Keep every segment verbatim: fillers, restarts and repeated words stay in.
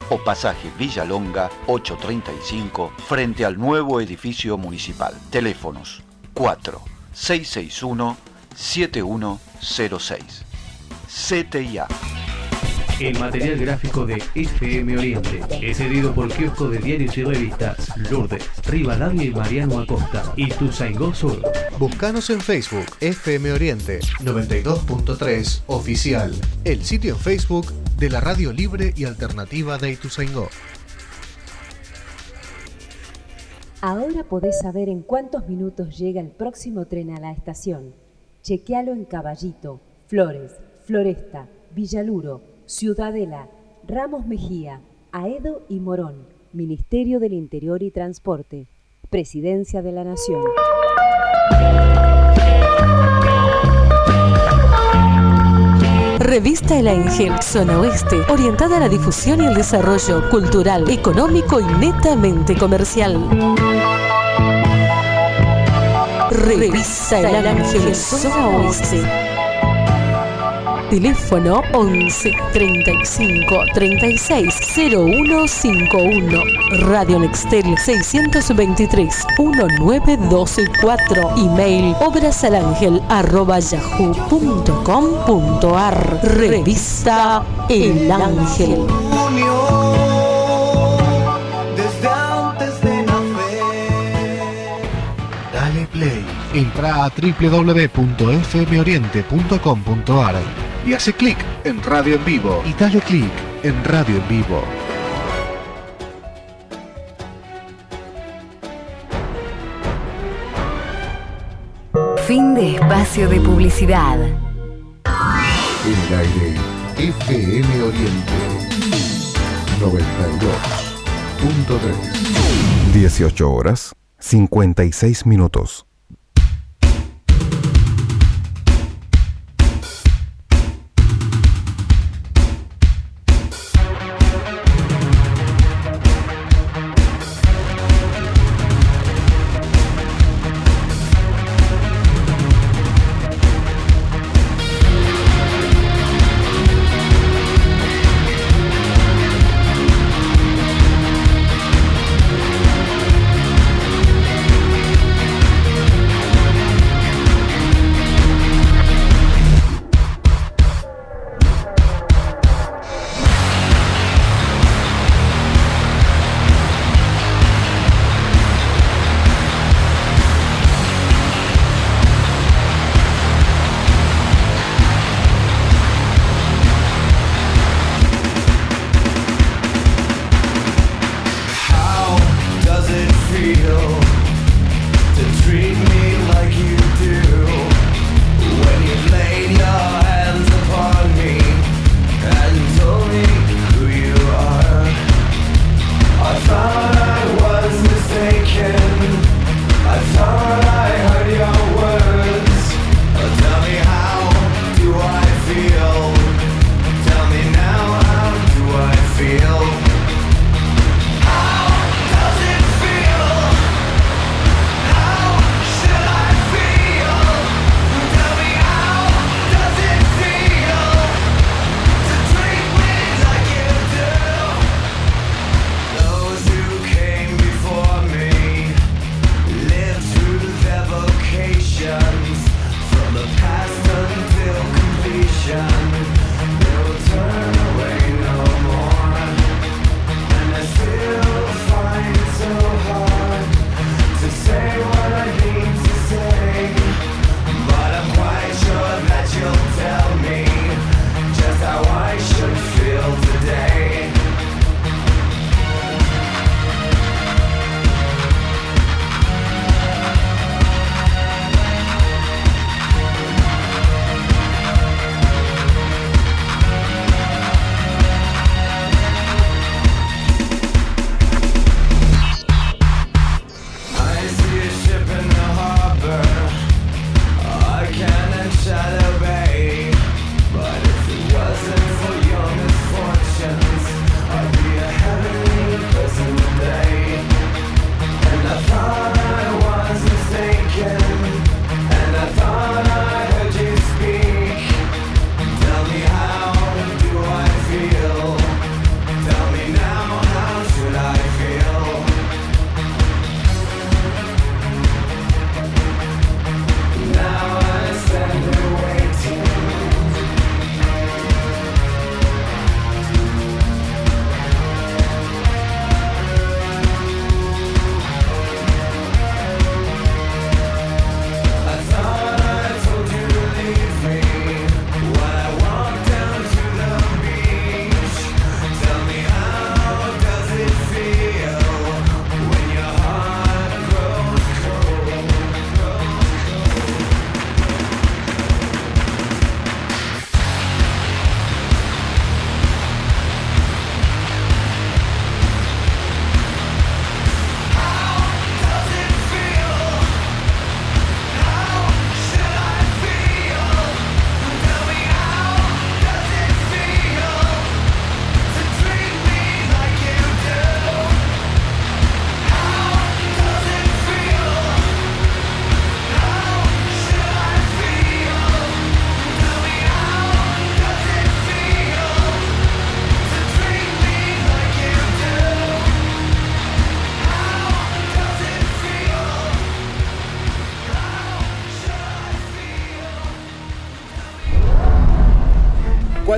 o pasaje Villalonga ochocientos treinta y cinco frente al nuevo edificio municipal. Teléfonos cuatro seis seis uno siete uno cero seis. C T I A. El material gráfico de F M Oriente es cedido por Kiosco de Diarios y Revistas Lourdes, Rivadavia y Mariano Acosta, Ituzaingó Sur. Búscanos en Facebook F M Oriente noventa y dos punto tres Oficial, el sitio en Facebook de la radio libre y alternativa de Ituzaingó. Ahora podés saber en cuántos minutos llega el próximo tren a la estación. Chequealo en Caballito, Flores, Floresta, Villaluro, Ciudadela, Ramos Mejía, Aedo y Morón. Ministerio del Interior y Transporte. Presidencia de la Nación. Revista El Ángel, Zona Oeste, orientada a la difusión y el desarrollo cultural, económico y netamente comercial. Revista El Ángel, Zona Oeste. Teléfono once treinta y cinco treinta y seis cero uno cincuenta y uno. Radio Nextel seiscientos veintitrés diecinueve doce cuatro. Email obrasalangel arroba yahoo punto com punto ar. Revista El Ángel. Dale Play. Entra a doble u doble u doble u punto f m oriente punto com punto ar y hace clic en Radio en Vivo y dale clic en Radio en Vivo. Fin de espacio de publicidad. En el aire, F M Oriente noventa y dos punto tres. dieciocho horas, cincuenta y seis minutos.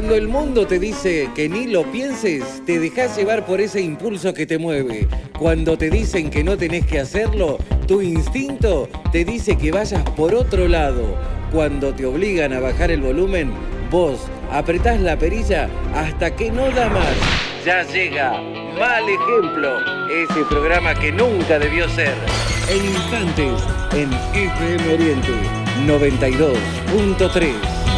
Cuando el mundo te dice que ni lo pienses, te dejas llevar por ese impulso que te mueve. Cuando te dicen que no tenés que hacerlo, tu instinto te dice que vayas por otro lado. Cuando te obligan a bajar el volumen, vos apretás la perilla hasta que no da más. Ya llega Mal Ejemplo, ese programa que nunca debió ser. En instantes, en F M Oriente noventa y dos punto tres.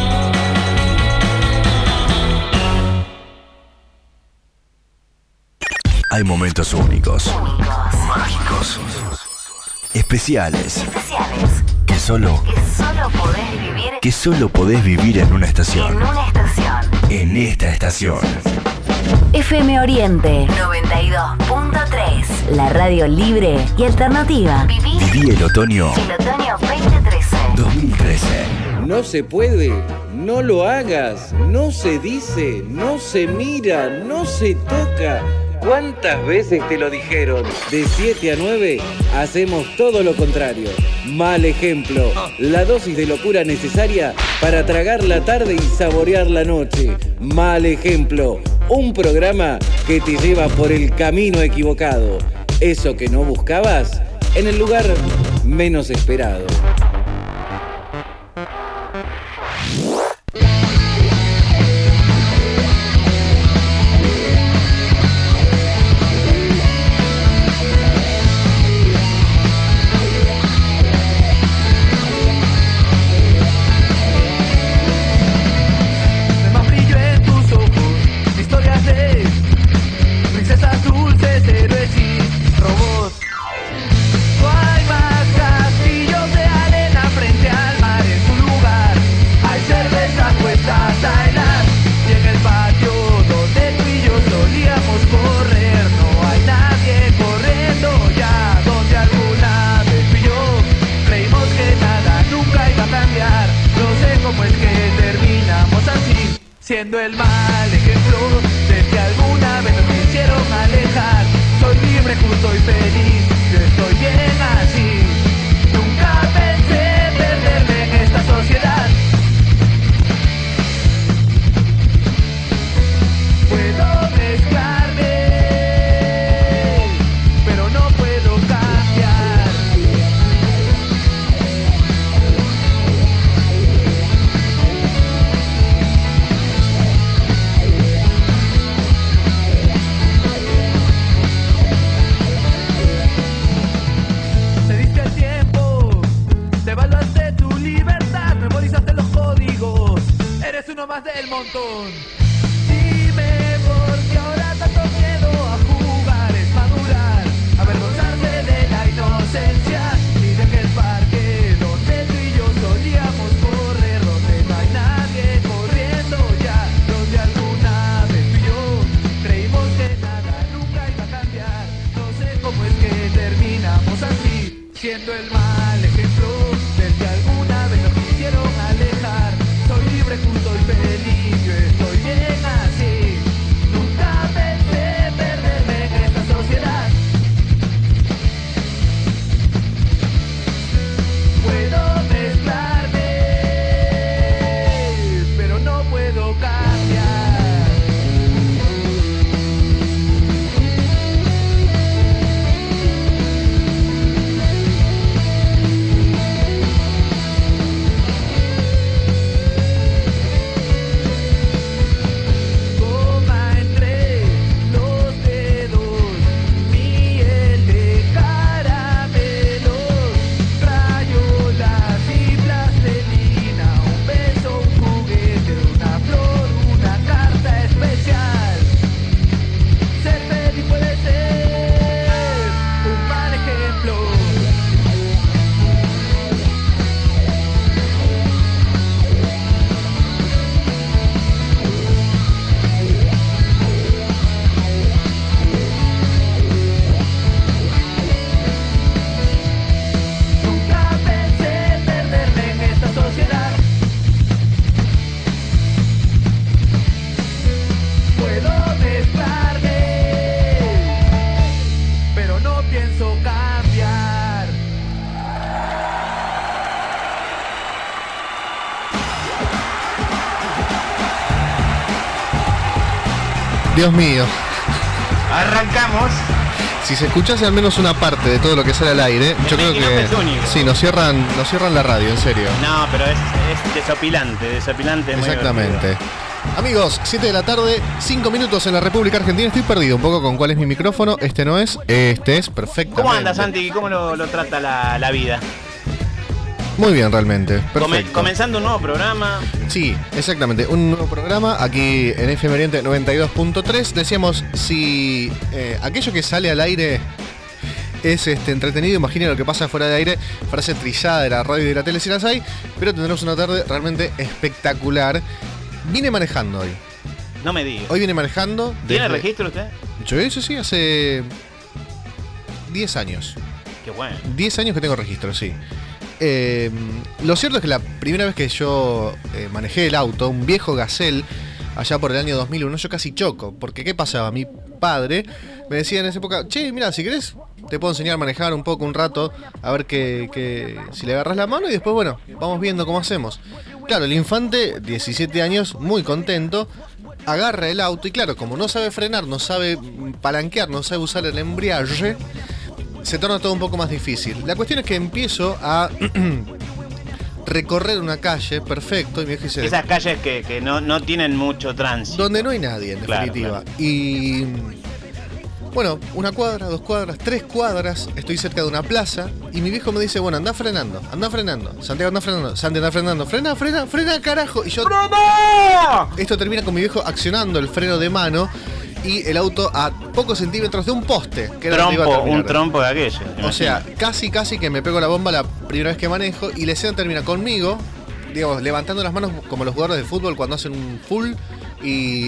Hay momentos únicos, mágicos, especiales, Especiales. que solo, Que solo podés vivir. que solo podés vivir en una estación. En una estación. En esta estación. F M Oriente noventa y dos punto tres. La radio libre y alternativa. Viví, Viví el otoño el otoño veinte trece. dos mil trece. No se puede, no lo hagas, no se dice, no se mira, no se toca. ¿Cuántas veces te lo dijeron? De siete a nueve hacemos todo lo contrario. Mal Ejemplo, la dosis de locura necesaria para tragar la tarde y saborear la noche. Mal Ejemplo, un programa que te lleva por el camino equivocado. Eso que no buscabas, en el lugar menos esperado. Siendo el mal ejemplo de que alguna vez me quisieron alejar. Soy libre, justo y feliz, yo estoy bien así. Nunca pensé perderme en esta sociedad. Puedo mezclarme, pero no puedo cambiar. Uno más del montón. Dime por qué ahora tanto miedo a jugar es madurar, avergonzarse de la inocencia y de que el parque donde tú y yo solíamos correr, donde no hay nadie corriendo ya, donde alguna vez tú y yo creímos que nada nunca iba a cambiar. No sé cómo es que terminamos así, siendo el mal ejemplo del que alguna vez nos quisieron alejar. Soy libre, justo y feliz, yo estoy bien así. Nunca pensé perderme en esta sociedad. Puedo mezclarme, pero no puedo cambiar. Dios mío. Arrancamos. Si se escuchase al menos una parte de todo lo que sale al aire, yo creo que sí, nos cierran, nos cierran la radio, en serio. No, pero es, es desopilante, desopilante. Es exactamente. Amigos, siete de la tarde, cinco minutos en la República Argentina. Estoy perdido un poco con cuál es mi micrófono. Este no es, este es perfectamente. ¿Cómo andas, Santi? ¿Cómo lo, lo trata la, la vida? Muy bien, realmente. Come, comenzando un nuevo programa. Sí, exactamente. Un nuevo programa aquí en F M Oriente noventa y dos punto tres. Decíamos, si eh, aquello que sale al aire es este, entretenido, imaginen lo que pasa fuera de aire. Frase trillada de la radio y de la tele si las hay. Pero tendremos una tarde realmente espectacular. Vine manejando hoy. No me digas. Hoy vine manejando. ¿Tiene desde... registro usted? Yo eso sí, hace diez años. Qué bueno. diez años que tengo registro, sí. Eh, lo cierto es que la primera vez que yo eh, manejé el auto, un viejo Gazelle, allá por el año dos mil uno, yo casi choco. Porque ¿qué pasaba? Mi padre me decía en esa época, che, mira, si querés te puedo enseñar a manejar un poco, un rato, a ver que, que si le agarras la mano y después, bueno, vamos viendo cómo hacemos. Claro, el infante, diecisiete años, muy contento, agarra el auto y claro, como no sabe frenar, no sabe palanquear, no sabe usar el embriague, se torna todo un poco más difícil. La cuestión es que empiezo a recorrer una calle, perfecto, y me dice, esas calles que, que no, no tienen mucho tránsito. Donde no hay nadie, en definitiva. Claro, claro. Y bueno, una cuadra, dos cuadras, tres cuadras, estoy cerca de una plaza y mi viejo me dice, bueno, anda frenando, anda frenando, Santiago anda frenando, Santiago anda frenando, frena, frena, frena, carajo. Y yo, ¡frena! Esto termina con mi viejo accionando el freno de mano y el auto a pocos centímetros de un poste. Que era trompo, iba a un trompo de aquello. O sea, casi, casi que me pego la bomba la primera vez que manejo y la escena termina conmigo, digamos, levantando las manos como los jugadores de fútbol cuando hacen un full y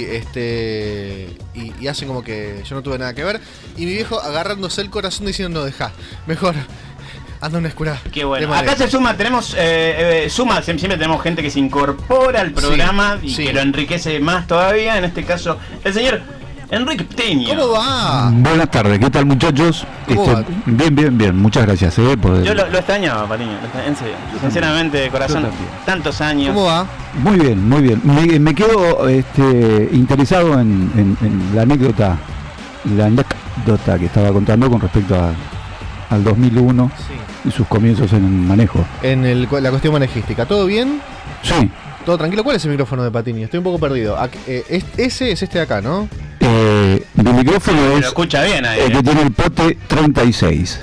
este y, y hacen como que yo no tuve nada que ver y mi viejo agarrándose el corazón diciendo, no, dejá, mejor anda una escura. Qué bueno. Acá se suma, tenemos eh, eh, suma, siempre tenemos gente que se incorpora al programa sí, y sí. que lo enriquece más todavía, en este caso el señor Enrique Patiño. ¿Cómo va? Buenas tardes, ¿qué tal, muchachos? Este, bien, bien, bien, muchas gracias eh, por... Yo lo, lo extrañaba, Patiño, en serio, sinceramente, de corazón, tantos años. ¿Cómo va? Muy bien, muy bien. Me, me quedo este, interesado en, en, en la anécdota, la anécdota que estaba contando con respecto a, al dos mil uno sí. y sus comienzos en el manejo. En el, la cuestión manejística, ¿todo bien? Sí. ¿Todo tranquilo? ¿Cuál es el micrófono de Patiño? Estoy un poco perdido. Eh, ese es este de acá, ¿no? Eh, mi micrófono sí, es lo escucha bien ahí, el que eh. tiene el pote treinta y seis.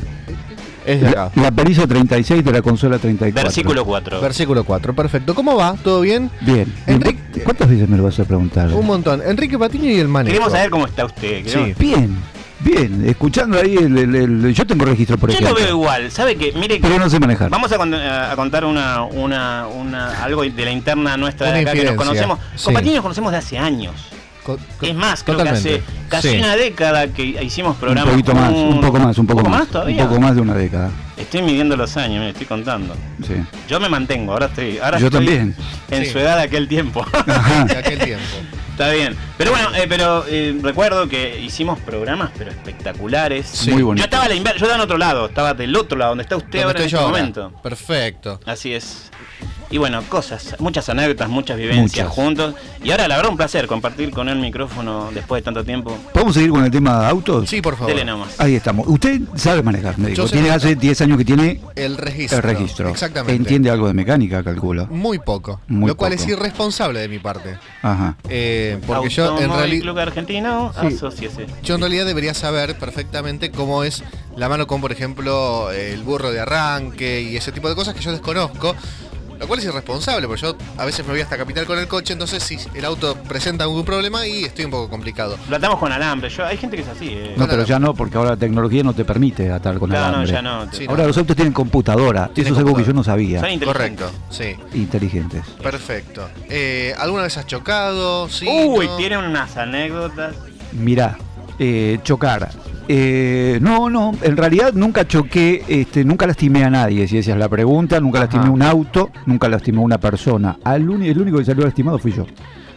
Es de acá. La, la pericia treinta y seis de la consola treinta y cuatro. Versículo cuatro. Versículo cuatro, perfecto. ¿Cómo va? ¿Todo bien? Bien. Enrique, ¿cuántas veces me lo vas a preguntar? Un montón. Enrique Patiño y el manejo. Queremos saber cómo está usted. Sí. Bien. Bien, escuchando ahí el, el, el yo tengo registro por ejemplo. Yo lo veo igual, ¿sabe qué? Mire que pero no sé manejar. Vamos a, cont a contar una, una, una algo de la interna nuestra de acá que nos conocemos. Sí. Con Patiño nos conocemos de hace años. Co es más, creo Totalmente. que hace casi sí. una década que hicimos programas. Un poquito más, un poco más, un poco, ¿Un poco más, más todavía. Un poco más de una década. Estoy midiendo los años, me estoy contando. Sí. Yo me mantengo, ahora estoy, ahora Yo estoy también. en sí. su edad de aquel tiempo. Ajá. De aquel tiempo. Está bien. Pero bueno, eh, pero eh, recuerdo que hicimos programas pero espectaculares. Sí. Muy bonito. Yo estaba a la inversa, yo estaba en otro lado, estaba del otro lado, donde está usted ¿Dónde ahora en este ahora? momento. Perfecto. Así es. Y bueno, cosas, muchas anécdotas, muchas vivencias muchas. juntos. Y ahora la verdad un placer compartir con el micrófono después de tanto tiempo. ¿Podemos seguir con el tema de autos? Sí, por favor. Dele nomás. Ahí estamos. Usted sabe manejar, me dijo. Tiene hace diez años que tiene el registro. El registro. Exactamente. Entiende algo de mecánica, calculo. Muy poco. Muy lo cual poco. es irresponsable de mi parte. Ajá. Eh, porque yo en realidad Club Argentino, sí. asociese. Yo en realidad debería saber perfectamente cómo es la mano con, por ejemplo, el burro de arranque y ese tipo de cosas que yo desconozco. Lo cual es irresponsable, porque yo a veces me voy hasta Capital con el coche, entonces si el auto presenta algún problema y estoy un poco complicado. Lo atamos con alambre, yo, hay gente que es así. Eh. No, pero ya no, porque ahora la tecnología no te permite atar con claro, alambre. No, ya no. Sí, ahora no. los autos tienen computadora, ¿Tiene eso es algo que yo no sabía. Son inteligentes. Correcto, sí. Inteligentes. Perfecto. Eh, ¿Alguna vez has chocado? Sí, Uy, no. tiene unas anécdotas. Mirá, eh, chocar. Eh, no, no, en realidad nunca choqué, este, nunca lastimé a nadie, si esa es la pregunta, nunca Ajá. lastimé un auto, nunca lastimé a una persona. Al el único que salió lastimado fui yo.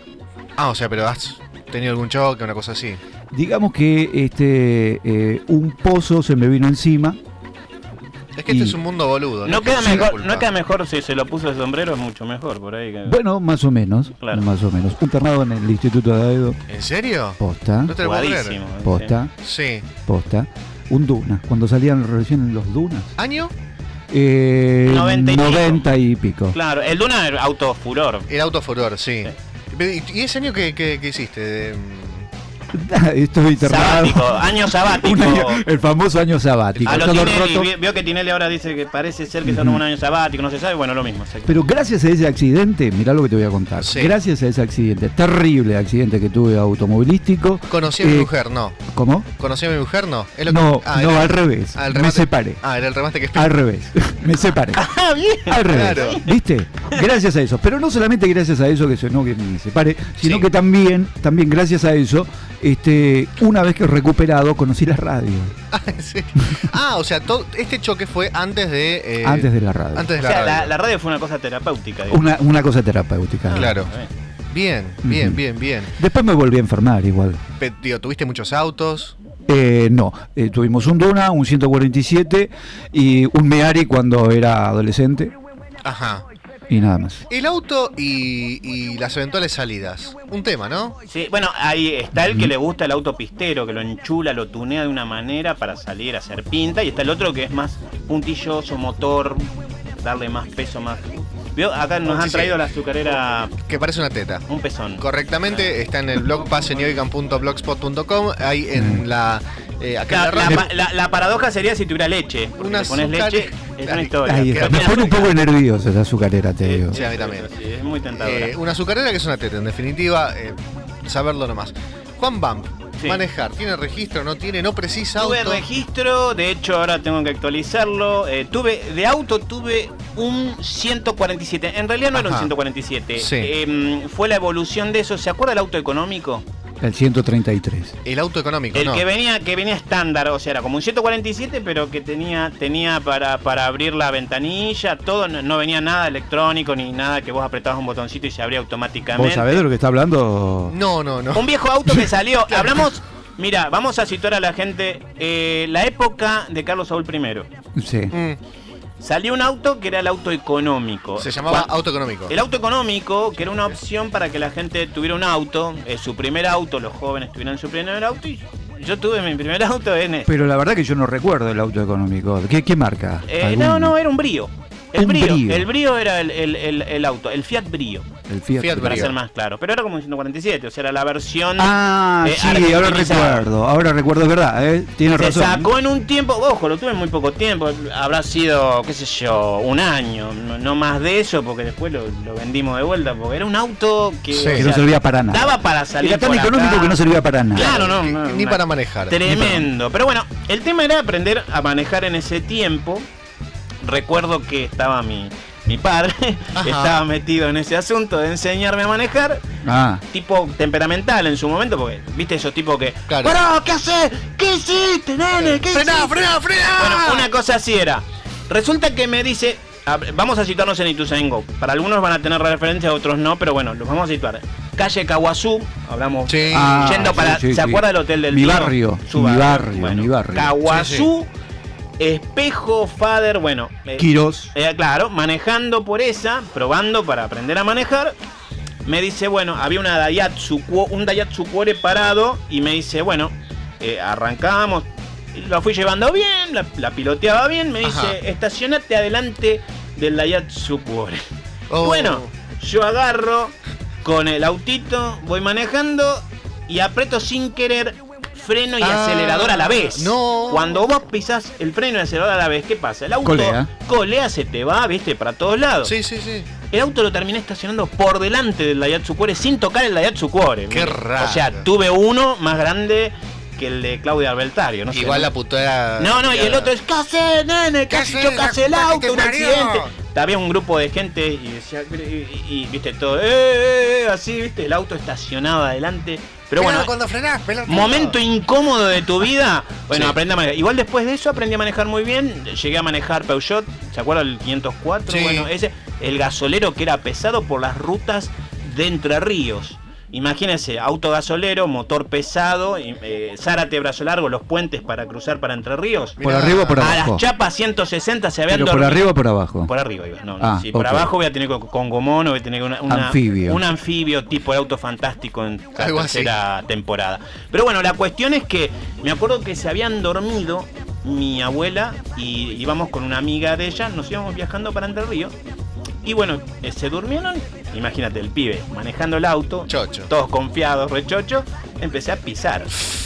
Ah, o sea, pero has tenido algún choque, una cosa así. Digamos que este, eh, un pozo se me vino encima. Es que este es un mundo boludo. No, no queda mejor, no queda mejor si se lo puso el sombrero, es mucho mejor por ahí. Que... Bueno, más o menos. Claro. Más o menos. Internado en el Instituto de Aedo. ¿En serio? Posta. No te lo puedo creer. Posta. Sí. Posta. Un Duna. Cuando salían recién los Dunas. ¿Año? Eh, noventa y, noventa y pico. Claro, el Duna era autofuror. El autofuror, sí. sí. ¿Y ese año qué, qué, qué hiciste? De... Estoy internado. Sabático, año sabático. Año, el famoso año sabático. A lo Tinelli, vio que Tinelli ahora dice que parece ser que son uh-huh. un año sabático, no se sabe, bueno, lo mismo. Pero gracias a ese accidente, mirá lo que te voy a contar. Sí. Gracias a ese accidente, terrible accidente que tuve automovilístico. Conocí a mi eh, mujer, no. ¿Cómo? ¿Conocí a mi mujer, no? ¿Es lo que... No, ah, no, era... al revés. Ah, me separé. Ah, era el remate que... Al revés, me separé. Ah, bien. Al revés, claro. ¿Viste? Gracias a eso. Pero no solamente gracias a eso, que, no, que me separé, sino sí. que también, también gracias a eso, este... una vez que recuperado, conocí la radio. Ah, ¿sí? ah o sea, todo, este choque fue antes de... Eh, antes de la radio. Antes de la o sea, radio. La, la radio fue una cosa terapéutica. Una, una cosa terapéutica. Ah, claro. Bien, bien, uh-huh. bien, bien. Después me volví a enfermar igual. Pero, tío, ¿tuviste muchos autos? Eh, no, eh, tuvimos un Duna, un ciento cuarenta y siete y un Meari cuando era adolescente. Ajá. Y nada más. El auto y, y las eventuales salidas. Un tema, ¿no? Sí, bueno, ahí está el que le gusta el auto pistero, que lo enchula, lo tunea de una manera para salir a hacer pinta. Y está el otro que es más puntilloso, motor, darle más peso, más... ¿Vio? Acá nos sí, han traído sí. la azucarera... Que parece una teta. Un pezón. Correctamente, está en el blog pasenyoigan punto blogspot punto com. Ahí en la... Eh, acá la, la, la, la paradoja sería si tuviera leche. Una si pones leche, es una historia. Ahí está. Me pone un poco nervioso esa azucarera, te digo. Sí, a mí también. Sí, es muy tentadora. Eh, una azucarera que es una teta, en definitiva, eh, saberlo nomás. Juan Bam, sí. manejar, ¿tiene registro? ¿No tiene? ¿No precisa auto? Tuve registro, de hecho ahora tengo que actualizarlo. Eh, tuve de auto tuve un ciento cuarenta y siete. En realidad no Ajá. era un ciento cuarenta y siete. Sí. Eh, fue la evolución de eso. ¿Se acuerda del auto económico? El ciento treinta y tres. El auto económico, El no. que venía que venía estándar, o sea, era como un ciento cuarenta y siete, pero que tenía tenía para, para abrir la ventanilla, todo, no, no venía nada electrónico ni nada que vos apretabas un botoncito y se abría automáticamente. ¿Vos sabés de lo que está hablando? No, no, no. Un viejo auto que salió, hablamos, mira, vamos a situar a la gente, eh, la época de Carlos Saúl primero. Sí. Mm. Salió un auto que era el auto económico. Se llamaba Cuando, auto económico. El auto económico, que era una opción para que la gente tuviera un auto, eh, su primer auto, los jóvenes tuvieran su primer auto y yo tuve mi primer auto en ese. Pero la verdad que yo no recuerdo el auto económico. ¿Qué, qué marca? Eh, no, no, era un Brío. El Brío, Brío. El Brío era el, el, el, el auto, el Fiat Brío. El Fiat, Fiat para Brío. ser más claro. Pero era como un ciento cuarenta y siete, o sea, era la versión. Ah, eh, sí, ahora recuerdo. Ahora recuerdo, es verdad, ¿eh? Tiene razón. Se sacó en un tiempo, ojo, lo tuve en muy poco tiempo. Habrá sido, qué sé yo, un año. No, no más de eso, porque después lo, lo vendimos de vuelta. Porque era un auto que. Sí, o sea, que no servía para nada. Daba para salir. Era tan por económico acá. Que no servía para nada. Claro, no. Ni, no, ni no para manejar. Tremendo. Para... Pero bueno, el tema era aprender a manejar en ese tiempo. Recuerdo que estaba mi. Mi padre Ajá. estaba metido en ese asunto de enseñarme a manejar, ah. tipo temperamental en su momento, porque viste esos tipos que claro. ¡Pará! ¿Qué haces? ¿Qué hiciste, nene? ¿Qué ¡Frená, hiciste? frená, frená! Bueno, una cosa así era. Resulta que me dice, vamos a situarnos en Ituzaingó. Para algunos van a tener referencia, otros no, pero bueno, los vamos a situar. Calle Caguazú, hablamos sí. ah, yendo sí, para, sí, ¿se sí. acuerda del hotel del mi Dino? barrio, Su mi barrio, barrio, bueno, mi barrio. Caguazú. Sí, sí. Espejo, Fader, bueno. Eh, Quirós. Eh, claro, manejando por esa, probando para aprender a manejar. Me dice, bueno, había una Daihatsu, un Daihatsu Cuore parado. Y me dice, bueno, eh, arrancamos. Lo fui llevando bien, la, la piloteaba bien. Me dice, Ajá. estacionate adelante del Daihatsu Cuore. Oh. Y bueno, yo agarro con el autito, voy manejando y aprieto sin querer freno y ah, acelerador a la vez. No. Cuando vos pisás el freno y acelerador a la vez, ¿qué pasa? El auto colea. colea, se te va, viste, para todos lados. Sí, sí, sí. El auto lo terminé estacionando por delante del Daihatsu Cuore sin tocar el Daihatsu Cuore. Qué raro. O sea, tuve uno más grande que el de Claudia Albeltario. No Igual sé, la puta. No, no, y el otro es, ¿qué hace, nene? Casi chocas el auto, un accidente. Había un grupo de gente y decía, y, y, y viste, todo, eh, eh, así, viste, el auto estacionado adelante. Pero bueno, cuando frenás, momento incómodo de tu vida. Bueno, sí. aprendí a manejar. Igual después de eso aprendí a manejar muy bien. Llegué a manejar Peugeot, ¿se acuerda el quinientos cuatro? Sí. Bueno, ese, el gasolero que era pesado por las rutas de Entre Ríos. Imagínense, auto gasolero, motor pesado, eh, Zárate, Brazo Largo, los puentes para cruzar para Entre Ríos. ¿Por arriba o por A abajo? las chapas ciento sesenta se habían ¿Pero por dormido. arriba o por abajo? Por arriba iba, no, Ah, si por ok. abajo voy a tener con, con gomono, voy a tener una, una- Anfibio. un anfibio tipo el Auto Fantástico en la Algo así. tercera temporada. Pero bueno, la cuestión es que me acuerdo que se habían dormido mi abuela y íbamos con una amiga de ella, nos íbamos viajando para Entre Ríos. Y bueno, eh, se durmieron, imagínate, el pibe manejando el auto, Chocho. todos confiados, rechocho, empecé a pisar.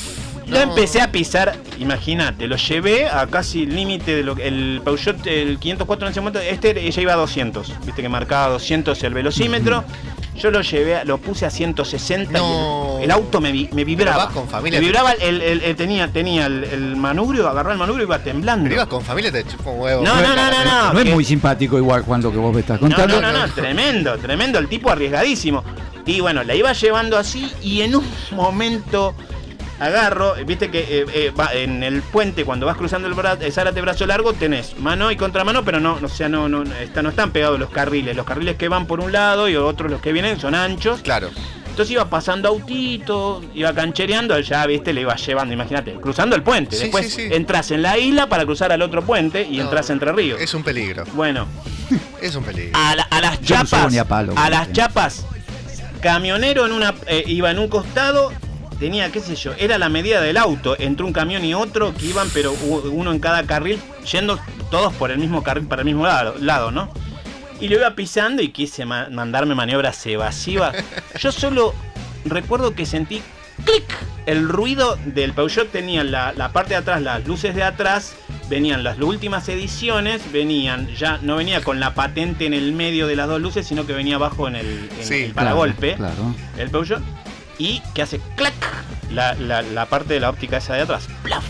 Lo No. empecé a pisar, imagínate, lo llevé a casi el límite de lo que el Peugeot, el quinientos cuatro en ese momento, este ella iba a doscientos, viste que marcaba doscientos el velocímetro. Yo lo llevé, a- lo puse a ciento sesenta No. y el, el auto me, vi- me vibraba. vas con familia. Me vibraba, el, el- el- tenía, tenía el, el manubrio, agarraba el manubrio y iba temblando. Pero ibas con familia, te chupo un huevo. No, no, no, no, no. No es que- muy simpático igual, Juan, lo que vos me estás No, contando. no, no, no, tremendo, tremendo, el tipo arriesgadísimo. Y bueno, la iba llevando así y en un momento agarro, viste que eh, eh, va, en el puente cuando vas cruzando el, bra el Zárate Brazo Largo tenés mano y contramano, pero no, o sea, no, no, está, no están pegados los carriles. Los carriles que van por un lado y otros los que vienen son anchos. Claro. Entonces iba pasando autito, iba canchereando, ya viste, le iba llevando, imagínate, cruzando el puente. Sí, Después sí, sí. entras en la isla para cruzar al otro puente y No, entras a Entre Ríos. Es un peligro. Bueno, Es un peligro. a, la- a las Yo no chapas, subo ni a palo, a las fíjate. chapas, camionero en una eh, iba en un costado, tenía, qué sé yo, era la medida del auto, entre un camión y otro que iban, pero u- uno en cada carril, yendo todos por el mismo carril, para el mismo lado, lado, ¿no? Y lo iba pisando y quise ma- mandarme maniobras evasivas. Yo solo recuerdo que sentí clic. El ruido del Peugeot tenía la, la parte de atrás, las luces de atrás, venían las últimas ediciones, venían, ya no venía con la patente en el medio de las dos luces, sino que venía abajo en el, en Sí, el paragolpe, Claro, claro. el Peugeot, y que hace clac la, la, la parte de la óptica esa de atrás. ¡Plaf!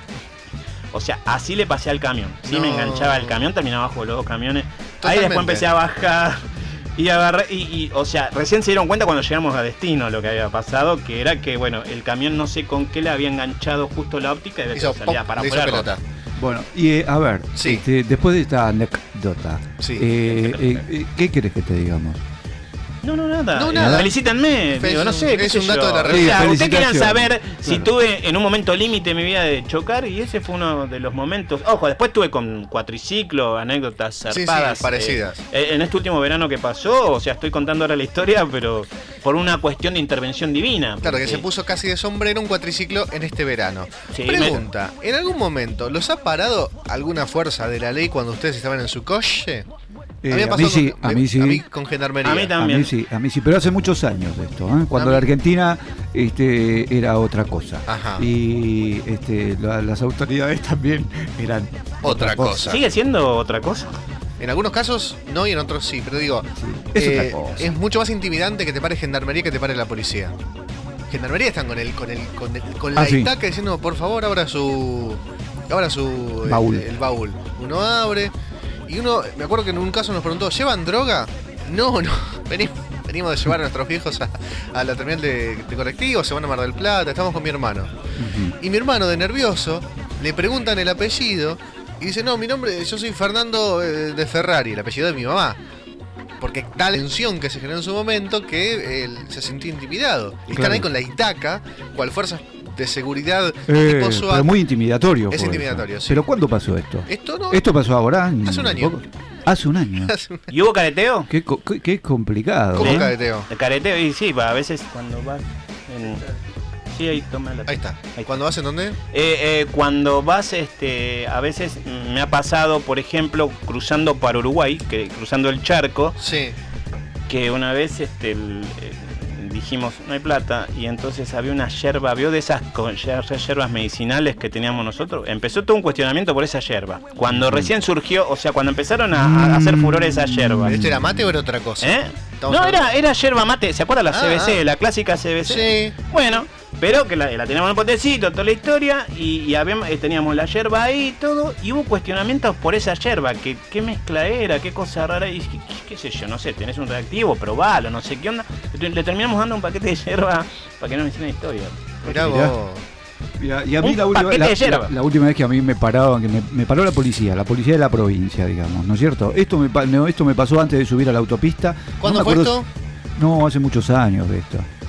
O sea, así le pasé al camión. Sí, No. me enganchaba el camión, terminaba bajo los dos camiones. Ahí Totalmente. después empecé a bajar y agarré. Y, y, o sea, recién se dieron cuenta cuando llegamos a destino lo que había pasado, que era que, bueno, el camión no sé con qué le había enganchado justo la óptica y de Hizo que salía pop, para le hizo afuera. pelota. Bueno, y eh, a ver, Sí. este, después de esta anécdota, Sí. eh, eh, eh, ¿qué querés que te digamos? No, no, nada. No, Eh, nada. Felicítenme. Fe- Digo, no sé, qué es sé un dato yo. de la O realidad. sea, Sí, ustedes querían saber felicitaciones. si Claro. tuve en un momento límite en mi vida de chocar y ese fue uno de los momentos. Ojo, después tuve con cuatriciclo, anécdotas sí, zarpadas. parecidas. eh, en este último verano que pasó, o sea, estoy contando ahora la historia, pero por una cuestión de intervención divina. Claro, que porque- se puso casi de sombrero un cuatriciclo en este verano. Sí, Pregunta, ¿en algún momento los ha parado alguna fuerza de la ley cuando ustedes estaban en su coche? Eh, me a pasó mí sí, con- a mí sí. A mí con gendarmería. A mí también. A mí sí, a mí sí, pero hace muchos años esto, ¿eh? Cuando A la mí- Argentina este, era otra cosa. Ajá. Y este, la- las autoridades también eran Otra cosa. ¿Sigue siendo otra cosa? En algunos casos no y en otros sí, pero digo, Es eh, otra cosa. es mucho más intimidante que te pare gendarmería que te pare la policía. Gendarmería están con el con el con, el- con la Ah, sí. itaca diciendo, por favor, abra su abra su Baúl. este, el baúl. Uno abre y uno, me acuerdo que en un caso nos preguntó, ¿llevan droga? No, no, venimos, venimos de llevar a nuestros viejos a, a la terminal de, de colectivos, se van a Mar del Plata, estamos con mi hermano. Ujú. Y mi hermano, de nervioso, le preguntan el apellido y dice, no, mi nombre, yo soy Fernando eh, de Ferrari, el apellido de mi mamá. Porque tal tensión que se generó en su momento que él se sintió intimidado. Y están Claro. ahí con la itaca, cual fuerzas de seguridad Eh, tipo SWAT. pero muy intimidatorio. Es fue intimidatorio, eso. sí. ¿Pero cuándo pasó esto? Esto no. Esto pasó ahora. en- Hace un año. poco- Hace un año. ¿Y hubo careteo? Qué, co- qué- qué complicado. ¿Cómo ¿eh? careteo? El careteo, y sí, a veces cuando vas en... Sí, ahí toma la... Ahí está. Ahí. ¿Cuándo vas en dónde? Eh, eh, cuando vas, este, a veces mm, me ha pasado, por ejemplo, cruzando para Uruguay, que cruzando el charco, Sí. que una vez este, el- eh, dijimos no hay plata y entonces había una yerba, vio de esas co- yer- yerbas medicinales que teníamos nosotros. Empezó todo un cuestionamiento por esa yerba. Cuando recién surgió, o sea, cuando empezaron a, a hacer furor esa yerba. ¿Este era mate o era otra cosa? ¿Eh? Estamos No, hablando- era, era yerba mate, ¿se acuerdan la Ah, C B C, ah. la clásica C B C? Sí. Bueno, pero que la, la teníamos en el potecito, toda la historia, y, y habíamos- eh, teníamos la yerba ahí y todo, y hubo cuestionamientos por esa yerba, que qué mezcla era, qué cosa rara, y qué, qué sé yo, no sé, tenés un reactivo, probalo, no sé qué onda. Le, le terminamos dando un paquete de yerba para que no me hicieran historia. Mirá Mirá. vos. Mira, y a mí Un la última, paquete la, de yerba. la- la última vez que a mí me paraban, que me, me paró la policía, la policía de la provincia, digamos, ¿no es cierto? Esto me, pa- no, esto me pasó antes de subir a la autopista. ¿Cuándo No me fue acuerdo- esto? No, hace muchos años de esto.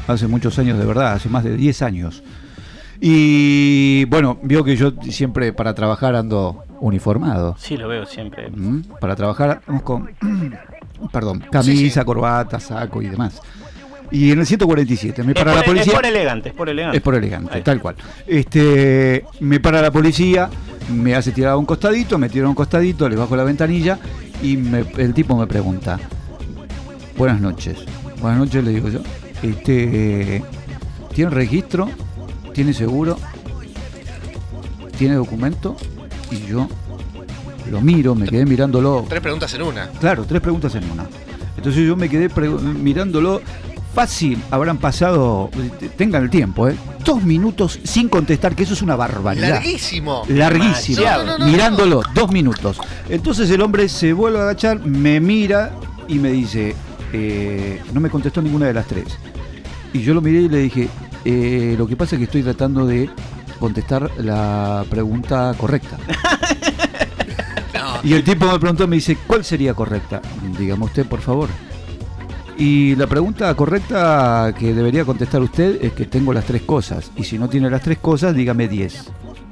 hace muchos años de verdad, hace más de diez años. Y bueno, vio que yo siempre para trabajar ando uniformado. Sí, lo veo siempre. ¿Mm? Para trabajar vamos con, perdón, camisa, sí, sí. corbata, saco y demás. Y en el ciento cuarenta y siete me para por, la policía. Es por elegante, es por elegante. Es por elegante, tal cual. Este, me para la policía, me hace tirar a un costadito, me tira a un costadito, le bajo la ventanilla y me, el tipo me pregunta, buenas noches. Buenas noches, le digo yo. Este, ¿tiene registro? ¿Tiene seguro? ¿Tiene documento? Y yo lo miro, me quedé mirándolo. Tres preguntas en una. Claro, tres preguntas en una. Entonces yo me quedé mirándolo. Fácil, habrán pasado, tengan el tiempo, ¿eh? Dos minutos sin contestar, que eso es una barbaridad. Larguísimo. Larguísimo. No, no, no, mirándolo, no. dos minutos. Entonces el hombre se vuelve a agachar, me mira y me dice, eh, no me contestó ninguna de las tres. Y yo lo miré y le dije, eh, lo que pasa es que estoy tratando de contestar la pregunta correcta. No. Y el tipo me preguntó, me dice, ¿cuál sería correcta? Dígame usted, por favor. Y la pregunta correcta que debería contestar usted es que tengo las tres cosas. Y si no tiene las tres cosas, dígame diez.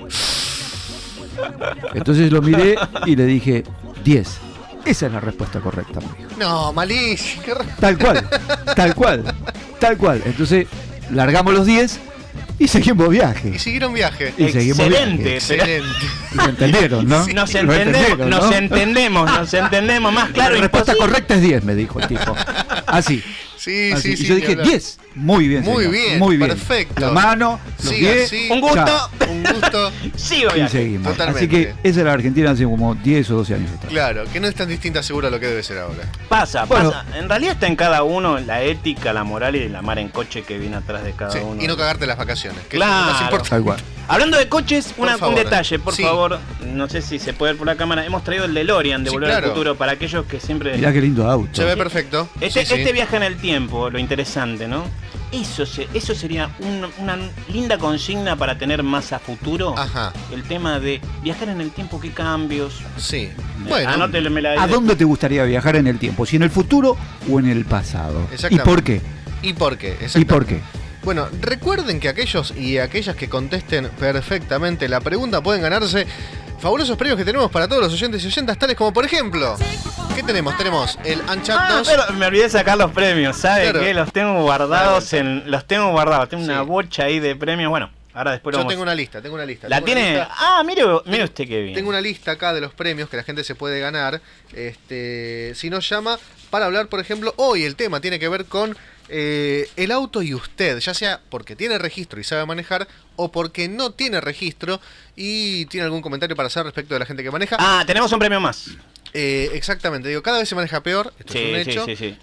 Entonces lo miré y le dije, diez. Esa es la respuesta correcta, me dijo. No, malísimo. Tal cual, tal cual, tal cual. Entonces, largamos los diez y seguimos viaje. Y siguieron viaje. Y seguimos Excelente, viaje. Excelente. Lo entendieron, ¿no? Nos, Lo entendemos, entendieron, ¿no? nos entendemos, nos entendemos. Más claro, la respuesta imposible. correcta es diez, me dijo el tipo. Así. Sí, Así. sí, Y yo sí, dije, hablar. diez. Muy bien, Muy señor. bien, Muy bien. perfecto. La mano, los Sí, diez. así. Un gusto. Chao. Un gusto. Sigo Y viaje. seguimos. Totalmente. Así que esa era la Argentina hace como diez o doce años atrás. Claro, que no es tan distinta seguro a lo que debe ser ahora. Pasa, Bueno. pasa. En realidad está en cada uno la ética, la moral y la mar en coche que viene atrás de cada Sí, uno. y no cagarte las vacaciones. Que Claro. es lo más importante. Tal cual. Hablando de coches, Por una, un favor. detalle, por Sí. favor. No sé si se puede ver por la cámara. Hemos traído el DeLorean de Sí, Volver claro. al Futuro para aquellos que siempre. Mirá qué lindo auto. Se ve perfecto. Este, Sí, sí. este viaje en el tiempo, lo interesante, ¿no? Eso, se- eso sería un- una linda consigna para tener más a futuro. Ajá. El tema de viajar en el tiempo, qué cambios. Sí. Bueno, Bueno. anótenme la ¿A dónde te gustaría viajar en el tiempo? ¿Si en el futuro o en el pasado? ¿Y Exactamente. por qué? ¿Y por qué? ¿Y Exactamente. por qué? Bueno, recuerden que aquellos y aquellas que contesten perfectamente la pregunta pueden ganarse fabulosos premios que tenemos para todos los oyentes y oyentas, tales como, por ejemplo, ¿qué tenemos? Tenemos el Uncharted Ah, dos. pero me olvidé de sacar los premios, ¿sabe Claro. qué? Los tengo guardados Claro. en. Los tengo guardados. Tengo una Sí. bocha ahí de premios. Bueno, ahora después lo Yo vamos. tengo una lista, tengo una lista. ¿La tengo una tiene? lista. Ah, mire, mire usted qué bien. Tengo una lista acá de los premios que la gente se puede ganar. Este, si nos llama para hablar, por ejemplo, hoy el tema tiene que ver con eh, el auto y usted, ya sea porque tiene registro y sabe manejar o porque no tiene registro y tiene algún comentario para hacer respecto de la gente que maneja. Ah, tenemos un premio más. Eh, exactamente, digo, cada vez se maneja peor, esto Sí, es un sí, hecho. sí, sí.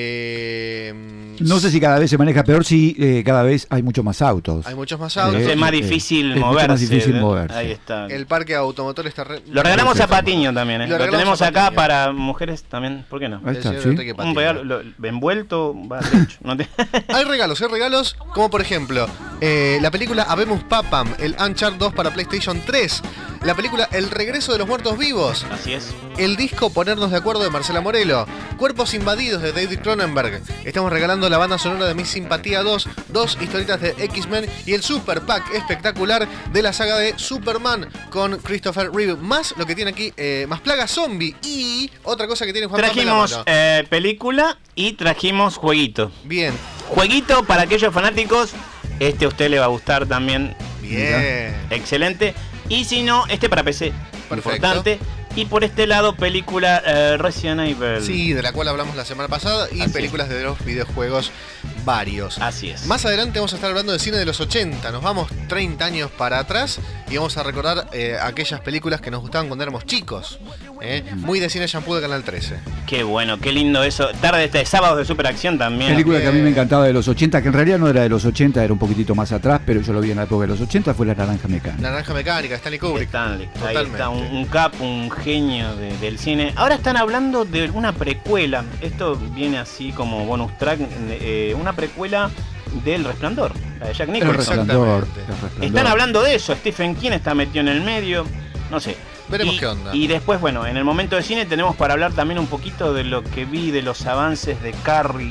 Eh, No sé si cada vez se maneja peor, si eh, cada vez hay muchos más autos. Hay muchos más autos. Es más difícil es mucho moverse. más difícil ¿eh? moverse. Ahí está. El parque automotor está re- Lo regalamos a Patiño también, ¿eh? Lo Lo, regalamos tenemos a acá Patiño. para mujeres también, ¿por qué no? Ahí está, El señor ¿sí? Enrique Patiño. Un regalo lo- envuelto, va de hecho. No te- Hay regalos, hay regalos como por ejemplo eh, la película Habemos Papam, el Uncharted dos para PlayStation tres, la película El Regreso de los Muertos Vivos, Así es. el disco Ponernos de Acuerdo de Marcela Morelo, Cuerpos Invadidos de David Cronenberg, estamos regalando la banda sonora de Mi Simpatía dos, dos historietas de X-Men y el Super Pack espectacular de la saga de Superman con Christopher Reeve, más lo que tiene aquí, eh, más Plaga Zombie y otra cosa que tiene Juan Pablo en la Trajimos mano. eh, película y trajimos jueguito. Bien, Jueguito para aquellos fanáticos. Este a usted le va a gustar también. bien. Excelente. Y si no, este para P C. Perfecto. Importante. Y por este lado, película eh, Resident Evil. Sí, de la cual hablamos la semana pasada y Así películas de los videojuegos varios. Así es. Más adelante vamos a estar hablando de cine de los ochenta, nos vamos treinta años para atrás y vamos a recordar eh, aquellas películas que nos gustaban cuando éramos chicos. ¿eh? Muy de Cine Shampoo de Canal trece. Qué bueno, qué lindo eso. Tarde de sábados de superacción también. Película que a mí me encantaba de los ochenta, que en realidad no era de los ochenta, era un poquitito más atrás, pero yo lo vi en la época de los ochenta, fue La Naranja Mecánica. La Naranja Mecánica, Stanley Kubrick. Stanley, ahí Totalmente. está, un, un capo, un genio de- del cine. Ahora están hablando de una precuela. Esto viene así como bonus track. eh, una precuela del Resplandor, la de Jack El Nicholson. Resplandor, Exactamente. el Resplandor. Están hablando de eso. Stephen King está metido en el medio. No sé. Veremos y, qué onda. Y después, bueno, en el momento de cine tenemos para hablar también un poquito de lo que vi de los avances de Carrie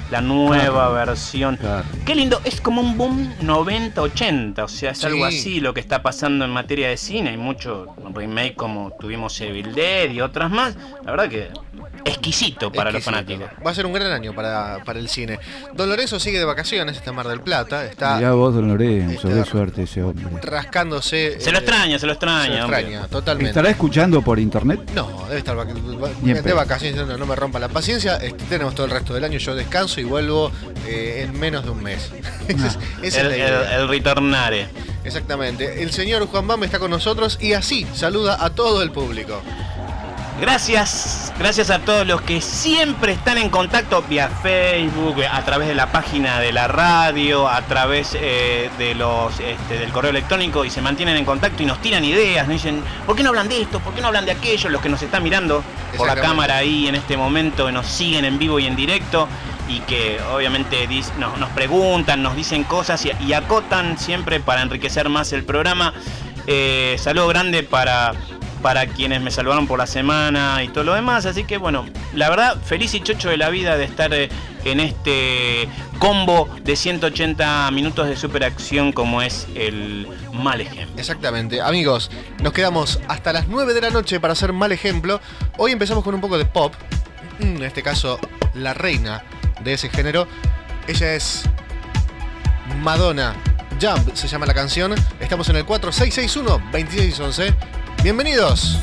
la nueva Claro. versión. Claro. Qué lindo, es como un boom noventa ochenta, o sea, es Sí. algo así lo que está pasando en materia de cine. Hay mucho remake como tuvimos Evil Dead y otras más. La verdad que exquisito para los Exquisito. fanáticos. Va a ser un gran año para, para el cine. Don Lorenzo sigue de vacaciones, está en Mar del Plata, está Mirá vos, don Lorenzo, está- qué suerte ese hombre. rascándose. Se lo eh, extraña, se lo extraña. se lo hombre. extraña, totalmente. ¿Estará escuchando por internet? No, debe estar vac- va- Bien, de pero- vacaciones, no, no me rompa la paciencia. Este, tenemos todo el resto del año, yo descanso y vuelvo eh, en menos de un mes. Esa es- esa es El, la el, idea. el ritornare. Exactamente. El señor Juan Bam está con nosotros y así saluda a todo el público. Gracias, gracias a todos los que siempre están en contacto vía Facebook, a través de la página de la radio, a través eh, de los este, del correo electrónico y se mantienen en contacto y nos tiran ideas, nos dicen, ¿por qué no hablan de esto? ¿Por qué no hablan de aquello? Los que nos están mirando por la Exactamente. cámara ahí en este momento, nos siguen en vivo y en directo y que obviamente dis- nos, nos preguntan, nos dicen cosas y, y acotan siempre para enriquecer más el programa. Eh, saludo grande para... para quienes me saludaron por la semana y todo lo demás, así que bueno, la verdad, feliz y chocho de la vida de estar eh, en este combo de ciento ochenta minutos de superacción como es el Mal Ejemplo. Exactamente. Amigos, nos quedamos hasta las nueve de la noche para hacer Mal Ejemplo. Hoy empezamos con un poco de pop. En este caso, la reina de ese género. Ella es Madonna. Jump se llama la canción. Estamos en el cuatro seis seis uno, dos seis once. Bienvenidos.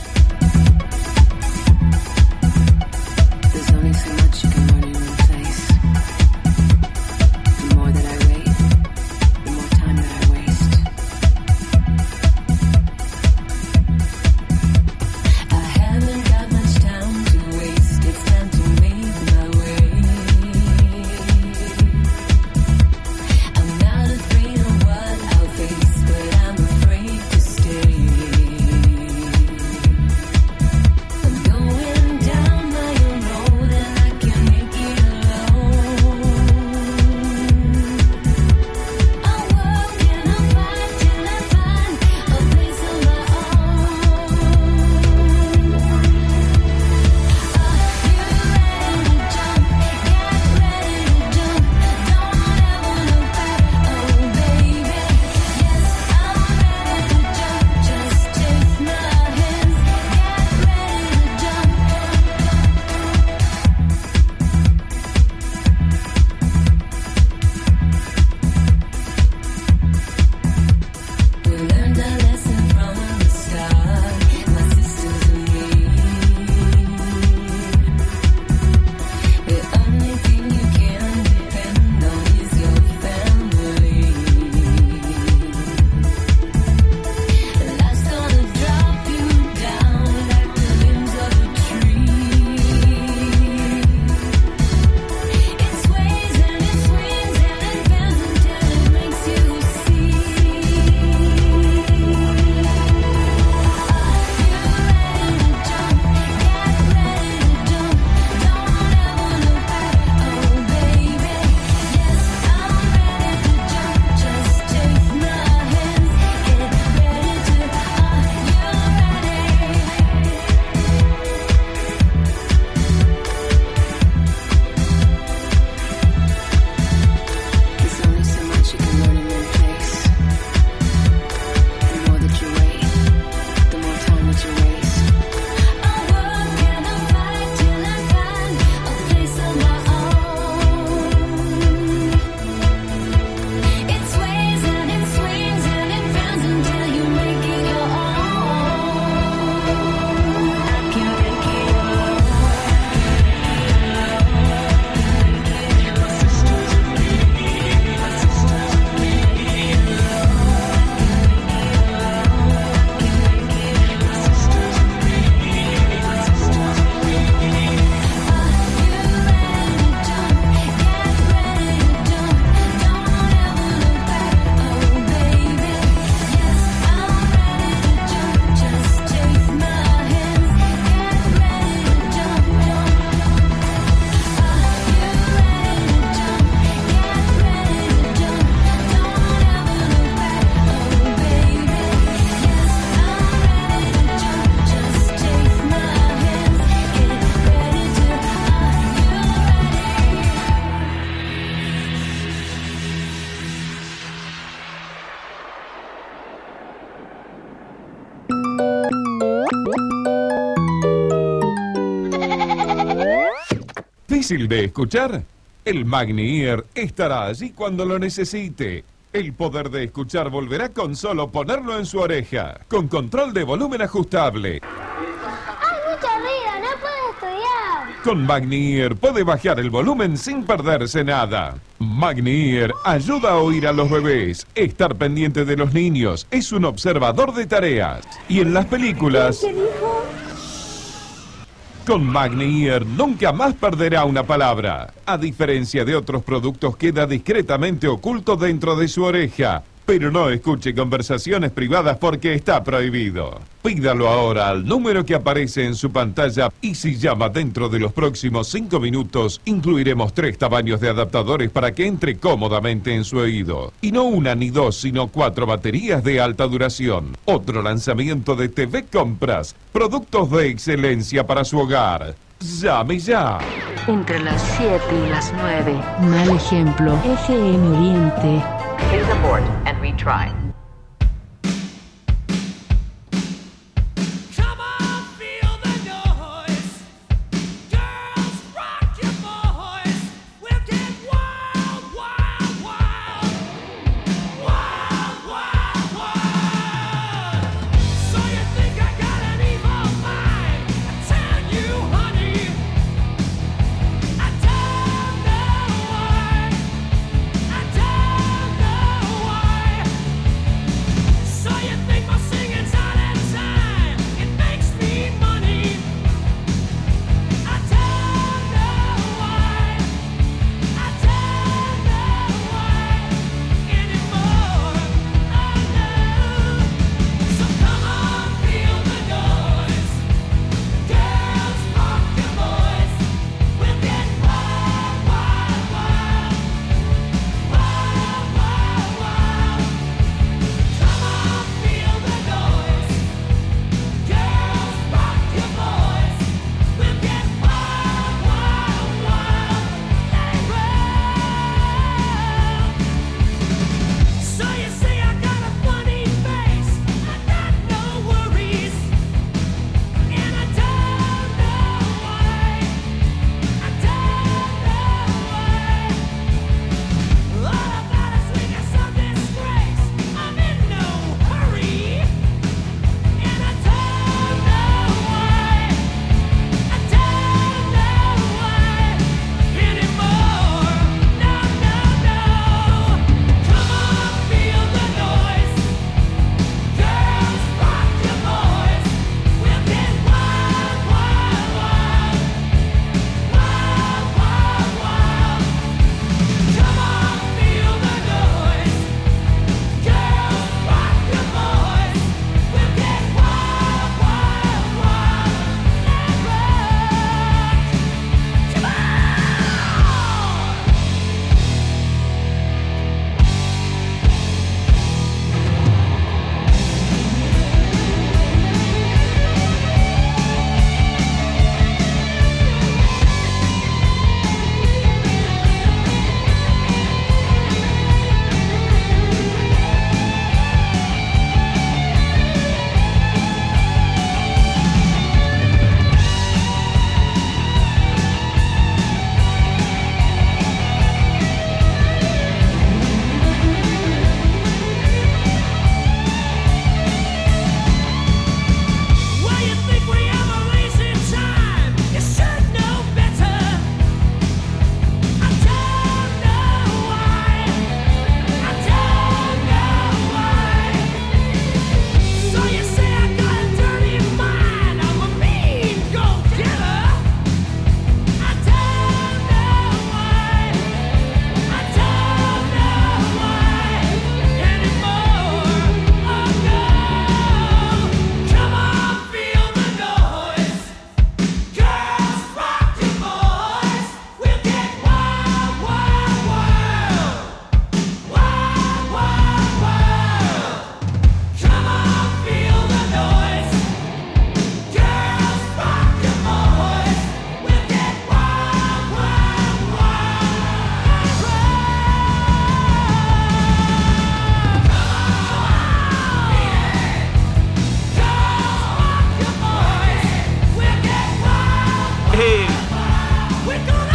There's only so much you can learn in one place. The more that I wait, the more time that I waste. I haven't got much time to waste. It's time to make my way. I'm not afraid of what I'll face, but I'm afraid to stay. I'm going down my own road and I ¿Difícil de escuchar? El Magni-Ear estará allí cuando lo necesite. El poder de escuchar volverá con solo ponerlo en su oreja, con control de volumen ajustable. ¡Hay mucho ruido! ¡No puedo estudiar! Con Magni-Ear puede bajar el volumen sin perderse nada. Magni-Ear ayuda a oír a los bebés, estar pendiente de los niños, es un observador de tareas. Y en las películas... ¿Qué dijo? Con Magni-Ear nunca más perderá una palabra. A diferencia de otros productos, queda discretamente oculto dentro de su oreja. Pero no escuche conversaciones privadas porque está prohibido. Pídalo ahora al número que aparece en su pantalla y si llama dentro de los próximos cinco minutos, incluiremos tres tamaños de adaptadores para que entre cómodamente en su oído. Y no una ni dos, sino cuatro baterías de alta duración. Otro lanzamiento de T V Compras. Productos de excelencia para su hogar. ¡Llame ya! Entre las siete y las nueve. Mal ejemplo. F M Oriente. Please abort and retry. I don't know why.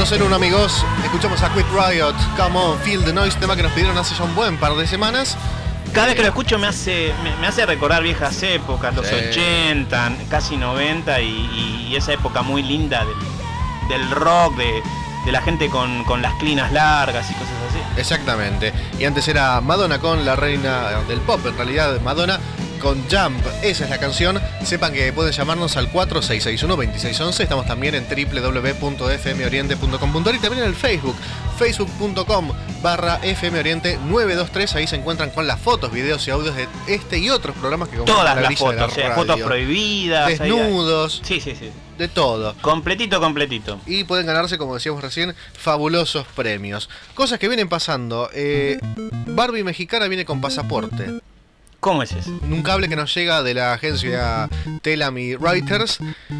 dos en uno, amigos. Escuchamos a Quick Riot, Come On, Feel the Noise, tema que nos pidieron hace ya un buen par de semanas. Cada vez que lo escucho me hace me, me hace recordar viejas épocas, los Sí. ochenta, casi noventa y, y- y esa época muy linda del, del rock, de, de la gente con, con las clinas largas y cosas así. Exactamente. Y antes era Madonna con la reina del pop, en realidad Madonna con Jump. Esa es la canción. Sepan que pueden llamarnos al cuatro seis seis uno, dos seis uno uno. Estamos también en doble u doble u doble u punto f m oriente punto com punto a r y también en el Facebook, facebook punto com barra f m oriente nueve dos tres. Ahí se encuentran con las fotos, videos y audios de este y otros programas que como Todas La las Grilla de la fotos, eh, Radio. fotos prohibidas. ahí- Desnudos. Sí, sí, sí. De todo. Completito, completito. Y pueden ganarse, como decíamos recién, fabulosos premios. Cosas que vienen pasando. Eh, Barbie mexicana viene con pasaporte. ¿Cómo es eso? Un cable que nos llega de la agencia Tellamy Reuters.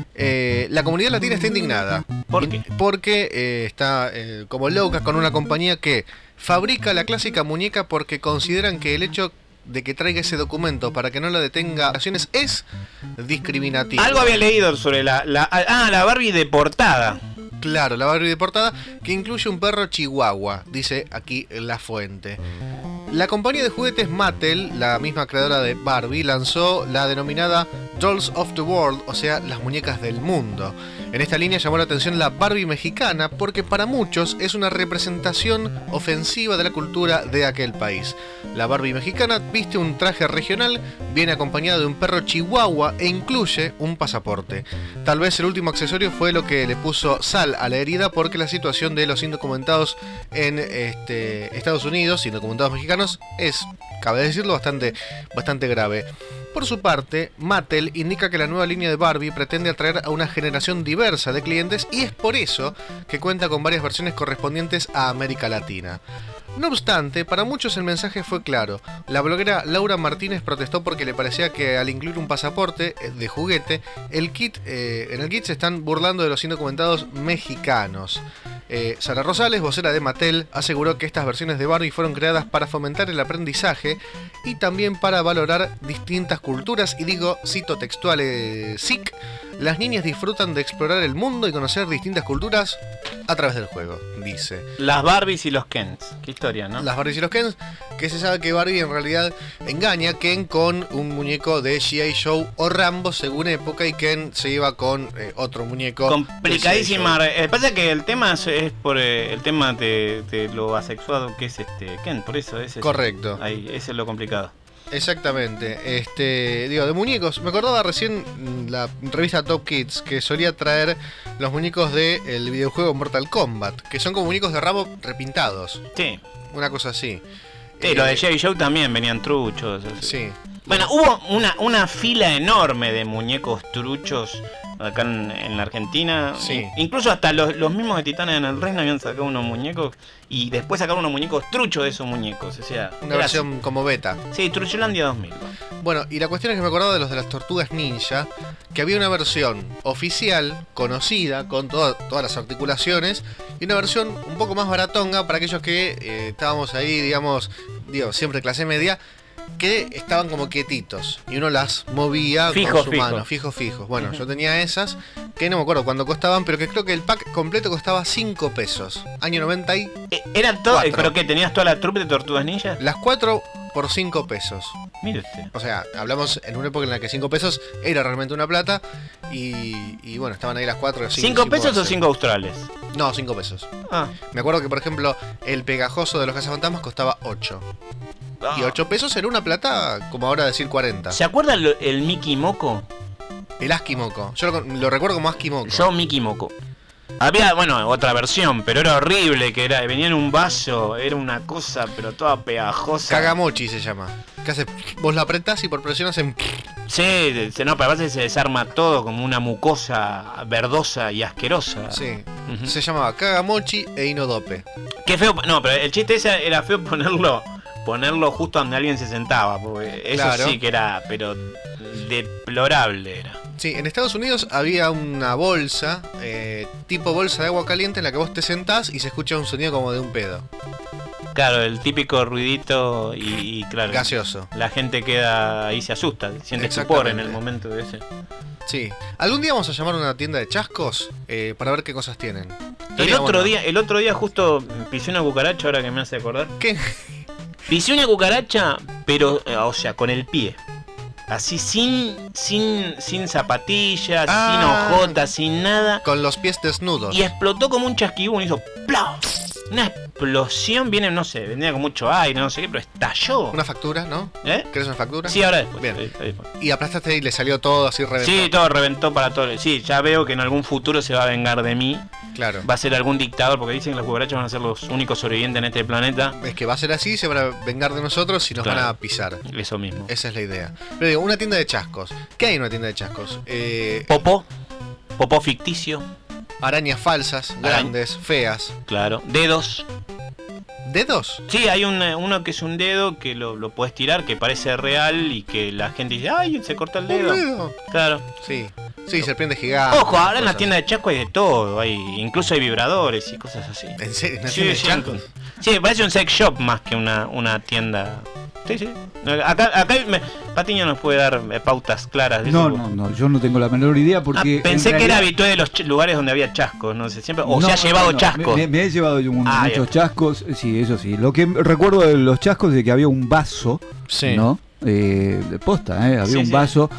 Eh, la comunidad latina está indignada. ¿Por qué? Porque eh, está eh, como loca con una compañía que fabrica la clásica muñeca porque consideran que el hecho de que traiga ese documento para que no la detenga acciones es discriminativo. Algo había leído sobre la, la ah, la Barbie deportada. Claro, la Barbie deportada que incluye un perro chihuahua, dice aquí la fuente. La compañía de juguetes Mattel, la misma creadora de Barbie, lanzó la denominada Dolls of the World, o sea, las muñecas del mundo. En esta línea llamó la atención la Barbie mexicana porque para muchos es una representación ofensiva de la cultura de aquel país. La Barbie mexicana viste un traje regional, viene acompañada de un perro chihuahua e incluye un pasaporte. Tal vez el último accesorio fue lo que le puso sal a la herida porque la situación de los indocumentados en este, Estados Unidos, indocumentados mexicanos, es, cabe decirlo, bastante, bastante grave. Por su parte, Mattel indica que la nueva línea de Barbie pretende atraer a una generación diversa de clientes y es por eso que cuenta con varias versiones correspondientes a América Latina. No obstante, para muchos el mensaje fue claro. La bloguera Laura Martínez protestó porque le parecía que al incluir un pasaporte de juguete, el kit, eh, en el kit se están burlando de los indocumentados mexicanos. Eh, Sara Rosales, vocera de Mattel, aseguró que estas versiones de Barbie fueron creadas para fomentar el aprendizaje y también para valorar distintas culturas. Y digo, cito textual, eh, S I C, las niñas disfrutan de explorar el mundo y conocer distintas culturas a través del juego, dice. Las Barbies y los Kens. Qué historia, ¿no? Las Barbies y los Kens, que se sabe que Barbie en realidad engaña a Ken con un muñeco de G I Joe o Rambo según época y Ken se iba con eh, otro muñeco. Complicadísima. Eh, pasa que el tema es, es por eh, el tema de, de lo asexuado que es este Ken, por eso es Correcto. Ahí, ese es lo complicado. Exactamente, este, digo, de muñecos, me acordaba recién la revista Top Kids que solía traer los muñecos del videojuego Mortal Kombat, que son como muñecos de Rambo repintados. Sí. Una cosa así. Sí, Eh, los de G I Joe también venían truchos. así. Sí. Bueno, hubo una, una fila enorme de muñecos truchos acá en, en la Argentina. Sí. Incluso hasta los, los mismos de Titanes en el Reino habían sacado unos muñecos y después sacaron unos muñecos truchos de esos muñecos. O sea, Una era- versión como beta. Sí, Trucholandia dos mil. Bueno, y la cuestión es que me acordaba de los de las Tortugas Ninja, que había una versión oficial, conocida, con to- todas las articulaciones, y una versión un poco más baratonga para aquellos que eh, estábamos ahí, digamos, digo, siempre clase media, que estaban como quietitos, y uno las movía Fijo, con su fijo. mano, fijos, fijos. Bueno, yo tenía esas, que no me acuerdo cuánto costaban, pero que creo que el pack completo costaba cinco pesos. Año noventa y... ¿Era todo? Cuatro. ¿Pero qué? ¿Tenías toda la trupe de Tortugas Ninja? Las cuatro por cinco pesos. Mire usted. O sea, hablamos en una época en la que cinco pesos era realmente una plata. Y, y bueno, estaban ahí las cuatro. Sí, ¿Cinco sí puedo pesos o hacer. cinco australes? No, cinco pesos. Ah. Me acuerdo que, por ejemplo, el pegajoso de los cazafantasmas costaba ocho. Ah. Y ocho pesos era una plata, como ahora decir cuarenta. ¿Se acuerda el, el Mickey Moco? El Askimoco. Yo lo, lo recuerdo como Askimoco. Yo Mickey Moco. Había, bueno, otra versión, pero era horrible, que era, venía en un vaso, era una cosa, pero toda pegajosa. Kagamochi se llama. Que hace, vos lo apretás y por presión hacen... Sí, se, no, pero a veces se desarma todo como una mucosa verdosa y asquerosa. Sí. Se llamaba Kagamochi e Inodope. Qué feo, no, pero el chiste ese era feo ponerlo ponerlo justo donde alguien se sentaba, porque eso Claro. sí que era, pero deplorable era. Sí, en Estados Unidos había una bolsa, eh, tipo bolsa de agua caliente, en la que vos te sentás y se escucha un sonido como de un pedo. Claro, el típico ruidito y, y claro. Gaseoso. La gente queda ahí, se asusta, siente estupor en el momento de ese. Sí. ¿Algún día vamos a llamar a una tienda de chascos eh, para ver qué cosas tienen? Estaría El otro bueno. día, el otro día justo pisé una cucaracha, ahora que me hace acordar. ¿Qué? Pisé una cucaracha, pero, eh, o sea, con el pie. Así sin, sin, sin zapatillas, Ah. sin ojotas, sin nada. Con los pies desnudos. Y explotó como un chasquibún, hizo ¡plau! Una explosión, viene, no sé, venía con mucho aire, no sé qué, pero estalló. Una factura, ¿no? ¿Eh? ¿Querés una factura? Sí, ahora después. Bien. ahí- ahí después. Y aplastaste y le salió todo así reventado. Sí, todo reventó para todo. Sí, ya veo que en algún futuro se va a vengar de mí. Claro. Va a ser algún dictador, porque dicen que los cucarachas van a ser los únicos sobrevivientes en este planeta. Es que va a ser así, se van a vengar de nosotros y nos Claro. van a pisar. Eso mismo. Esa es la idea. Pero digo, una tienda de chascos. ¿Qué hay en una tienda de chascos? Eh, Popó. Popó ficticio. arañas falsas, Arañ- grandes, feas. Claro. Dedos. ¿Dedos? Sí, hay un, eh, uno que es un dedo que lo, lo puedes tirar, que parece real y que la gente dice, ¡ay, se cortó el dedo! ¿Un dedo? Claro. Sí. Sí, serpiente gigante. Ojo, ahora en la cosas. tienda de chasco hay de todo. Hay, incluso hay vibradores y cosas así. ¿En serio? ¿En la Sí, tienda de sí, chascos? sí, parece un sex shop más que una, una tienda. Sí, sí. Acá, acá me- Patiño nos puede dar eh, pautas claras de No, eso. no, no, yo no tengo la menor idea Ah, porque. pensé en que era realidad- habitual de los ch- lugares donde había chascos, no sé, siempre. O No, se ha no, llevado no, chascos. Me, me he llevado un- Ah, muchos ya. chascos, sí, eso sí. Lo que recuerdo de los chascos es de que había un vaso, Sí. ¿no? Eh, de posta, ¿eh? Había Sí, un sí. vaso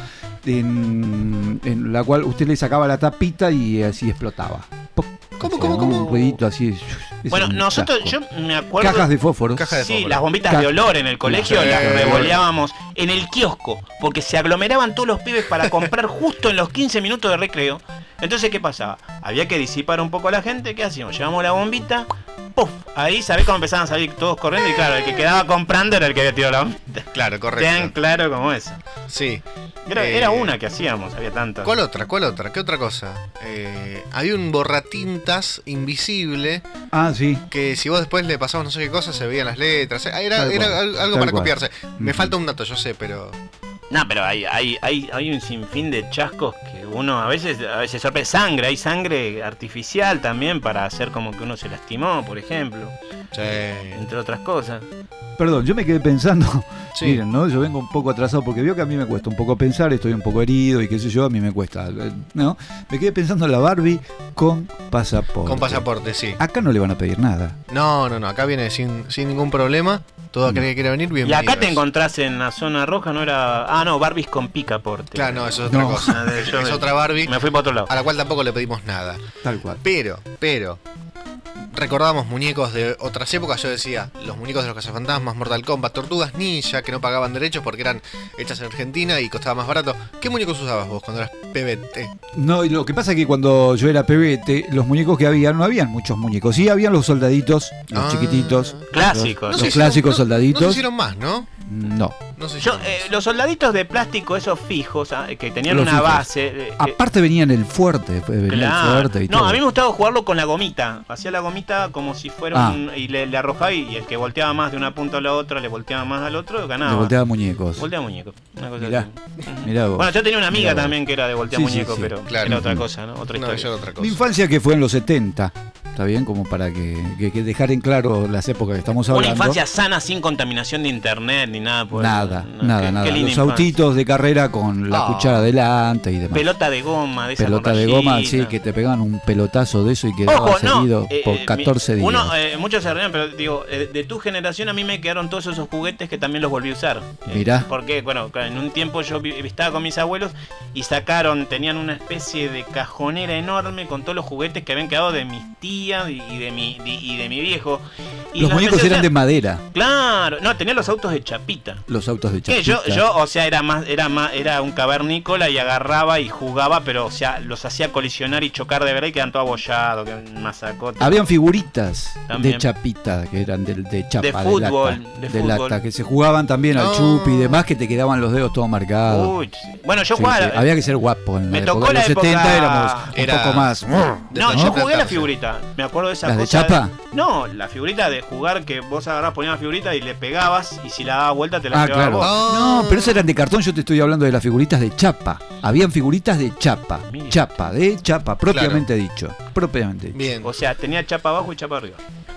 en, en la cual usted le sacaba la tapita y así explotaba. Pop, ¿Cómo, hacía cómo, cómo? Un ruidito así. Ese Bueno, es un nosotros, chasco. yo me acuerdo. Cajas de fósforos. Caja de Sí, fósforo. las bombitas Ca- de olor en el colegio Sí. las revoleábamos en el kiosco, porque se aglomeraban todos los pibes para comprar justo en los quince minutos de recreo. Entonces, ¿qué pasaba? Había que disipar un poco a la gente. ¿Qué hacíamos? Llevamos la bombita, ¡puf! Ahí, ¿sabés cómo empezaban a salir todos corriendo? Y claro, el que quedaba comprando era el que había tirado la bombita. Claro, correcto. Tan claro como eso. Sí. Era, Eh, era una que hacíamos, había tantas. ¿Cuál otra? ¿Cuál otra? ¿Qué otra cosa? Eh, había un borratintas invisible Ah, sí. que si vos después le pasabas no sé qué cosa se veían las letras. Eh, Era, Tal era cual, al- algo tal para cual. copiarse. Me Ujú. falta un dato, yo sé, pero... No, pero hay, hay, hay, hay un sinfín de chascos que uno a veces, a veces sorprende. Sangre, hay sangre artificial también para hacer como que uno se lastimó, por ejemplo. Sí. Entre otras cosas. Perdón, yo me quedé pensando, Sí. miren, ¿no? Yo vengo un poco atrasado porque veo que a mí me cuesta un poco pensar, estoy un poco herido y qué sé yo, a mí me cuesta, eh, ¿no? Me quedé pensando en la Barbie con pasaporte. Con pasaporte, sí. Acá no le van a pedir nada. No, no, no, acá viene sin, sin ningún problema. Todo aquel que quiera venir, Y bienvenido. acá te encontrás en la zona roja, no era. Ah, no, Barbies con picaporte. Claro, no, eso es otra No. cosa. Ah, de- yo es me- otra Barbie Me fui para otro lado. a la cual tampoco le pedimos nada. Tal cual. Pero, pero, recordábamos muñecos de otras épocas. Yo decía, los muñecos de los cazafantasmas, Mortal Kombat, Tortugas Ninja, que no pagaban derechos porque eran hechas en Argentina y costaba más barato. ¿Qué muñecos usabas vos cuando eras pebete? No, y lo que pasa es que cuando yo era pebete, los muñecos que había, no habían muchos muñecos. Sí, habían los soldaditos, los Ah. chiquititos. Clásicos. Los, se los hicieron- clásicos no- soldaditos. No se hicieron más, ¿no? No. No se Yo, hicieron eh, más. los soldaditos de plástico, esos fijos, ah, que tenían Los una fijos. base. eh, eh, Aparte venía en el fuerte, venía claro. el fuerte y No, todo. a mí me gustaba jugarlo con la gomita. Hacía la gomita como si fuera Ah. un. Y le, le arrojaba y, y el que volteaba más de una punta a la otra, le volteaba más al otro, ganaba. Le volteaba muñecos. Volteaba muñeco. Una cosa Mirá, así. mirá vos. Bueno, yo tenía una amiga Mirá vos. también que era de voltear Sí, sí, muñeco, sí. pero Claro. era otra cosa, ¿no? Otra No, historia. eso era otra cosa. Mi infancia que fue en los setenta, ¿está bien? Como para que, que, que dejar en claro las épocas que estamos Una hablando. infancia sana, sin contaminación de internet ni nada por Nada, no, nada, qué- nada. qué linda Los infancia. autitos de carrera con la Ah. cuchara adelante y demás. Pelota de goma, de esa Pelota con de goma, rayita. sí, que te pegaban un pelotazo de eso y quedabas Ojo, no, herido eh, por eh, catorce mi- días. Uno, eh, muchos se ríen, pero digo, eh, de tu generación a mí me quedaron todos esos juguetes que también los volví a usar. Eh, Mirá. Porque, bueno, en un tiempo yo vi- estaba con mis abuelos y sacaron, tenían una especie de cajonera enorme con todos los juguetes que habían quedado de mis tías y y de mi, y y de mi viejo. Y Los muñecos empecé a eran de usar. madera, Claro, no, tenía los autos de chapita. los autos de Que chapita. yo, yo, o sea, era más, era más, era un cavernícola y agarraba y jugaba, pero o sea, los hacía colisionar y chocar de verdad y quedan todo abollados, que un masacote. Habían figuritas También. de chapita, que eran de, de chapa, De fútbol, lata, de de fútbol. lata, que se jugaban también al No. chupi y demás, que te quedaban los dedos todos marcados. Uy, sí. Bueno, yo Sí, jugaba. sí, había que ser guapo en la Me época. tocó En la los setenta época- éramos un Era- poco más. No, yo jugué a la figurita. Me acuerdo de esa ¿Las de cosa. chapa? No, la figurita de jugar que vos agarrás, ponías la figurita y le pegabas y si la dabas vuelta te la Ah, pegabas claro. vos. No, pero esas eran de cartón, yo te estoy hablando de las figuritas de chapa. Habían figuritas de chapa, Mira. chapa, de chapa, propiamente dicho. Propiamente dicho. Bien, O sea, tenía chapa abajo y chapa arriba.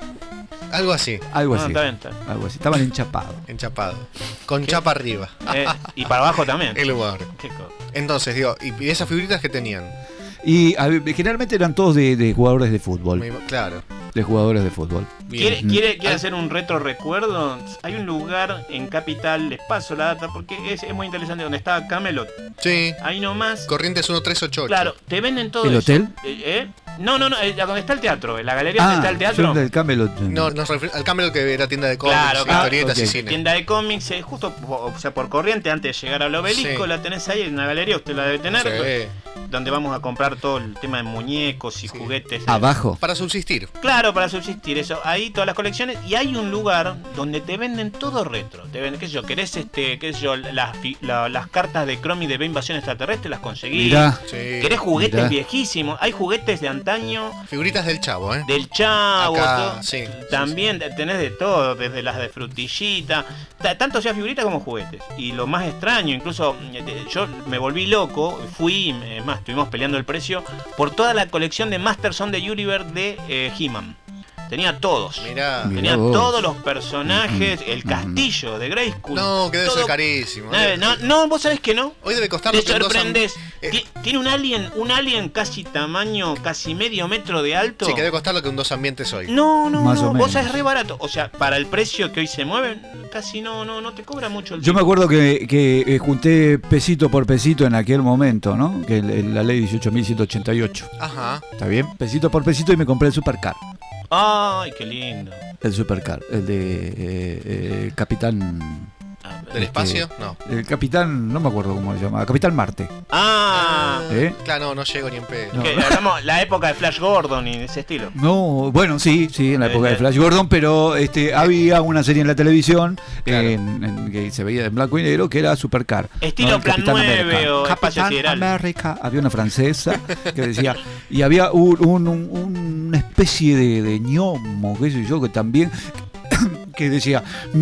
algo así, Algo No, así. está bien, está bien. Algo así. Estaban enchapados. enchapado. Con chapa arriba. Eh, y para abajo también. El humor. Qué cosa. Entonces, digo, ¿y y esas figuritas que tenían? Y a ver, generalmente eran todos de, de jugadores de fútbol. Muy- Claro. De jugadores de fútbol. ¿Quiere, Mm. quiere, quiere hacer un retro recuerdo? Hay un lugar en Capital, les paso la data porque es, es muy interesante, donde está Camelot. Sí. Ahí nomás. Corrientes uno tres ocho ocho. Claro, te venden todo ¿El eso. hotel? Eh, ¿eh? No, no, no, eh, donde está el teatro, en la galería donde Ah, está el teatro. yo del Camelot. No, nos refer- al Camelot que era tienda de cómics, Claro, claro. historietas y ok. cine. Tienda de cómics, eh, justo o sea, por corriente, antes de llegar al obelisco, Sí. la tenés ahí en la galería, usted la debe tener. Sí. Donde vamos a comprar todo el tema de muñecos y juguetes. Abajo. Para subsistir. Claro, para subsistir, eso. Ahí todas las colecciones. Y hay un lugar donde te venden todo retro. Te venden, qué sé yo, querés este, qué sé yo, las, fi- la- las cartas de Chromie de B Invasión Extraterrestre, las conseguís. Mirá. Sí. Querés juguetes Mirá. viejísimos. Hay juguetes de antaño. Figuritas del Chavo, ¿eh? Del Chavo, Acá, todo. sí. También tenés de todo, desde las de frutillita, ta- tanto sea figuritas como juguetes. Y lo más extraño, incluso eh, yo me volví loco, fui, es más, estuvimos peleando el precio por toda la colección de Masters on the Universe de eh, He-Man. Tenía todos. Mirá. Mirá Tenía vos. todos los personajes, el castillo de Grayskull. No, que debe todo- ser carísimo. No, no, no, vos sabés que no. Hoy debe costar Te lo que un dos am- sorprendés. eh, Ti- Tiene un alien, un alien casi tamaño, casi medio metro de alto. Sí, que debe costar lo que un dos ambientes hoy. No, no, Más o no, menos. vos sabés, re barato. O sea, para el precio que hoy se mueven, casi no, no, no te cobra mucho el Yo me tipo. acuerdo que, que eh, junté pesito por pesito en aquel momento, ¿no? Que el- el- la ley dieciocho mil ciento ochenta y ocho. Ajá. ¿Está bien? Pesito por pesito y me compré el supercar. Ay, qué lindo. El supercar, el de eh, eh, Capitán... ¿Del espacio? No. El Capitán, no me acuerdo cómo se llama, Capitán Marte. Ah, ¿Eh? Claro, no, no llego ni en pedo. No. que hablamos la época de Flash Gordon y de ese estilo. No, bueno, sí, sí, en la Eh, época de eh. Flash Gordon, pero este, había una serie en la televisión Claro. en- en- que se veía en blanco y negro que era Supercar. Estilo El Plan Capitán nueve América. o Espacio Capitán Sideral. América. Había una francesa que decía, y había un, un- un- una especie de, de ñomo, qué sé yo, que también que decía,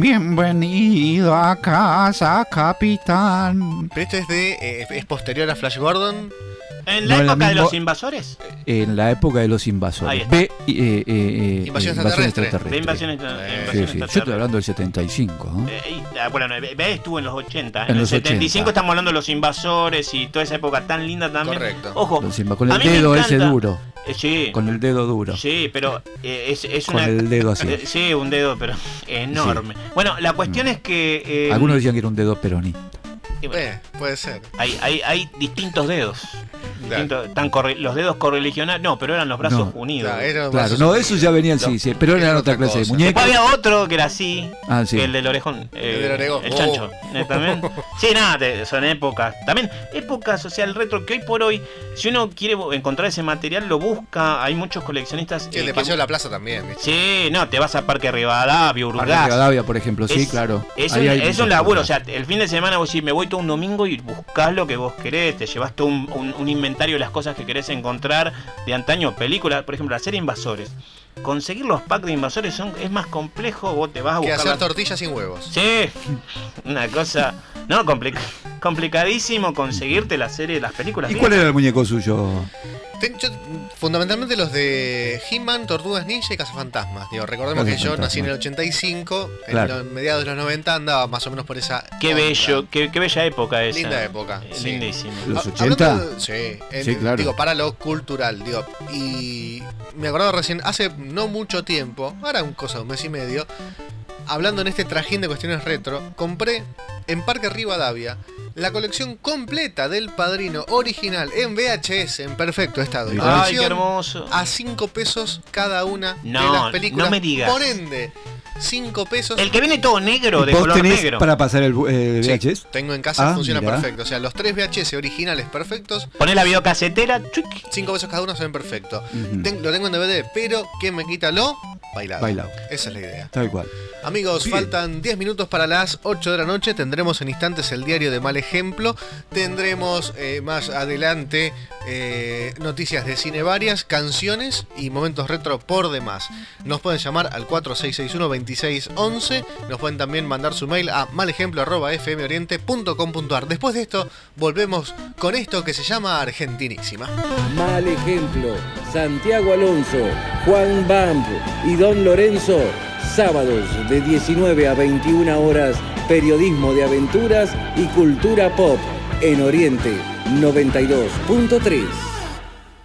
bienvenido a casa, capitán. Pero este es de. eh, es posterior a Flash Gordon. En la No, en la época de mismo- los invasores. En la época de los Ahí invasores. está. B, eh, eh, eh, Invasión invasión extraterrestre. De invasión, extra- Sí, invasión Sí, sí. Yo extraterrestre. estoy hablando del setenta y cinco, ¿no? Eh, y, ah, bueno, B B estuvo en los ochenta. En En, los el setenta y cinco ochenta. estamos hablando de los invasores y toda esa época tan linda también. Correcto. Ojo, Los inva- con a el mí me dedo ese encanta- duro. eh, sí, Con el dedo duro. sí, pero eh, es, es Con una. el dedo así. eh, sí, un dedo, pero enorme. Bueno, la cuestión es que. eh, Algunos decían que era un dedo peronista. y bueno, Eh, puede ser. hay, hay, hay distintos dedos. Claro. Distintos- tan corre- los dedos correligionarios. No, pero eran los brazos No. unidos. Claro, era Claro, brazos no, unidos. eso ya venían, sí, sí, pero Era eran otra otra clase de cosa. muñecos. Después había otro que era así, Ah, sí. el del orejón. eh, El del orejón. El Oh. chancho. eh, también. Sí, nada, te- son épocas. También épocas, o sea, el retro que hoy por hoy, si uno quiere bu- encontrar ese material, lo busca. Hay muchos coleccionistas. Sí, el eh, de que- Paseo de la Plaza también, ¿viste? Sí, no, te vas a Parque Rivadavia, Parque Urgaz. Rivadavia, por ejemplo, sí, Es- claro. Es, Ahí un, hay es muchas un laburo, o cosas. sea, el fin de semana vos decís, me voy todo un domingo y buscás lo que vos querés, te llevas todo un, un- un inventario de las cosas que querés encontrar de antaño, películas, por ejemplo, la serie Invasores. Conseguir los packs de Invasores son, es más complejo, vos te vas a Que buscar. hacer la- tortillas sin huevos. Sí, una cosa, no, complica- complicadísimo conseguirte la serie de las películas. ¿Y cuál era el muñeco suyo? Ten- yo, fundamentalmente los de He-Man, Tortugas Ninja y Cazafantasmas. Digo, recordemos que yo Cazafantasmas. nací en el ochenta y cinco, Claro. en los mediados de los noventa andaba más o menos por esa. Qué onda. bello, qué, qué bella época esa. Linda época, Eh, sí. Lindísimo. ¿Los Ha- ochenta? hablando de- sí, en- Sí, claro. digo, para lo cultural, digo, y me acordaba recién, hace no mucho tiempo, ahora un cosa, un mes y medio, hablando en este trajín de cuestiones retro, compré en Parque Rivadavia la colección completa del Padrino original en V H S, en perfecto estado. Y Mirá. Ay, qué colección hermoso. a cinco pesos cada una No, de las películas. no me digas. Por ende, cinco pesos. El que viene todo negro, de ¿Vos color tenés negro. para pasar el eh, Sí, V H S? tengo en casa, Ah, funciona mirá. perfecto. O sea, los tres V H S originales perfectos, Ponés la videocasetera, chuc. cinco pesos cada uno, se ven perfecto. Ujú. Ten- lo tengo en D V D, pero ¿qué me quita lo? Bailado. Bailado. Esa es la idea. Tal cual. Amigos, Bien. faltan diez minutos para las ocho de la noche. Tendremos en instantes el diario de Mal Ejemplo. Tendremos eh, más adelante eh, noticias de cine varias, canciones y momentos retro por demás. Nos pueden llamar al cuatro seis seis uno, dos seis uno uno. Nos pueden también mandar su mail a malejemplo arroba f m oriente punto com punto a r. Después de esto, volvemos con esto que se llama Argentinísima. Mal Ejemplo, Santiago Alonso, Juan Bamp y Don Lorenzo, sábados de diecinueve a veintiuna horas, periodismo de aventuras y cultura pop en Oriente noventa y dos punto tres.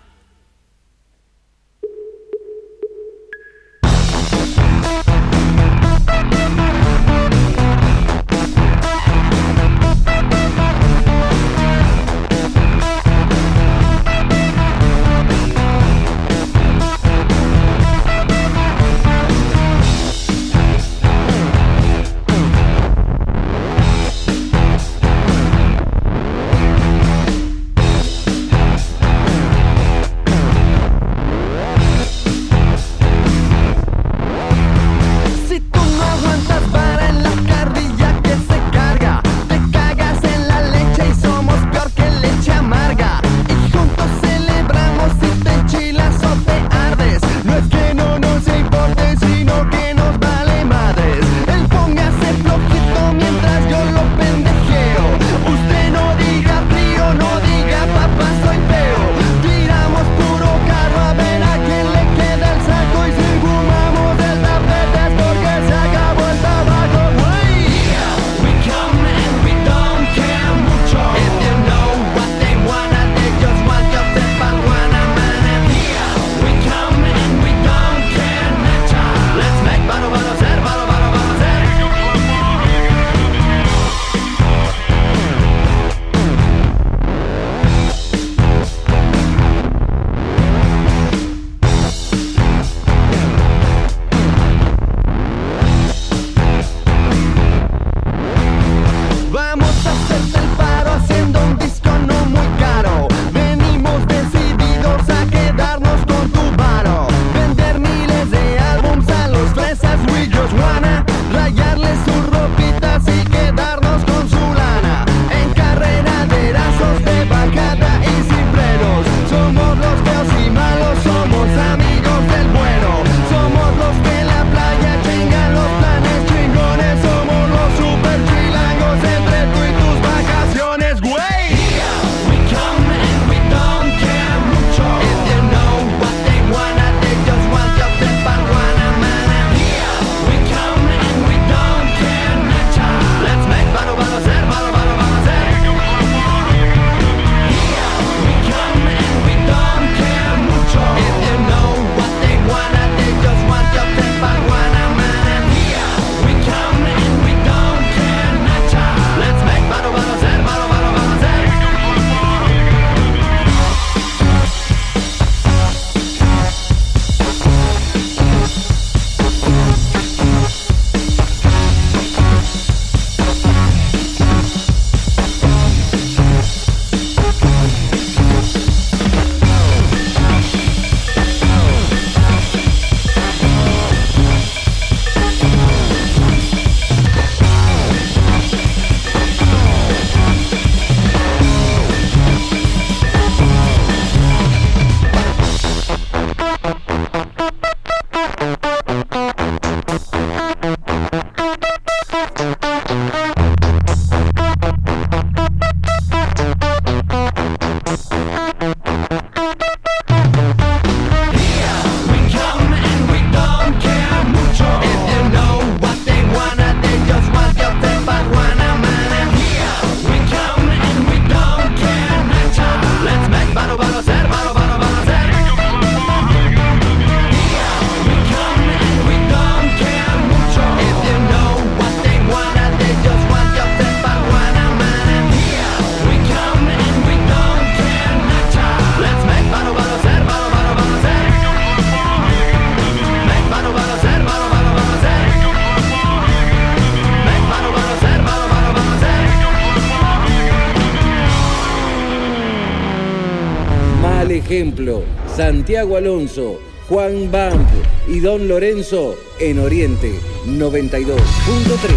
ejemplo, Santiago Alonso, Juan Bamp y Don Lorenzo en Oriente noventa y dos punto tres.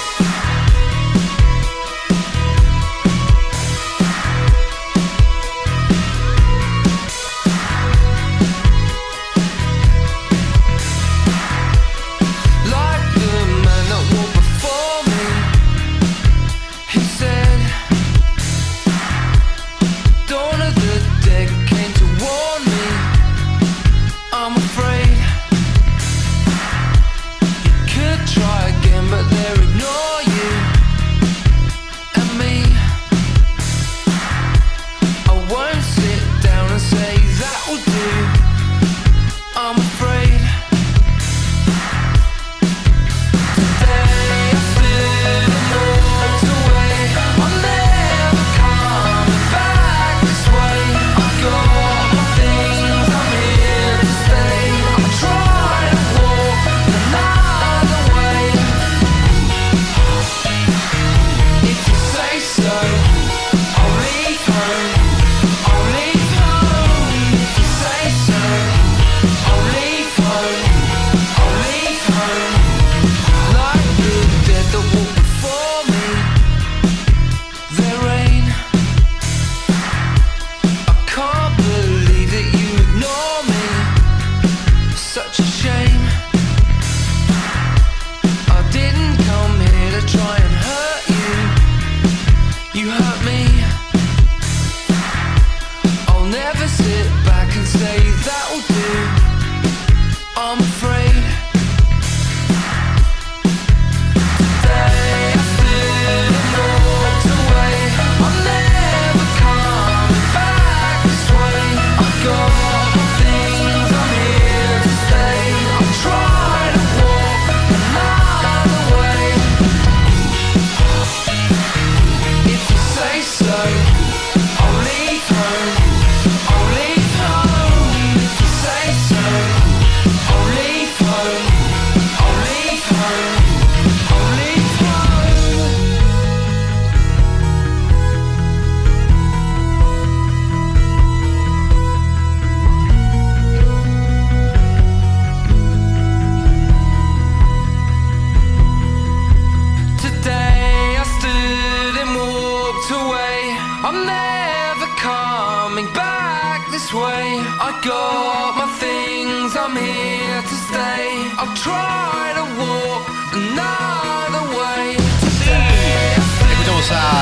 Escuchamos a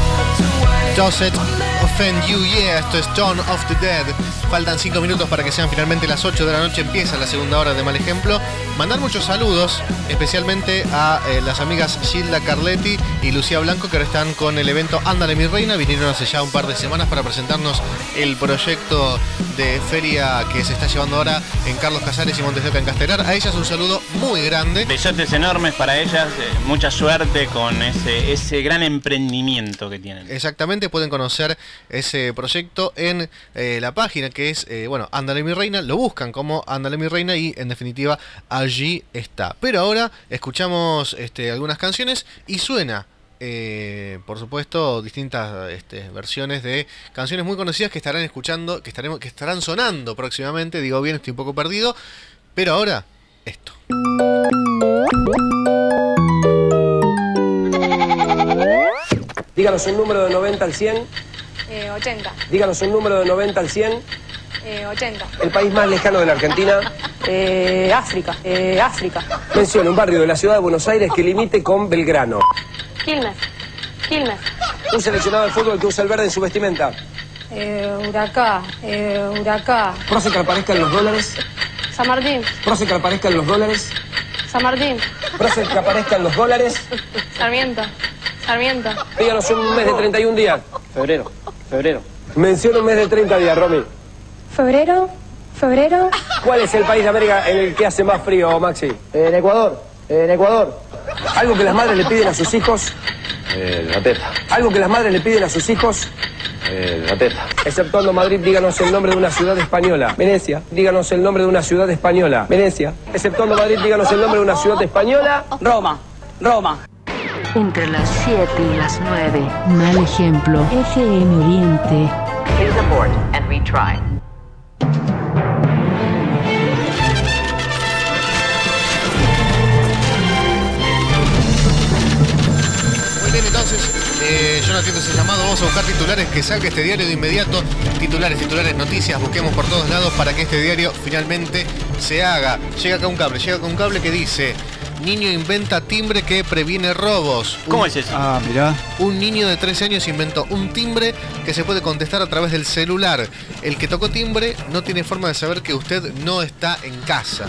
Doesn't Offend You, yeah, esto es Dawn of the Dead. Faltan cinco minutos para que sean finalmente las ocho de la noche, empieza la segunda hora de Mal Ejemplo. Mandar muchos saludos, especialmente a eh, las amigas Gilda Carletti y Lucía Blanco, que ahora están con el evento Ándale mi reina. Vinieron hace ya un par de semanas para presentarnos el proyecto de feria que se está llevando ahora en Carlos Casares y Montes de Oca en Castelar. A ellas un saludo muy grande. Besotes enormes para ellas, eh, mucha suerte con ese, ese gran emprendimiento que tienen. Exactamente, pueden conocer ese proyecto en eh, la página que es, eh, bueno, Ándale mi reina, lo buscan como Ándale mi reina y en definitiva allí está. Pero ahora escuchamos este, algunas canciones y suena, eh, por supuesto, distintas este, versiones de canciones muy conocidas que estarán escuchando, que, estaremos, que estarán sonando próximamente. Digo bien, estoy un poco perdido, pero ahora esto. Díganos un número de noventa al cien. Eh, ochenta. Díganos un número de noventa al cien. Eh, ochenta. El país más lejano de la Argentina. Eh, África. Eh, África. Mencione un barrio de la ciudad de Buenos Aires que limite con Belgrano. Quilmes. Quilmes. Un seleccionado de fútbol que usa el verde en su vestimenta. Eh, Huracá. Eh, Huracá. Prócer que aparezcan los dólares. San Martín. Prócer que aparezcan los dólares. San Martín. Prócer que aparezcan los dólares. Sarmiento. Sarmiento. Díganos un mes de treinta y un días. Febrero. Febrero. Menciona un mes de treinta días, Romy. Febrero. Febrero. ¿Cuál es el país de América en el que hace más frío, Maxi? En Ecuador. En Ecuador. Algo que las madres le piden a sus hijos. Eh, la teta. Algo que las madres le piden a sus hijos. Eh, la teta. Exceptuando Madrid, díganos el nombre de una ciudad española. Venecia. Díganos el nombre de una ciudad española. Venecia. Exceptuando Madrid, díganos el nombre de una ciudad española. Roma. Roma. Entre las siete y las nueve. Mal Ejemplo. F M Oriente. Please abort and retry. Bien, entonces, eh, yo no atiendo ese llamado. Vamos a buscar titulares que saque este diario de inmediato. Titulares, titulares, noticias. Busquemos por todos lados para que este diario finalmente se haga. Llega acá un cable, llega acá un cable que dice: niño inventa timbre que previene robos. ¿Cómo Un- es eso? Ah, mirá. Un niño de trece años inventó un timbre que se puede contestar a través del celular. El que tocó timbre no tiene forma de saber que usted no está en casa.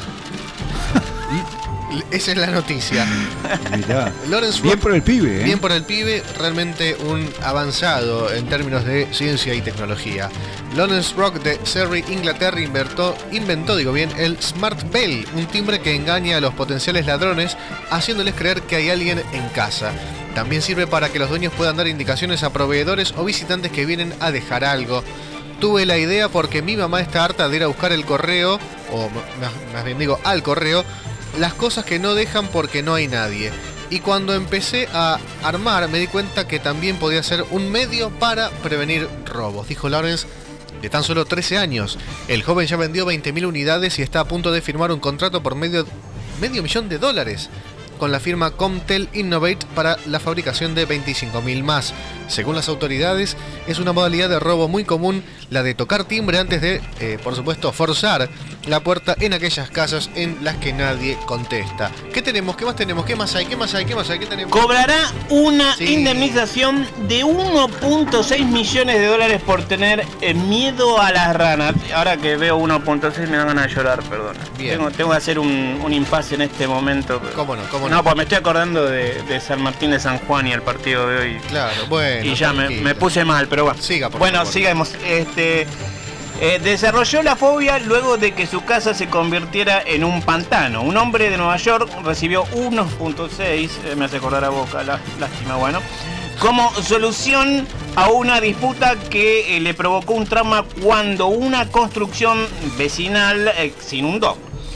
Esa es la noticia. Mirá. Lawrence Bien Rock- por el pibe, ¿eh? Bien por el pibe, realmente un avanzado en términos de ciencia y tecnología. Lawrence Rock de Surrey, Inglaterra, inventó, inventó digo bien, el Smart Bell, un timbre que engaña a los potenciales ladrones, haciéndoles creer que hay alguien en casa. También sirve para que los dueños puedan dar indicaciones a proveedores o visitantes que vienen a dejar algo. Tuve la idea porque mi mamá está harta de ir a buscar el correo, o más, más bien digo, al correo, las cosas que no dejan porque no hay nadie. Y cuando empecé a armar me di cuenta que también podía ser un medio para prevenir robos, dijo Lawrence, de tan solo trece años. El joven ya vendió veinte mil unidades y está a punto de firmar un contrato por medio, medio millón de dólares con la firma Comtel Innovate para la fabricación de veinticinco mil más. Según las autoridades, es una modalidad de robo muy común la de tocar timbre antes de, eh, por supuesto, forzar la puerta en aquellas casas en las que nadie contesta. ¿Qué tenemos? ¿Qué más tenemos? ¿Qué más hay? ¿Qué más hay? ¿Qué más hay? ¿Qué tenemos? Cobrará una Sí. indemnización de uno punto seis millones de dólares por tener eh, miedo a las ranas. Ahora que veo uno punto seis me dan ganas de llorar, perdón. Bien. Tengo, tengo que hacer un, un impasse en este momento. pero- ¿Cómo no? ¿Cómo No, no? pues me estoy acordando de, de San Martín de San Juan y el partido de hoy. Claro, bueno. Y ya me, tranquilo. me puse mal, pero bueno. Siga, por Bueno, favor. sigamos. Este, eh, desarrolló la fobia luego de que su casa se convirtiera en un pantano. Un hombre de Nueva York recibió uno punto seis, eh, me hace acordar a Boca, lá- lástima, bueno, como solución a una disputa que eh, le provocó un trauma cuando una construcción vecinal eh, se inundó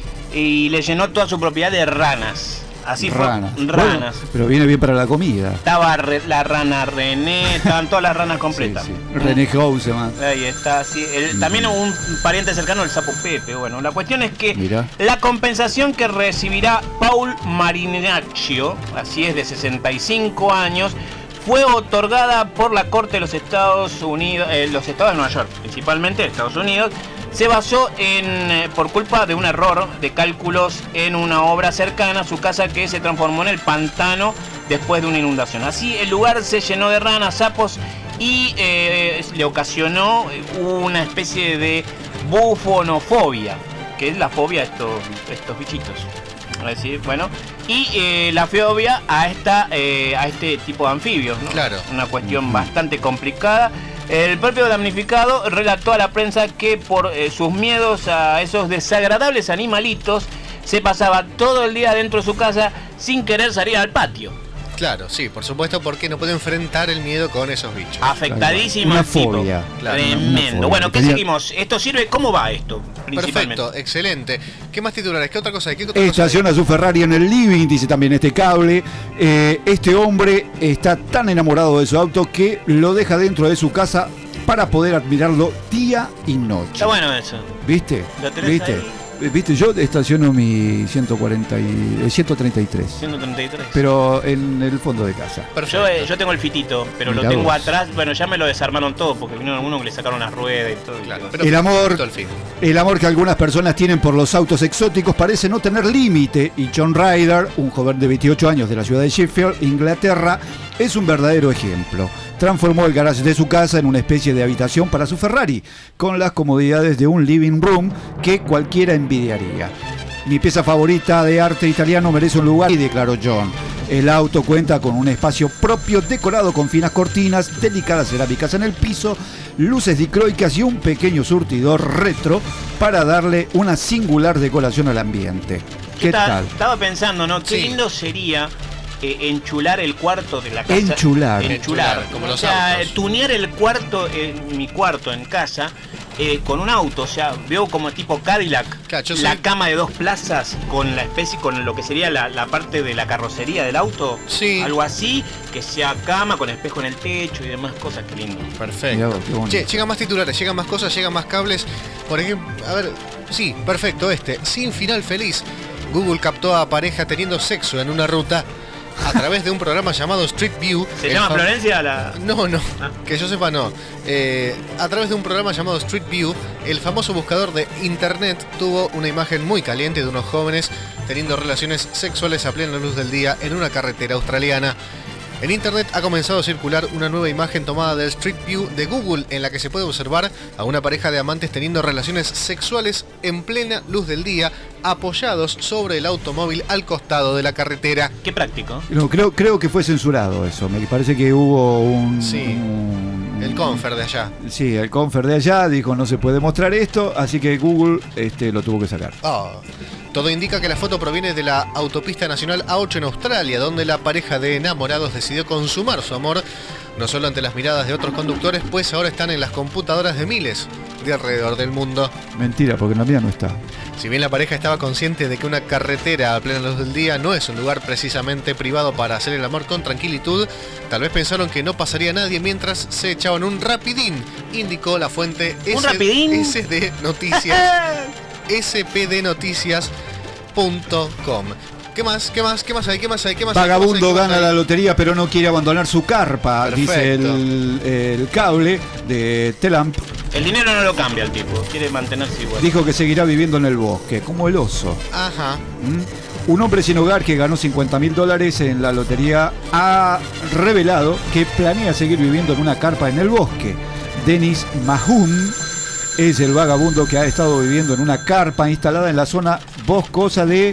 y le llenó toda su propiedad de ranas. Así Ranas. fue, ranas. Bueno, pero viene bien para la comida. Estaba re- la rana René, estaban todas las ranas completas. René Hauseman. Ahí está, sí. El- también un pariente cercano, el sapo Pepe. Bueno, la cuestión es que Mirá. la compensación que recibirá Paul Marinaccio, así es, de sesenta y cinco años, fue otorgada por la Corte de los Estados Unidos, eh, los Estados de Nueva York, principalmente Estados Unidos. Se basó en, eh, por culpa de un error de cálculos en una obra cercana a su casa que se transformó en el pantano después de una inundación. Así el lugar se llenó de ranas, sapos y eh, le ocasionó una especie de bufonofobia, que es la fobia a estos, estos bichitos. Es decir, bueno, y eh, la fobia a esta eh, a este tipo de anfibios, ¿no? Claro. Una cuestión bastante complicada. El propio damnificado relató a la prensa que por eh, sus miedos a esos desagradables animalitos se pasaba todo el día dentro de su casa sin querer salir al patio. Claro, sí, por supuesto, porque no puede enfrentar el miedo con esos bichos. Afectadísimo Una el tipo. fobia. Claro, Tremendo. una fobia. Bueno, ¿qué Tenía- seguimos? ¿Esto sirve? ¿Cómo va esto? Principalmente. Perfecto, excelente. ¿Qué más titulares? ¿Qué otra cosa hay? ¿Qué otra cosa hay? Estaciona su Ferrari en el living, dice también este cable. Eh, este hombre está tan enamorado de su auto que lo deja dentro de su casa para poder admirarlo día y noche. Está bueno eso. ¿Viste? ¿Lo tenés ¿Viste? ahí? ¿Viste? Yo estaciono mi ciento cuarenta y, eh, ciento treinta y tres, ciento treinta y tres. pero en el fondo de casa. Yo, eh, yo tengo el fitito, pero Mirá lo tengo vos. atrás. Bueno, ya me lo desarmaron todo porque vino uno que le sacaron las ruedas y todo. Claro, y- pero El amor, todo el fin. el amor que algunas personas tienen por los autos exóticos parece no tener límite, y John Ryder, un joven de veintiocho años de la ciudad de Sheffield, Inglaterra, es un verdadero ejemplo. Transformó el garage de su casa en una especie de habitación para su Ferrari, con las comodidades de un living room que cualquiera envidiaría. Mi pieza favorita de arte italiano merece un lugar, y declaró John. El auto cuenta con un espacio propio decorado con finas cortinas, delicadas cerámicas en el piso, luces dicroicas y un pequeño surtidor retro para darle una singular decoración al ambiente. ¿Qué Estaba- tal? Estaba pensando, ¿no? Qué Sí. lindo sería eh, enchular el cuarto de la casa. Enchular. Enchular. Enchular, como o los sea, autos. tunear el cuarto, en mi cuarto en casa, eh, con un auto. O sea, veo como tipo Cadillac. Claro, yo la soy- cama de dos plazas con la especie, con lo que sería la, la parte de la carrocería del auto. Sí. Algo así, que sea cama con espejo en el techo y demás cosas. Qué lindo. Mirá Perfecto. vos, qué bonito. Che, llegan más titulares, llegan más cosas, llegan más cables. Por ejemplo, a ver, sí, perfecto, este. Sin final feliz. Google captó a pareja teniendo sexo en una ruta a través de un programa llamado Street View. ¿Se el llama fam- Florencia la...? No, no, Ah. que yo sepa no. Eh, a través de un programa llamado Street View, el famoso buscador de internet tuvo una imagen muy caliente de unos jóvenes teniendo relaciones sexuales a plena luz del día en una carretera australiana. En internet ha comenzado a circular una nueva imagen tomada del Street View de Google en la que se puede observar a una pareja de amantes teniendo relaciones sexuales en plena luz del día, apoyados sobre el automóvil al costado de la carretera. Qué práctico. No, creo, creo que fue censurado eso. Me parece que hubo un. Sí. un- El Confer de allá. Sí, el Confer de allá dijo no se puede mostrar esto, así que Google este, lo tuvo que sacar. Oh. Todo indica que la foto proviene de la autopista nacional A ocho en Australia, donde la pareja de enamorados decidió consumar su amor, no solo ante las miradas de otros conductores, pues ahora están en las computadoras de miles de alrededor del mundo. Mentira, porque en la mía no está. Si bien la pareja estaba consciente de que una carretera a plena luz del día no es un lugar precisamente privado para hacer el amor con tranquilitud, tal vez pensaron que no pasaría nadie mientras se echaban un rapidín, indicó la fuente ¿Un rapidín? S D Noticias. S P D Noticias punto com. ¿Qué más? ¿Qué más? ¿Qué más hay? ¿Qué más hay? ¿Qué más hay? Vagabundo ¿Qué más hay? gana la lotería pero no quiere abandonar su carpa, Perfecto. dice el, el cable de Telamp. El dinero no lo cambia el tipo, quiere mantenerse igual. Dijo que seguirá viviendo en el bosque, como el oso. Ajá. ¿Mm? Un hombre sin hogar que ganó cincuenta mil dólares en la lotería ha revelado que planea seguir viviendo en una carpa en el bosque. Denis Mahum es el vagabundo que ha estado viviendo en una carpa instalada en la zona boscosa de...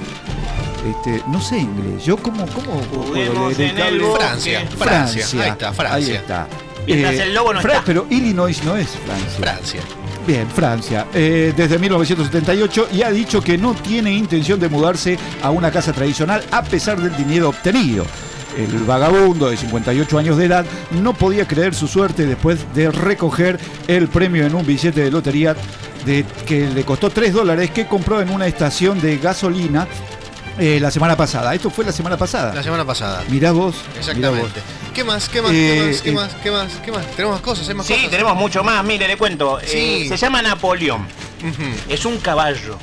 Este, no sé inglés, yo como cómo puedo Juguemos leer el en el cable? bosque. Francia, Francia. Ahí está, Francia. Ahí está. Mientras el lobo no Fra- está. Pero Illinois no es Francia. Francia. Bien, Francia, eh, desde mil novecientos setenta y ocho y ha dicho que no tiene intención de mudarse a una casa tradicional a pesar del dinero obtenido. El vagabundo de cincuenta y ocho años de edad no podía creer su suerte después de recoger el premio en un billete de lotería de, que le costó tres dólares que compró en una estación de gasolina eh, la semana pasada. Esto fue la semana pasada. La semana pasada. Mirá vos. mirá vos. Exactamente. ¿Qué más? ¿Qué más? Eh, ¿Qué más? ¿Qué eh, más? ¿Qué más? ¿Qué más? Tenemos más cosas, hay más Sí, cosas. tenemos mucho más, mire, le cuento. Sí. Eh, se llama Napoleón. Ujú. Es un caballo.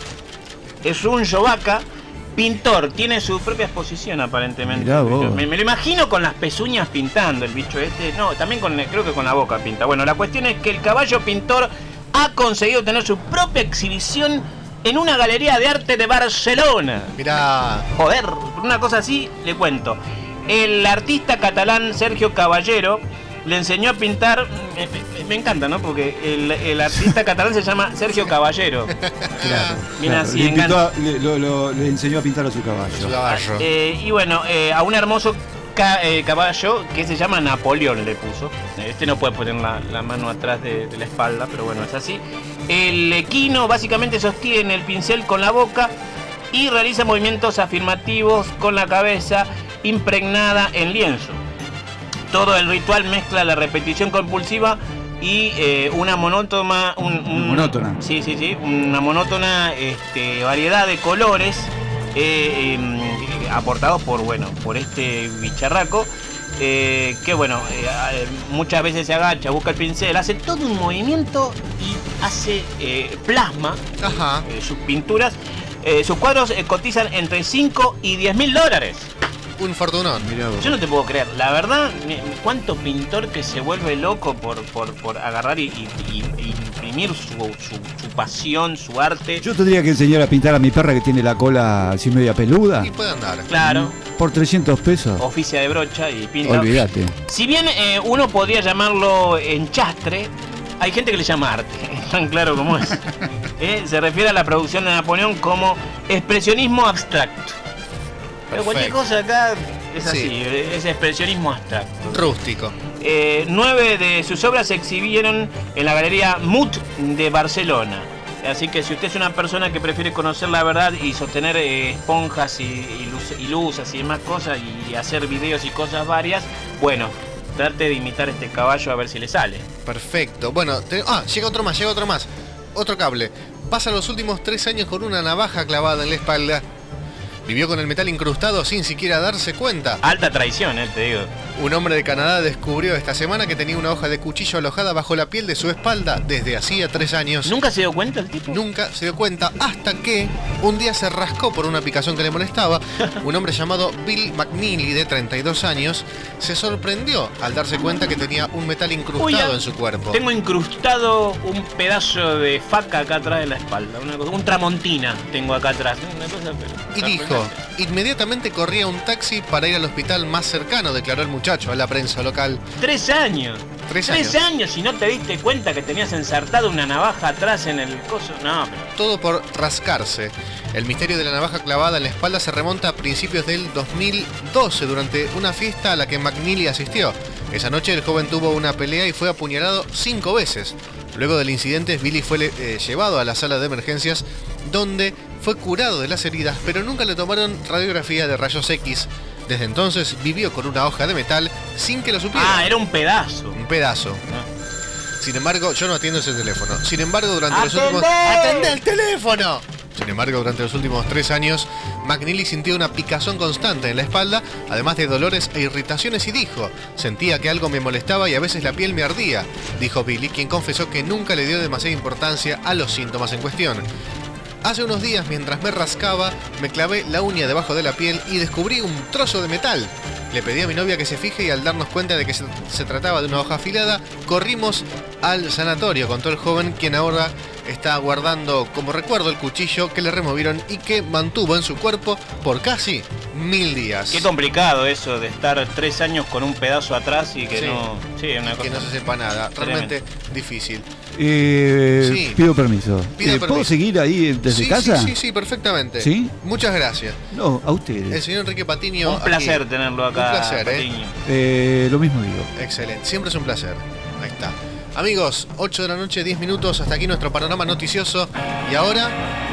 Es un yovaca. Pintor, tiene su propia exposición aparentemente. Mirá vos. Me, me lo imagino con las pezuñas pintando el bicho este. No, también con, creo que con la boca pinta. Bueno, la cuestión es que el caballo pintor ha conseguido tener su propia exhibición en una galería de arte de Barcelona. Mirá. Joder, por una cosa así le cuento. El artista catalán Sergio Caballero le enseñó a pintar. Me, me- me encanta, ¿no? Porque el, el artista catalán se llama Sergio Caballero. Claro, Viene claro. así, Le, engancha. invitó a- le- lo- lo- le enseñó a pintar a su caballo. Su caballo. Eh, y bueno, eh, a un hermoso ca- eh, caballo que se llama Napoleón le puso. Este no puede poner la, la mano atrás de, de la espalda, pero bueno, es así. El equino básicamente sostiene el pincel con la boca y realiza movimientos afirmativos con la cabeza impregnada en lienzo. Todo el ritual mezcla la repetición compulsiva y eh, una monótona, un- un- Monótona. Sí, sí, sí, una monótona este, variedad de colores eh, eh, aportados por bueno, por este bicharraco. eh, que bueno, eh, eh, muchas veces se agacha, busca el pincel, hace todo un movimiento y hace eh, plasma Ajá. eh, sus pinturas. Eh, sus cuadros eh, cotizan entre cinco y diez mil dólares. Un fortunón. Mirá vos. Yo no te puedo creer, la verdad, mi- cuánto pintor que se vuelve loco por, por, por agarrar y, y- y- y imprimir su, su, su pasión, su arte. Yo tendría que enseñar a pintar a mi perra que tiene la cola así media peluda. Y puede andar. Claro, Por trescientos pesos. oficia de brocha y pinta. Olvídate. Si bien eh, uno podría llamarlo enchastre, hay gente que le llama arte, tan claro como es. Eh, Se refiere a la producción de Napoleón como expresionismo abstracto. Pero cualquier Perfecto. cosa acá es así, Sí. es expresionismo abstracto. Rústico. Eh, nueve de sus obras se exhibieron en la Galería Mut de Barcelona. Así que si usted es una persona que prefiere conocer la verdad y sostener eh, esponjas y, y, luz- y luzas y demás cosas y hacer videos y cosas varias, bueno, trate de imitar este caballo a ver si le sale. Perfecto. Bueno, te- ah, llega otro más, llega otro más. Otro cable. Pasa los últimos tres años con una navaja clavada en la espalda. Vivió con el metal incrustado sin siquiera darse cuenta. Alta traición, eh, te digo. Un hombre de Canadá descubrió esta semana que tenía una hoja de cuchillo alojada bajo la piel de su espalda desde hacía tres años. ¿Nunca se dio cuenta el tipo? Nunca se dio cuenta hasta que un día se rascó por una picazón que le molestaba. Un hombre llamado Bill McNeely, de treinta y dos años, se sorprendió al darse cuenta que tenía un metal incrustado Uy, ya. en su cuerpo. Tengo incrustado un pedazo de faca acá atrás de la espalda. Una cosa, un tramontina tengo acá atrás. Una cosa, pero, Y dijo, inmediatamente corría un taxi para ir al hospital más cercano, declaró el muchacho a la prensa local. Tres años. Tres Tres años. años y no te diste cuenta que tenías ensartado una navaja atrás en el coso. No, pero... Todo por rascarse. El misterio de la navaja clavada en la espalda se remonta a principios del dos mil doce durante una fiesta a la que McNeely asistió. Esa noche el joven tuvo una pelea y fue apuñalado cinco veces. Luego del incidente, Billy fue eh, llevado a la sala de emergencias donde fue curado de las heridas, pero nunca le tomaron radiografía de rayos X. Desde entonces vivió con una hoja de metal sin que lo supiera. Ah, era un pedazo. Un pedazo. Ah. Sin embargo, yo no atiendo ese teléfono. Sin embargo, durante los ¡Atendé! últimos... ¡Atendé el teléfono! Sin embargo, durante los últimos tres años, McNeely sintió una picazón constante en la espalda, además de dolores e irritaciones, y dijo, sentía que algo me molestaba y a veces la piel me ardía, dijo Billy, quien confesó que nunca le dio demasiada importancia a los síntomas en cuestión. Hace unos días, mientras me rascaba, me clavé la uña debajo de la piel y descubrí un trozo de metal. Le pedí a mi novia que se fije y al darnos cuenta de que se, se trataba de una hoja afilada, corrimos al sanatorio, contó el joven, quien ahora está guardando como recuerdo el cuchillo que le removieron y que mantuvo en su cuerpo por casi mil días. Qué complicado eso de estar tres años con un pedazo atrás y que Sí. no... Sí, una cosa... Que no se sepa nada. Realmente difícil. Eh, Sí. Pido permiso. Pida Eh, ¿Puedo permiso. seguir ahí desde Sí, casa? Sí, sí, sí, perfectamente. ¿Sí? Muchas gracias. No, a ustedes. El señor Enrique Patiño. Un placer aquí. tenerlo acá, Un placer, Patiño. ¿eh? Eh, lo mismo digo. Excelente. Siempre es un placer. Ahí está. Amigos, ocho de la noche, diez minutos. Hasta aquí nuestro panorama noticioso. Y ahora.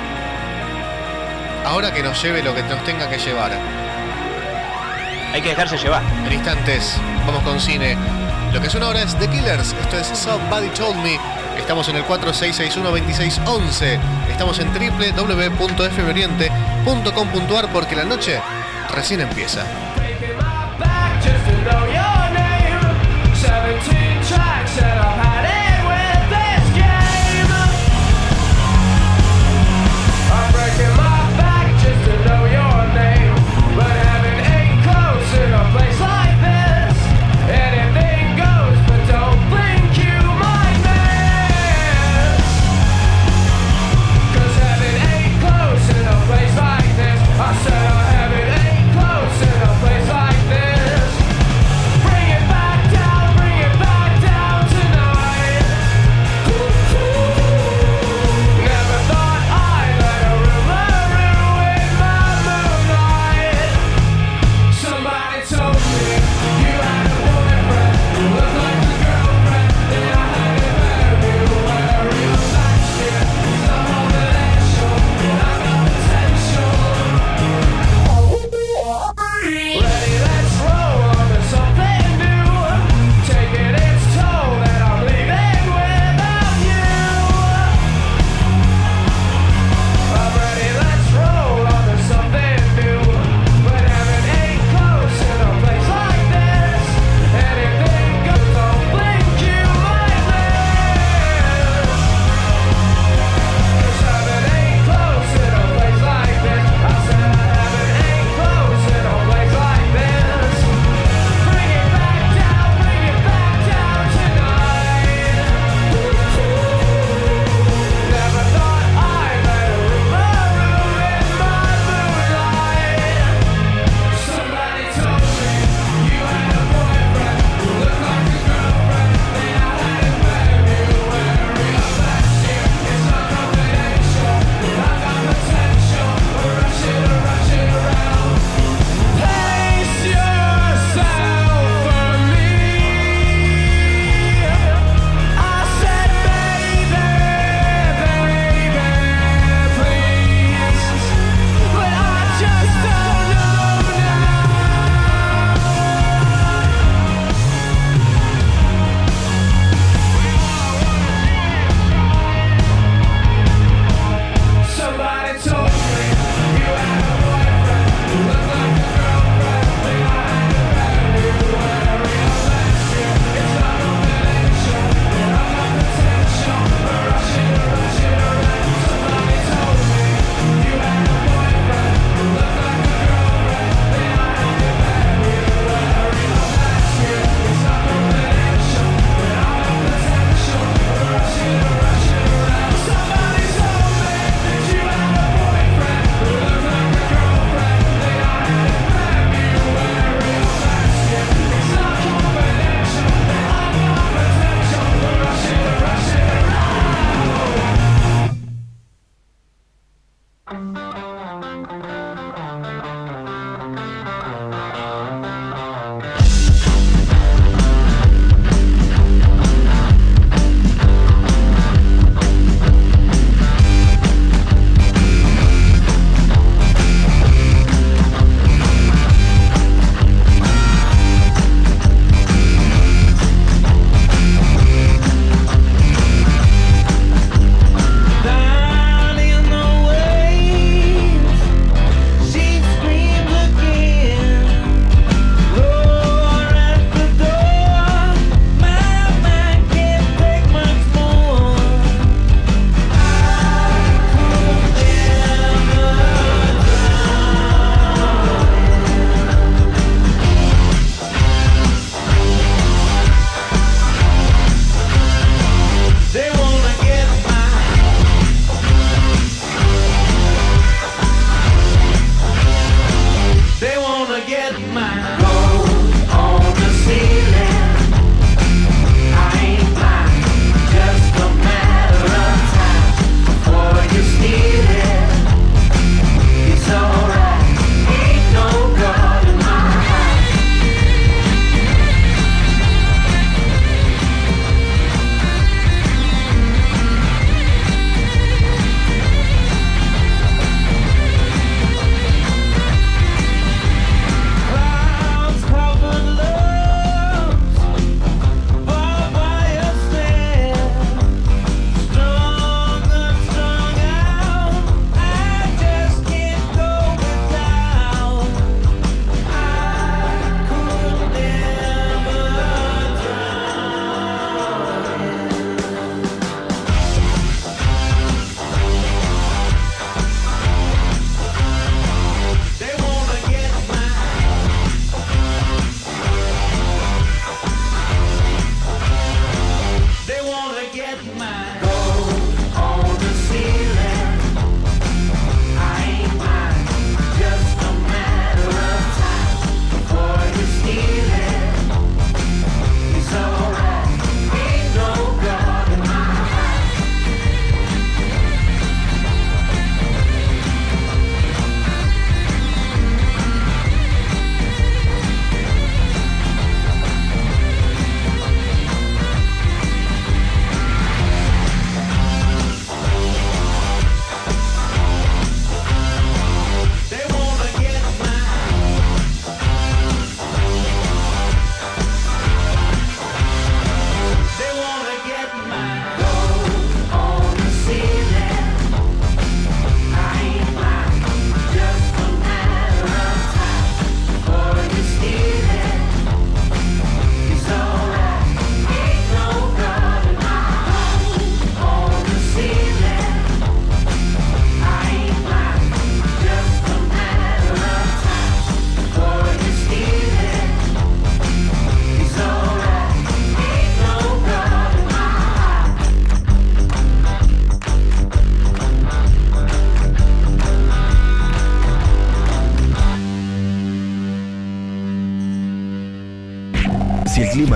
Ahora que nos lleve lo que nos tenga que llevar. Hay que dejarse llevar. En instantes, vamos con cine. Lo que suena ahora es The Killers. Esto es Somebody Told Me. Estamos en el cuatro seis seis uno, dos seis uno uno. Estamos en doble u doble u doble u punto f m oriente punto com punto a r porque la noche recién empieza. Just to know your name. seventeen tracks that I've had it with this game. I'm breaking my back just to know your name. But heaven ain't close in a place like this. Anything goes, but don't blink, you might miss. Cause heaven ain't close in a place like this. I said oh, heaven ain't close in a place like this. Bring it back down, bring it back down tonight.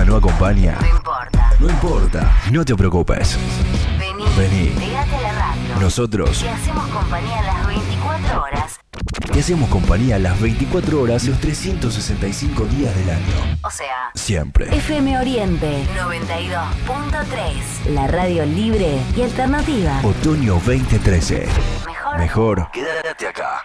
no acompaña, No importa. no importa, no te preocupes. Vení. Vení. Pegate a la radio. Nosotros Te hacemos compañía las veinticuatro horas. te hacemos compañía las veinticuatro horas, los trescientos sesenta y cinco días del año. O sea, Siempre. F M Oriente noventa y dos punto tres. La radio libre y alternativa. Otoño veinte trece. Mejor. Mejor. Quédate acá.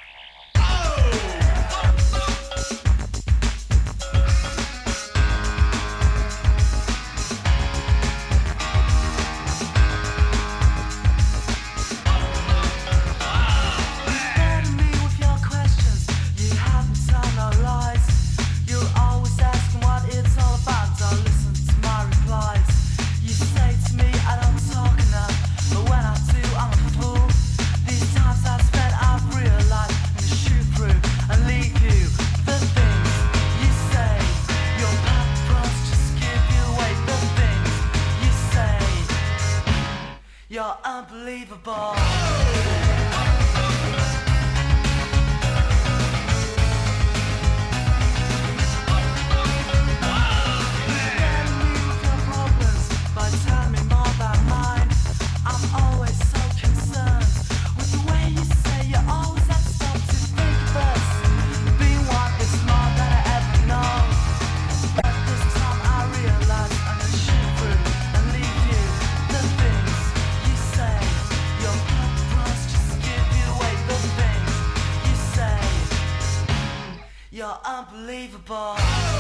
You're unbelievable. You're unbelievable.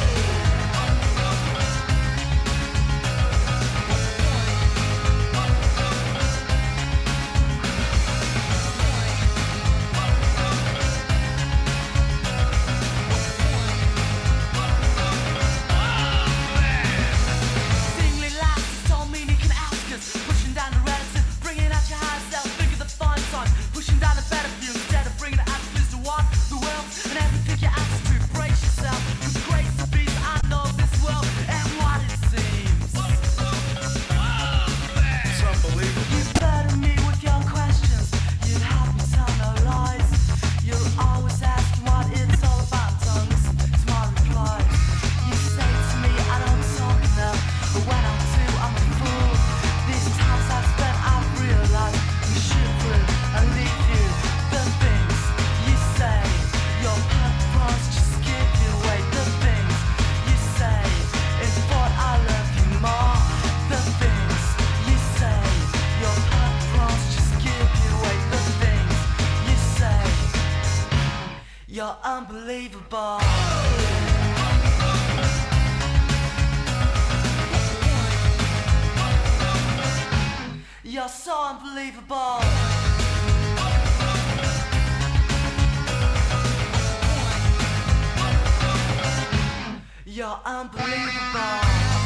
Singly laughs, don't mean you can ask us. Pushing down the relative, bringing out your higher self. Think of the fun time, pushing down the better view instead of bringing the absolutes to what the world and everything you ask to brace yourself. With grace to be, I know this world and what it seems. It's unbelievable. You burden me with your questions. You help me tell no lies. You're always asking what it's all about. Don't listen to my replies. You say to me I don't talk enough, but when I do I'm a fool. These times I've spent I've realized you shoot through and leave you. The things you say, your purpose just give you away. The things you say is what I love you more. The things you say, your purpose just give you away. The things you say, you're unbelievable. You're so unbelievable. You're unbelievable.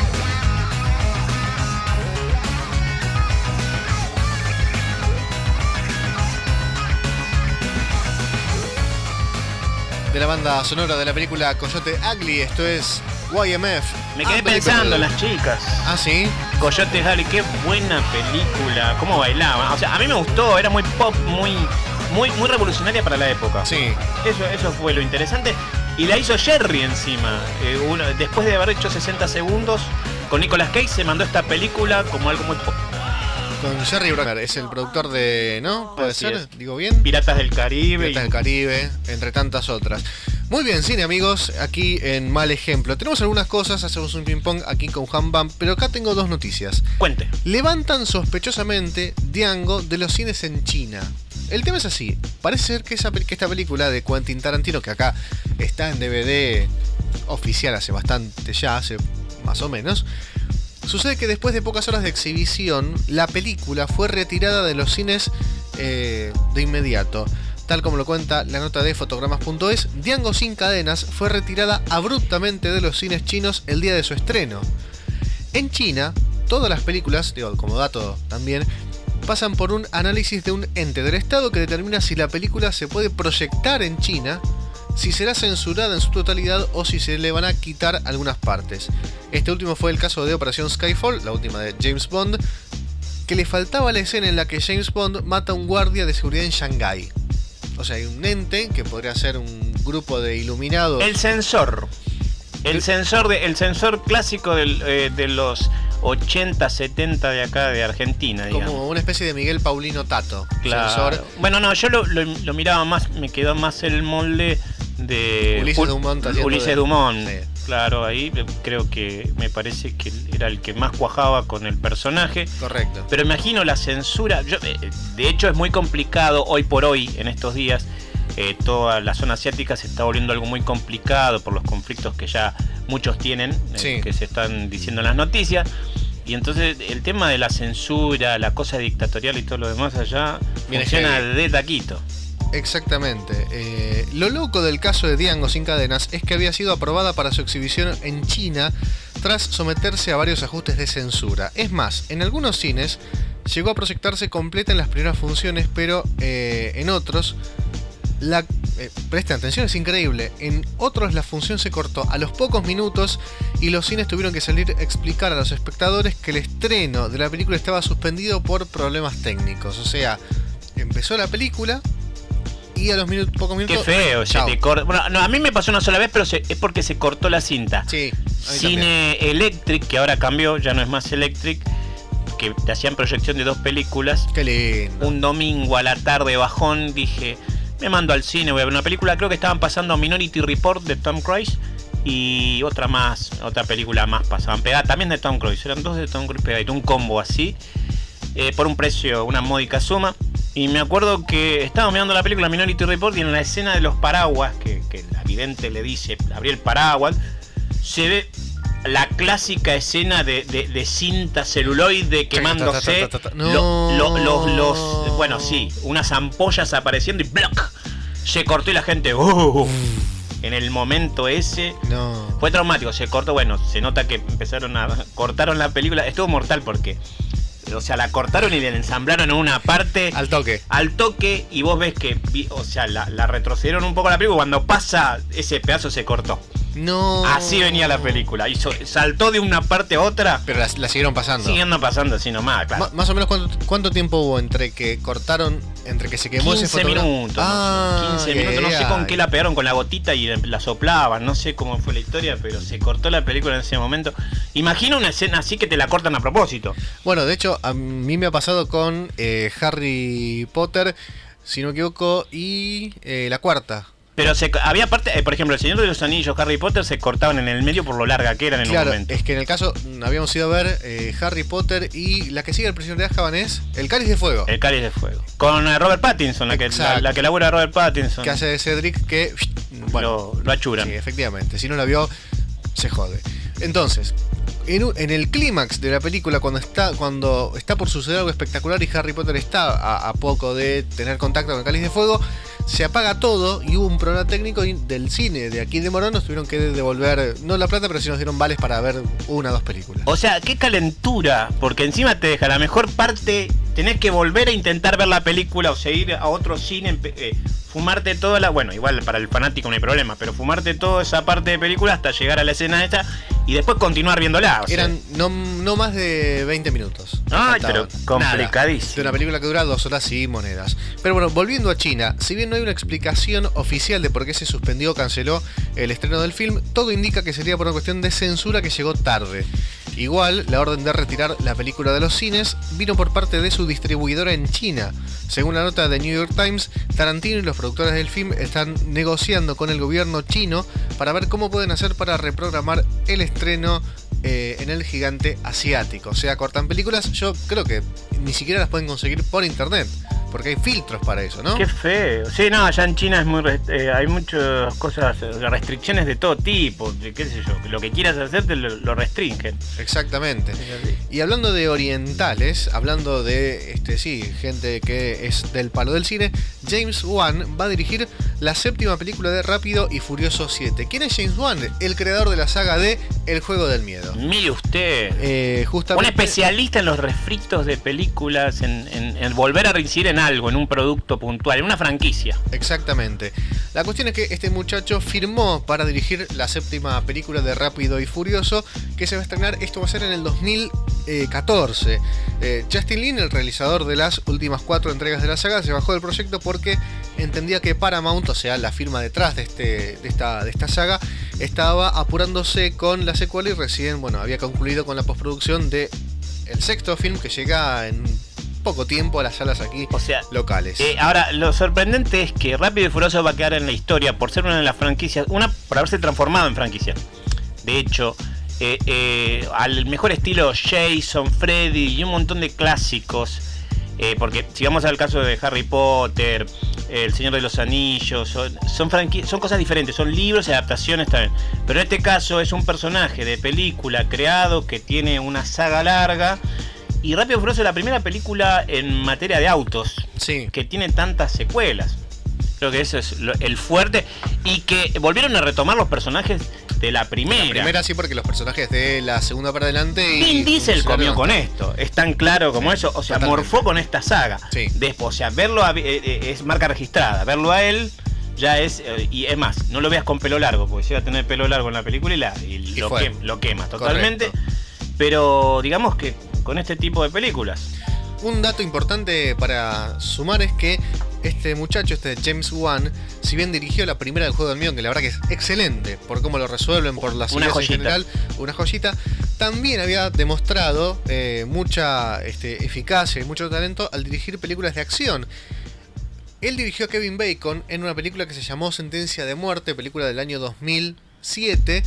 De la banda sonora de la película Coyote Ugly, esto es Y M F. Me quedé Unbelievable. pensando en las chicas. Ah, sí. Coyote Ugly, qué buena película. Cómo bailaban. O sea, a mí me gustó, era muy pop, muy, muy, muy revolucionaria para la época. Sí. Eso, eso fue lo interesante. Y la hizo Jerry encima. Eh, uno, después de haber hecho sesenta segundos, con Nicolas Cage se mandó esta película como algo muy pop. Con Jerry Bruckheimer, es el productor de, ¿no? ¿Puede Así ser? es. ¿Digo bien? Piratas del Caribe. Piratas del Caribe, entre tantas otras. Muy bien, cine amigos, aquí en Mal Ejemplo. Tenemos algunas cosas, hacemos un ping pong aquí con Juan Bam, pero acá tengo dos noticias. Cuente. Levantan sospechosamente Django de los cines en China. El tema es así, parece ser que, esa, que esta película de Quentin Tarantino, que acá está en D V D oficial hace bastante ya, hace más o menos, sucede que después de pocas horas de exhibición, la película fue retirada de los cines eh, de inmediato. Tal como lo cuenta la nota de fotogramas punto es, Django sin cadenas fue retirada abruptamente de los cines chinos el día de su estreno. En China, todas las películas, digo, como dato también, pasan por un análisis de un ente del Estado que determina si la película se puede proyectar en China, si será censurada en su totalidad o si se le van a quitar algunas partes. Este último fue el caso de Operación Skyfall, la última de James Bond, que le faltaba la escena en la que James Bond mata a un guardia de seguridad en Shanghái. O sea, hay un ente que podría ser un grupo de iluminados. El censor. El sensor, de, el sensor clásico del, eh, de los ochenta, setenta de acá de Argentina, digamos. Como una especie de Miguel Paulino Tato. Claro. Sensor. Bueno, no, yo lo, lo, lo miraba más, me quedó más el molde de Ulises Dumont. Ulises de... Dumont. Sí. Claro, ahí creo que me parece que era el que más cuajaba con el personaje. Correcto. Pero imagino la censura. Yo, de hecho, es muy complicado hoy por hoy, en estos días. Eh, toda la zona asiática se está volviendo algo muy complicado por los conflictos que ya muchos tienen, eh, Sí. que se están diciendo en las noticias. Y entonces el tema de la censura, la cosa dictatorial y todo lo demás allá Viene funciona heavy. de taquito. Exactamente. Eh, lo loco del caso de Django sin cadenas es que había sido aprobada para su exhibición en China tras someterse a varios ajustes de censura. Es más, en algunos cines llegó a proyectarse completa en las primeras funciones, pero eh, en otros, la, eh, presten atención, es increíble, en otros la función se cortó a los pocos minutos y los cines tuvieron que salir a explicar a los espectadores que el estreno de la película estaba suspendido por problemas técnicos. O sea, empezó la película y a los minutos, pocos Qué minutos. feo, se chao. te corta. Bueno, no, a mí me pasó una sola vez, pero se- es porque se cortó la cinta. Sí, Cine Electric, que ahora cambió, ya no es más Electric, que te hacían proyección de dos películas. Qué lindo. Un domingo a la tarde bajón, dije, me mando al cine, voy a ver una película. Creo que estaban pasando Minority Report de Tom Cruise y otra más, otra película más pasaban pegada, también de Tom Cruise. Eran dos de Tom Cruise pegaditos, un combo así, eh, por un precio, una módica suma. Y me acuerdo que estaba mirando la película Minority Report y en la escena de los paraguas, que, que la vidente le dice, abrí el paraguas, se ve la clásica escena de, de, de cinta celuloide quemándose, Ta, ta, ta, ta, ta. lo- lo- No. los, los, bueno, sí, unas ampollas apareciendo y ¡bloc! Se cortó y la gente, ¡uh! En el momento ese No. fue traumático, se cortó, bueno, se nota que empezaron a cortaron la película, estuvo mortal porque, o sea, la cortaron y la ensamblaron en una parte al toque. Al toque y vos ves que, vi- o sea, la, la retrocedieron un poco la película, cuando pasa ese pedazo se cortó. No. Así venía la película, hizo, saltó de una parte a otra. Pero la, la siguieron pasando. Siguiendo pasando así nomás, claro. Ma- más o menos cuánto, cuánto tiempo hubo entre que cortaron, entre que se quemó ese quince fotógrafo. minutos, Ah, no sé, quince ay, minutos, no sé ay. con qué la pegaron, con la gotita y la soplaban, no sé cómo fue la historia, pero se cortó la película en ese momento. Imagina una escena así que te la cortan a propósito. Bueno, de hecho, a mí me ha pasado con eh, Harry Potter, si no me equivoco, y eh, la cuarta. Pero se, había parte, eh, por ejemplo, El Señor de los Anillos, Harry Potter, se cortaban en el medio por lo larga que eran en Claro, un momento. es que en el caso mm, habíamos ido a ver eh, Harry Potter y la que sigue El Prisionero de Azkaban es El Cáliz de Fuego. El Cáliz de Fuego. Con eh, Robert Pattinson, la que, la, Exacto. la que labura Robert Pattinson. Que hace de Cedric que, bueno, lo, lo achuran. Sí, efectivamente. Si no la vio, se jode. Entonces, en, un- en el clímax de la película, cuando está, cuando está por suceder algo espectacular y Harry Potter está a, a poco de tener contacto con el Cáliz de Fuego, se apaga todo y hubo un problema técnico y del cine de aquí de Morón nos tuvieron que devolver, no la plata, pero sí nos dieron vales para ver una o dos películas. O sea, qué calentura, porque encima te deja la mejor parte, tenés que volver a intentar ver la película o seguir a otro cine, empe- eh, fumarte toda la... Bueno, igual para el fanático no hay problema, pero fumarte toda esa parte de película hasta llegar a la escena esta y después continuar viéndola. O sea, Eran no, no más de veinte minutos. Ay, Faltaban. pero complicadísimo. Nada. De una película que dura dos horas y monedas. Pero bueno, volviendo a China, si bien no hay una explicación oficial de por qué se suspendió o canceló el estreno del film, todo indica que sería por una cuestión de censura que llegó tarde. Igual, la orden de retirar la película de los cines vino por parte de su distribuidora en China. Según la nota de New York Times, Tarantino y los productores del film están negociando con el gobierno chino para ver cómo pueden hacer para reprogramar el estreno eh, en el gigante asiático. O sea, cortan películas, yo creo que ni siquiera las pueden conseguir por internet, porque hay filtros para eso, ¿no? Qué feo. Sí, no, allá en China es muy rest- eh, hay muchas cosas, eh, restricciones de todo tipo, de qué sé yo, lo que quieras hacer te lo, lo restringen. Exactamente. Y hablando de orientales, hablando de, este sí, gente que es del palo del cine, James Wan va a dirigir la séptima película de Rápido y Furioso siete. ¿Quién es James Wan? El creador de la saga de El Juego del Miedo. Mire usted, Eh, un justamente... especialista en los refritos de películas, en, en- en volver a reincidir en algo, en un producto puntual, en una franquicia. Exactamente. La cuestión es que este muchacho firmó para dirigir la séptima película de Rápido y Furioso, que se va a estrenar, esto va a ser en el dos mil catorce. Eh, Justin Lin, el realizador de las últimas cuatro entregas de la saga, se bajó del proyecto porque entendía que Paramount, o sea, la firma detrás de, este, de, esta, de esta saga, estaba apurándose con la secuela y recién, bueno, había concluido con la postproducción de el sexto film que llega en poco tiempo a las salas aquí o sea, locales. Eh, ahora, lo sorprendente es que Rápido y Furioso va a quedar en la historia por ser una de las franquicias, una por haberse transformado en franquicia. De hecho, eh, eh, al mejor estilo Jason, Freddy y un montón de clásicos. Eh, porque si vamos al caso de Harry Potter, eh, El Señor de los Anillos, son, son, franqui- son cosas diferentes, son libros y adaptaciones también. Pero en este caso es un personaje de película creado que tiene una saga larga. Y Rápido y Furioso es la primera película en materia de autos sí. que tiene tantas secuelas. Creo que eso es lo, el fuerte. Y que volvieron a retomar los personajes de la primera. La primera sí, porque los personajes de la segunda para adelante. Y Vin Diesel comió con esto. Es tan claro como eso. O sea, totalmente. Morfó con esta saga. Sí. Después, o sea, verlo a, eh, es marca registrada. Verlo a él ya es. Eh, y es más, no lo veas con pelo largo, porque si va a tener pelo largo en la película y, la, y, y lo, quem, lo quemas totalmente. Correcto. Pero digamos que con este tipo de películas. Un dato importante para sumar es que este muchacho, este James Wan, si bien dirigió la primera del Juego del Miedo, que la verdad que es excelente por cómo lo resuelven, por las ideas en general, una joyita, también había demostrado eh, mucha este, eficacia y mucho talento al dirigir películas de acción. Él dirigió a Kevin Bacon en una película que se llamó Sentencia de Muerte, película del año dos mil siete,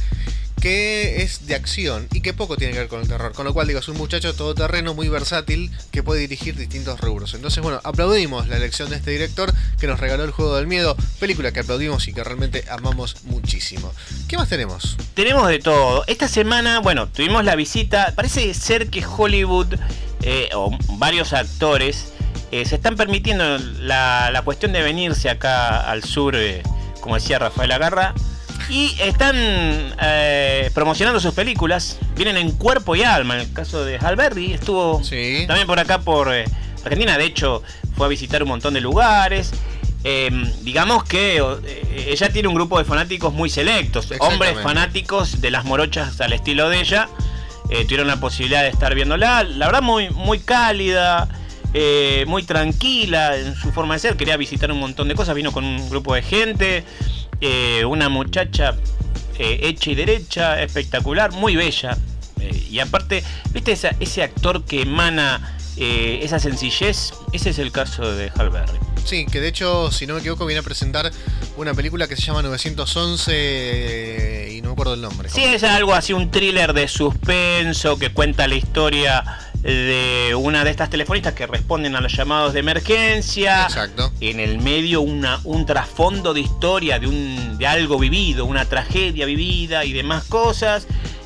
que es de acción y que poco tiene que ver con el terror, con lo cual digo, es un muchacho todoterreno muy versátil que puede dirigir distintos rubros. Entonces bueno, aplaudimos la elección de este director que nos regaló El Juego del Miedo, película que aplaudimos y que realmente amamos muchísimo. ¿Qué más tenemos? Tenemos de todo. Esta semana, bueno, tuvimos la visita, parece ser que Hollywood eh, o varios actores eh, se están permitiendo la, la cuestión de venirse acá al sur, eh, como decía Rafael Agarra, y están eh, promocionando sus películas. Vienen en cuerpo y alma. En el caso de Halle Berry estuvo sí. también por acá por eh, Argentina. De hecho fue a visitar un montón de lugares. eh, Digamos que eh, ella tiene un grupo de fanáticos muy selectos. Hombres fanáticos de las morochas al estilo de ella. eh, Tuvieron la posibilidad de estar viéndola. La verdad muy, muy cálida, eh, muy tranquila en su forma de ser. Quería visitar un montón de cosas. Vino con un grupo de gente. Eh, una muchacha eh, hecha y derecha, espectacular, muy bella. Eh, y aparte, ¿viste esa, ese actor que emana eh, esa sencillez? Ese es el caso de Halle Berry. Sí, que de hecho, si no me equivoco, viene a presentar una película que se llama novecientos once eh, y no me acuerdo el nombre. Sí, es algo así, un thriller de suspenso que cuenta la historia de una de estas telefonistas que responden a los llamados de emergencia. Exacto. En el medio una, un trasfondo de historia de, un, de algo vivido, una tragedia vivida y demás cosas.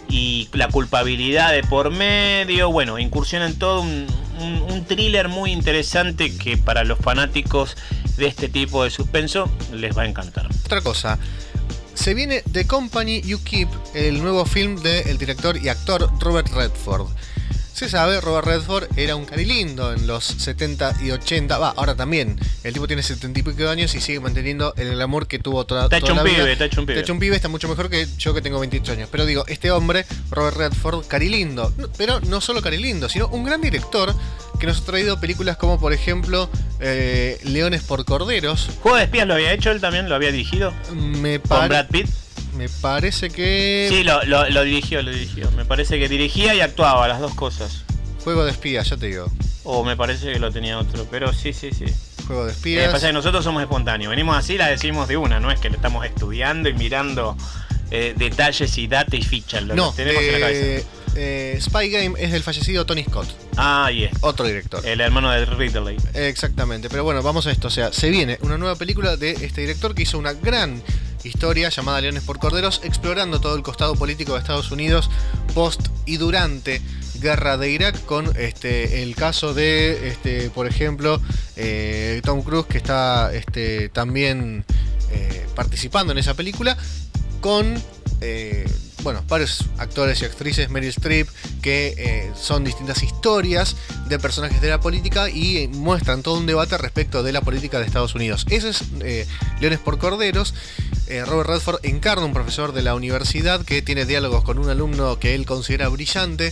Y la culpabilidad de por medio. Bueno, incursiona en todo un, un, un thriller muy interesante que para los fanáticos de este tipo de suspenso les va a encantar. Otra cosa. Se viene The Company You Keep, el nuevo film del director y actor Robert Redford. Se sabe, Robert Redford era un carilindo en los setenta y ochenta, va, ahora también. El tipo tiene setenta y pico de años y sigue manteniendo el glamour que tuvo toda, toda la vida. Está hecho un pibe, está hecho un pibe, está mucho mejor que yo que tengo veintiocho años. Pero digo, este hombre, Robert Redford, carilindo. Pero no solo carilindo, sino un gran director que nos ha traído películas como, por ejemplo, eh, Leones por Corderos. ¿Juego de Espías lo había hecho él también? ¿Lo había dirigido? Me pare... ¿Con Brad Pitt? Me parece que... Sí, lo, lo, lo dirigió, lo dirigió. Me parece que dirigía y actuaba, las dos cosas. Juego de Espías, ya te digo. O me parece que lo tenía otro, pero sí, sí, sí. Juego de Espías. Eh, pasa que nosotros somos espontáneos. Venimos así, la decimos de una, no es que lo estamos estudiando y mirando eh, detalles y data y fichas. Lo no, tenemos eh, en la cabeza. Eh, Spy Game es del fallecido Tony Scott. Ah, y es. Otro director. El hermano de Ridley. Exactamente, pero bueno, vamos a esto. O sea, se viene una nueva película de este director que hizo una gran historia llamada Leones por Corderos, explorando todo el costado político de Estados Unidos post y durante guerra de Irak, con este el caso de este por ejemplo eh, Tom Cruise, que está este también eh, participando en esa película, con eh, bueno, varios actores y actrices, Meryl Streep, que eh, son distintas historias de personajes de la política y eh, muestran todo un debate respecto de la política de Estados Unidos. Ese es eh, Leones por Corderos. Eh, Robert Redford encarna un profesor de la universidad que tiene diálogos con un alumno que él considera brillante,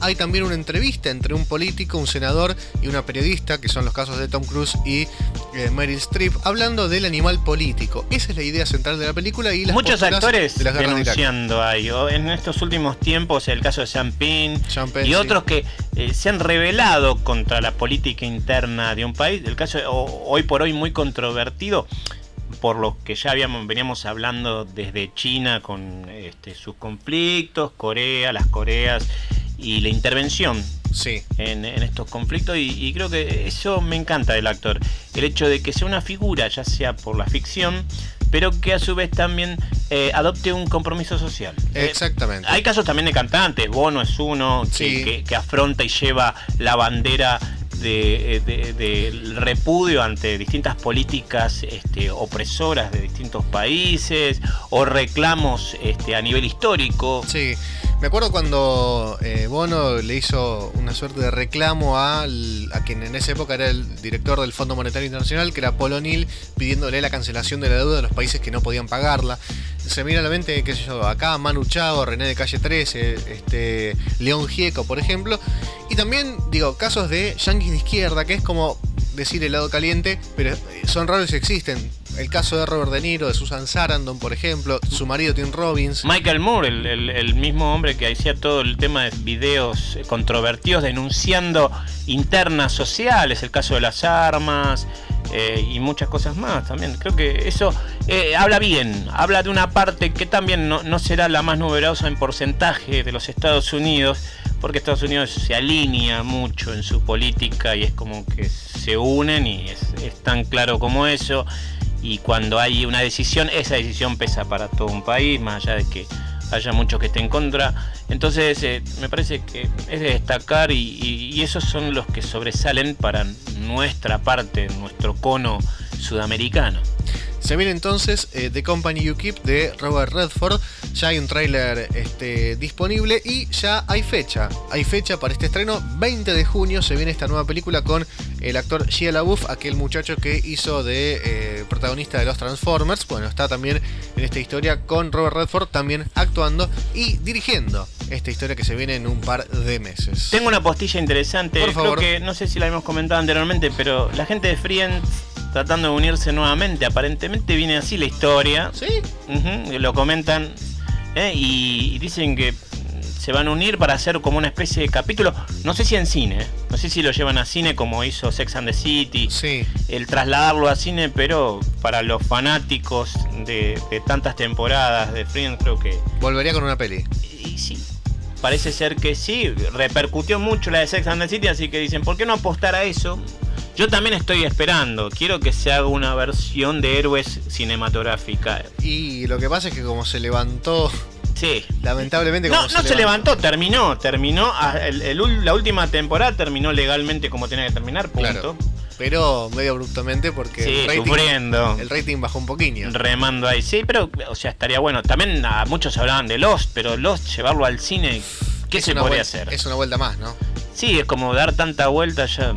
hay también una entrevista entre un político, un senador y una periodista, que son los casos de Tom Cruise y eh, Meryl Streep, hablando del animal político. Esa es la idea central de la película y las muchos posturas actores de las guerras de Irak. denunciando ahí. O en estos últimos tiempos, el caso de Sean Penn Penn, y sí. otros que eh, se han rebelado contra la política interna de un país. El caso o, hoy por hoy muy controvertido, por lo que ya habíamos veníamos hablando desde China con este, sus conflictos, Corea, las Coreas y la intervención sí. en, en estos conflictos, y, y creo que eso me encanta del actor, el hecho de que sea una figura, ya sea por la ficción, pero que a su vez también eh, adopte un compromiso social. Exactamente. Eh, hay casos también de cantantes, Bono es uno, Sí. que, que, que afronta y lleva la bandera de, de, del repudio ante distintas políticas este, opresoras de distintos países, o reclamos este, a nivel histórico. Sí, me acuerdo cuando eh, Bono le hizo una suerte de reclamo a, a quien en esa época era el director del Fondo Monetario Internacional, que era Paul O'Neill, pidiéndole la cancelación de la deuda de los países que no podían pagarla. Se me viene a la mente, qué sé yo, acá Manu Chao, René de Calle trece, este, León Gieco, por ejemplo. Y también, digo, casos de yanquis de izquierda, que es como decir helado caliente, pero son raros y existen. El caso de Robert De Niro, de Susan Sarandon, por ejemplo, su marido Tim Robbins. Michael Moore, el, el, el mismo hombre que hacía todo el tema de videos controvertidos denunciando internas sociales, el caso de las armas eh, y muchas cosas más también. Creo que eso eh, habla bien, habla de una parte que también no, no será la más numerosa en porcentaje de los Estados Unidos, porque Estados Unidos se alinea mucho en su política y es como que se unen y es, es tan claro como eso. Y cuando hay una decisión, esa decisión pesa para todo un país, más allá de que haya muchos que estén en contra. Entonces eh, me parece que es de destacar y, y, y esos son los que sobresalen para nuestra parte, nuestro cono sudamericano. Se viene entonces eh, The Company You Keep de Robert Redford. Ya hay un tráiler este, disponible y ya hay fecha. Hay fecha para este estreno. veinte de junio se viene esta nueva película con el actor Shia LaBeouf, aquel muchacho que hizo de eh, protagonista de los Transformers. Bueno, está también en esta historia con Robert Redford también actuando y dirigiendo esta historia que se viene en un par de meses. Tengo una postilla interesante. Por favor. Creo que, no sé si la hemos comentado anteriormente, pero la gente de Friends tratando de unirse nuevamente, aparentemente viene así la historia. ¿Sí? Uh-huh, lo comentan ¿eh? y, y dicen que se van a unir para hacer como una especie de capítulo, no sé si en cine, ¿eh? no sé si lo llevan a cine como hizo Sex and the City, sí. el trasladarlo a cine, pero para los fanáticos de, de tantas temporadas de Friends creo que... Volvería con una peli. Y sí, parece ser que sí, repercutió mucho la de Sex and the City, así que dicen, ¿por qué no apostar a eso? Yo también estoy esperando, quiero que se haga una versión de Héroes cinematográfica. Y lo que pasa es que como se levantó... Sí. Lamentablemente No, como no se, se levantó, terminó, terminó, el, el, la última temporada terminó legalmente como tenía que terminar, punto. Claro, pero medio abruptamente porque sí, el, rating, sufriendo. el rating bajó un poquillo. Remando ahí, sí, pero o sea, estaría bueno. También a muchos hablaban de Lost, pero Lost, llevarlo al cine, ¿qué es se podría vuelta, hacer? Es una vuelta más, ¿no? Sí, es como dar tanta vuelta ya...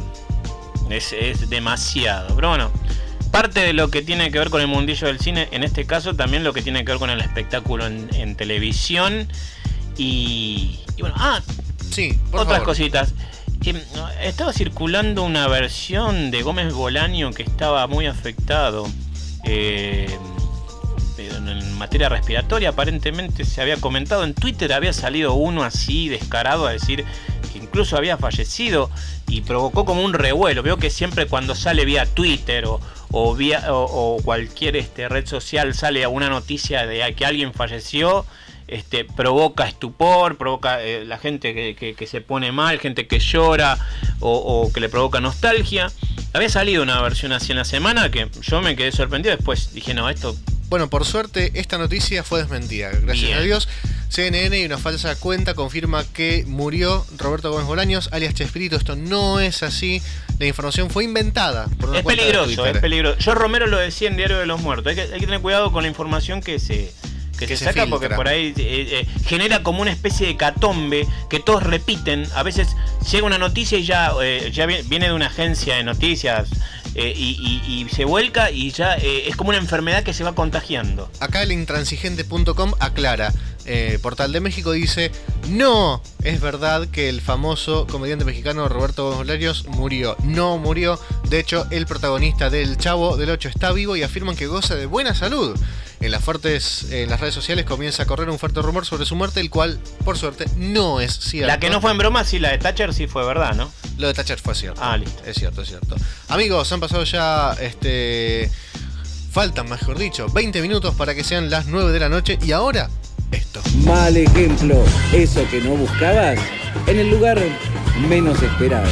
Es, es demasiado, pero bueno, parte de lo que tiene que ver con el mundillo del cine, en este caso también lo que tiene que ver con el espectáculo en, en televisión y, y bueno, ah, sí, por otras favor. cositas. Eh, estaba circulando una versión de Gómez Bolaño que estaba muy afectado eh, en materia respiratoria, aparentemente se había comentado, en Twitter había salido uno así descarado a decir que incluso había fallecido y provocó como un revuelo. Veo que siempre cuando sale vía Twitter o, o, vía, o, o cualquier este, red social sale una noticia de que alguien falleció, este, provoca estupor, provoca eh, la gente que, que, que se pone mal, gente que llora o, o que le provoca nostalgia. Había salido una versión así en la semana que yo me quedé sorprendido, después dije no, esto... Bueno, por suerte esta noticia fue desmentida, gracias Bien. a Dios. C N N y una falsa cuenta confirma que murió Roberto Gómez Bolaños, alias Chespirito. Esto no es así, la información fue inventada por una Es cuenta de peligroso, Twitter. es peligroso. Yo Romero lo decía en Diario de los Muertos, hay que, hay que tener cuidado con la información que se... Que, Que se se saca filtra. porque por ahí eh, eh, genera como una especie de catombe que todos repiten. A veces llega una noticia y ya, eh, ya viene de una agencia de noticias eh, y, y, y se vuelca y ya eh, es como una enfermedad que se va contagiando. Acá el intransigente punto com aclara, eh, Portal de México dice: no es verdad que el famoso comediante mexicano Roberto Gómez Bolaños murió. No murió. De hecho, el protagonista del Chavo del Ocho está vivo y afirman que goza de buena salud. En las fuertes, en las redes sociales comienza a correr un fuerte rumor sobre su muerte, el cual, por suerte, no es cierto. La que no fue en broma, sí, la de Thatcher sí fue verdad, ¿no? Lo de Thatcher fue cierto. Ah, listo. Es cierto, es cierto. Amigos, han pasado ya, este... faltan, mejor dicho, veinte minutos para que sean las nueve de la noche y ahora, esto. Mal ejemplo, eso que no buscabas en el lugar menos esperado.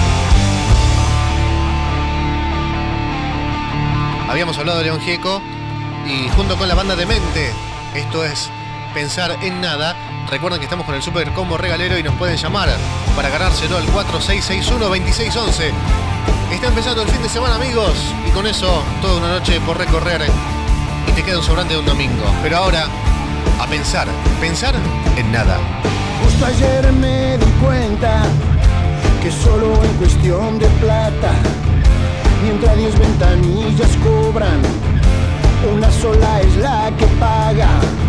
Habíamos hablado de León Gieco y junto con la banda Demente, esto es Pensar en Nada. Recuerden que estamos con el Super Combo Regalero y nos pueden llamar para ganárselo al cuatro seis seis uno, dos seis uno uno. Está empezando el fin de semana, amigos, y con eso toda una noche por recorrer y te queda un sobrante de un domingo. Pero ahora, a pensar, pensar en nada. Justo ayer me di cuenta que solo en cuestión de plata, mientras diez ventanillas cobran, una sola es la que paga.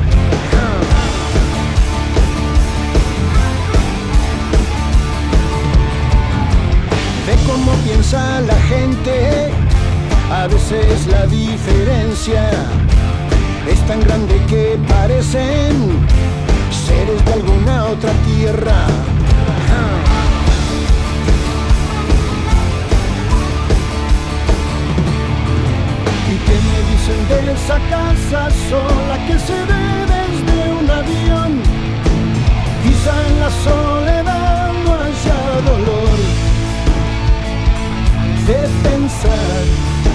Ve cómo piensa la gente, a veces la diferencia es tan grande que parecen seres de alguna otra tierra. ¿Y qué me dicen de esa casa sola que se ve desde un avión? Quizá en la soledad no haya dolor de pensar,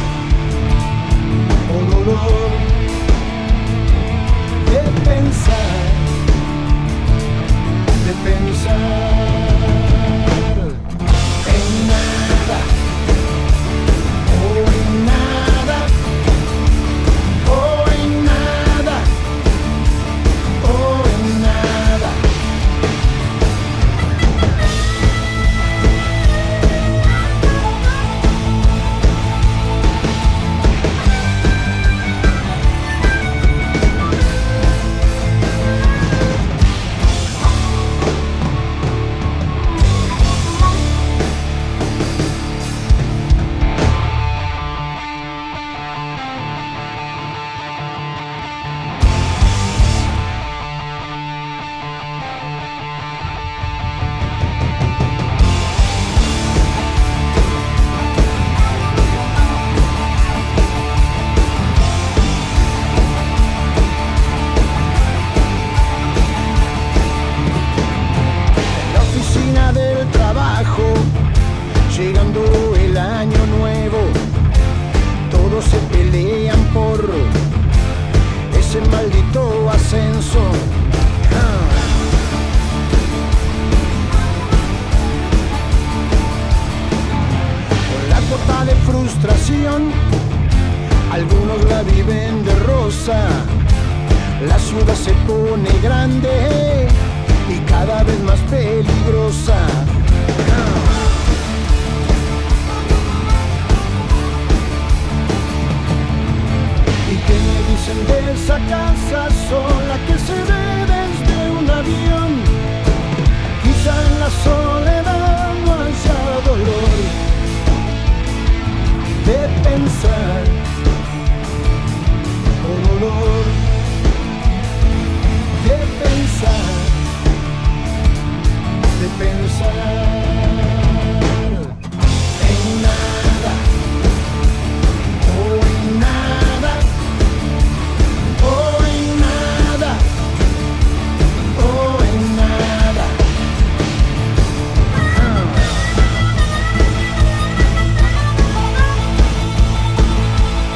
o dolor de pensar, de pensar en nada, o en nada, o en nada, o en nada. Llegando el año nuevo, todos se pelean por ese maldito ascenso. Ah. Con la cuota de frustración, algunos la viven de rosa. La ciudad se pone grande y cada vez más peligrosa. Ah. ¿Qué me dicen de esa casa sola que se ve desde un avión? Quizá en la soledad no haya dolor de pensar, o dolor de pensar, de pensar en nada, o en nada. O en nada, o en nada. Ah.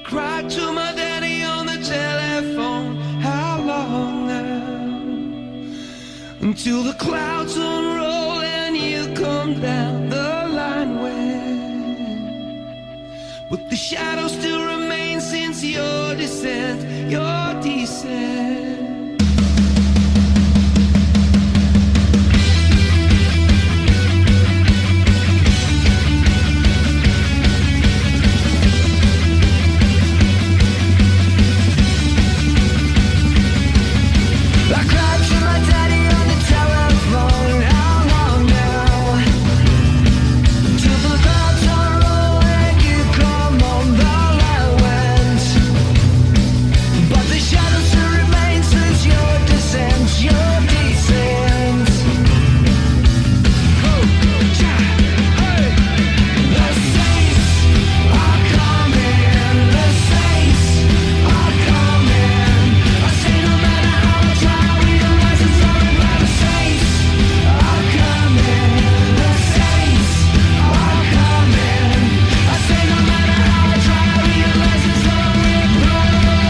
cried to my daddy on the telephone. How long now? Until the clouds unroll and you come down the line when. But the shadow still remains since your descent, your descent. I cried to my daddy on the telephone. How long now? Till the clouds unroll and you come on the line went. But the shadow still remains since your descent, your descent. Oh, yeah, hey. The saints are coming. The saints are coming. I say no matter how I try, I realize it's only by the saints are coming. The saints are coming. I say no matter how I try, I realize it's only by.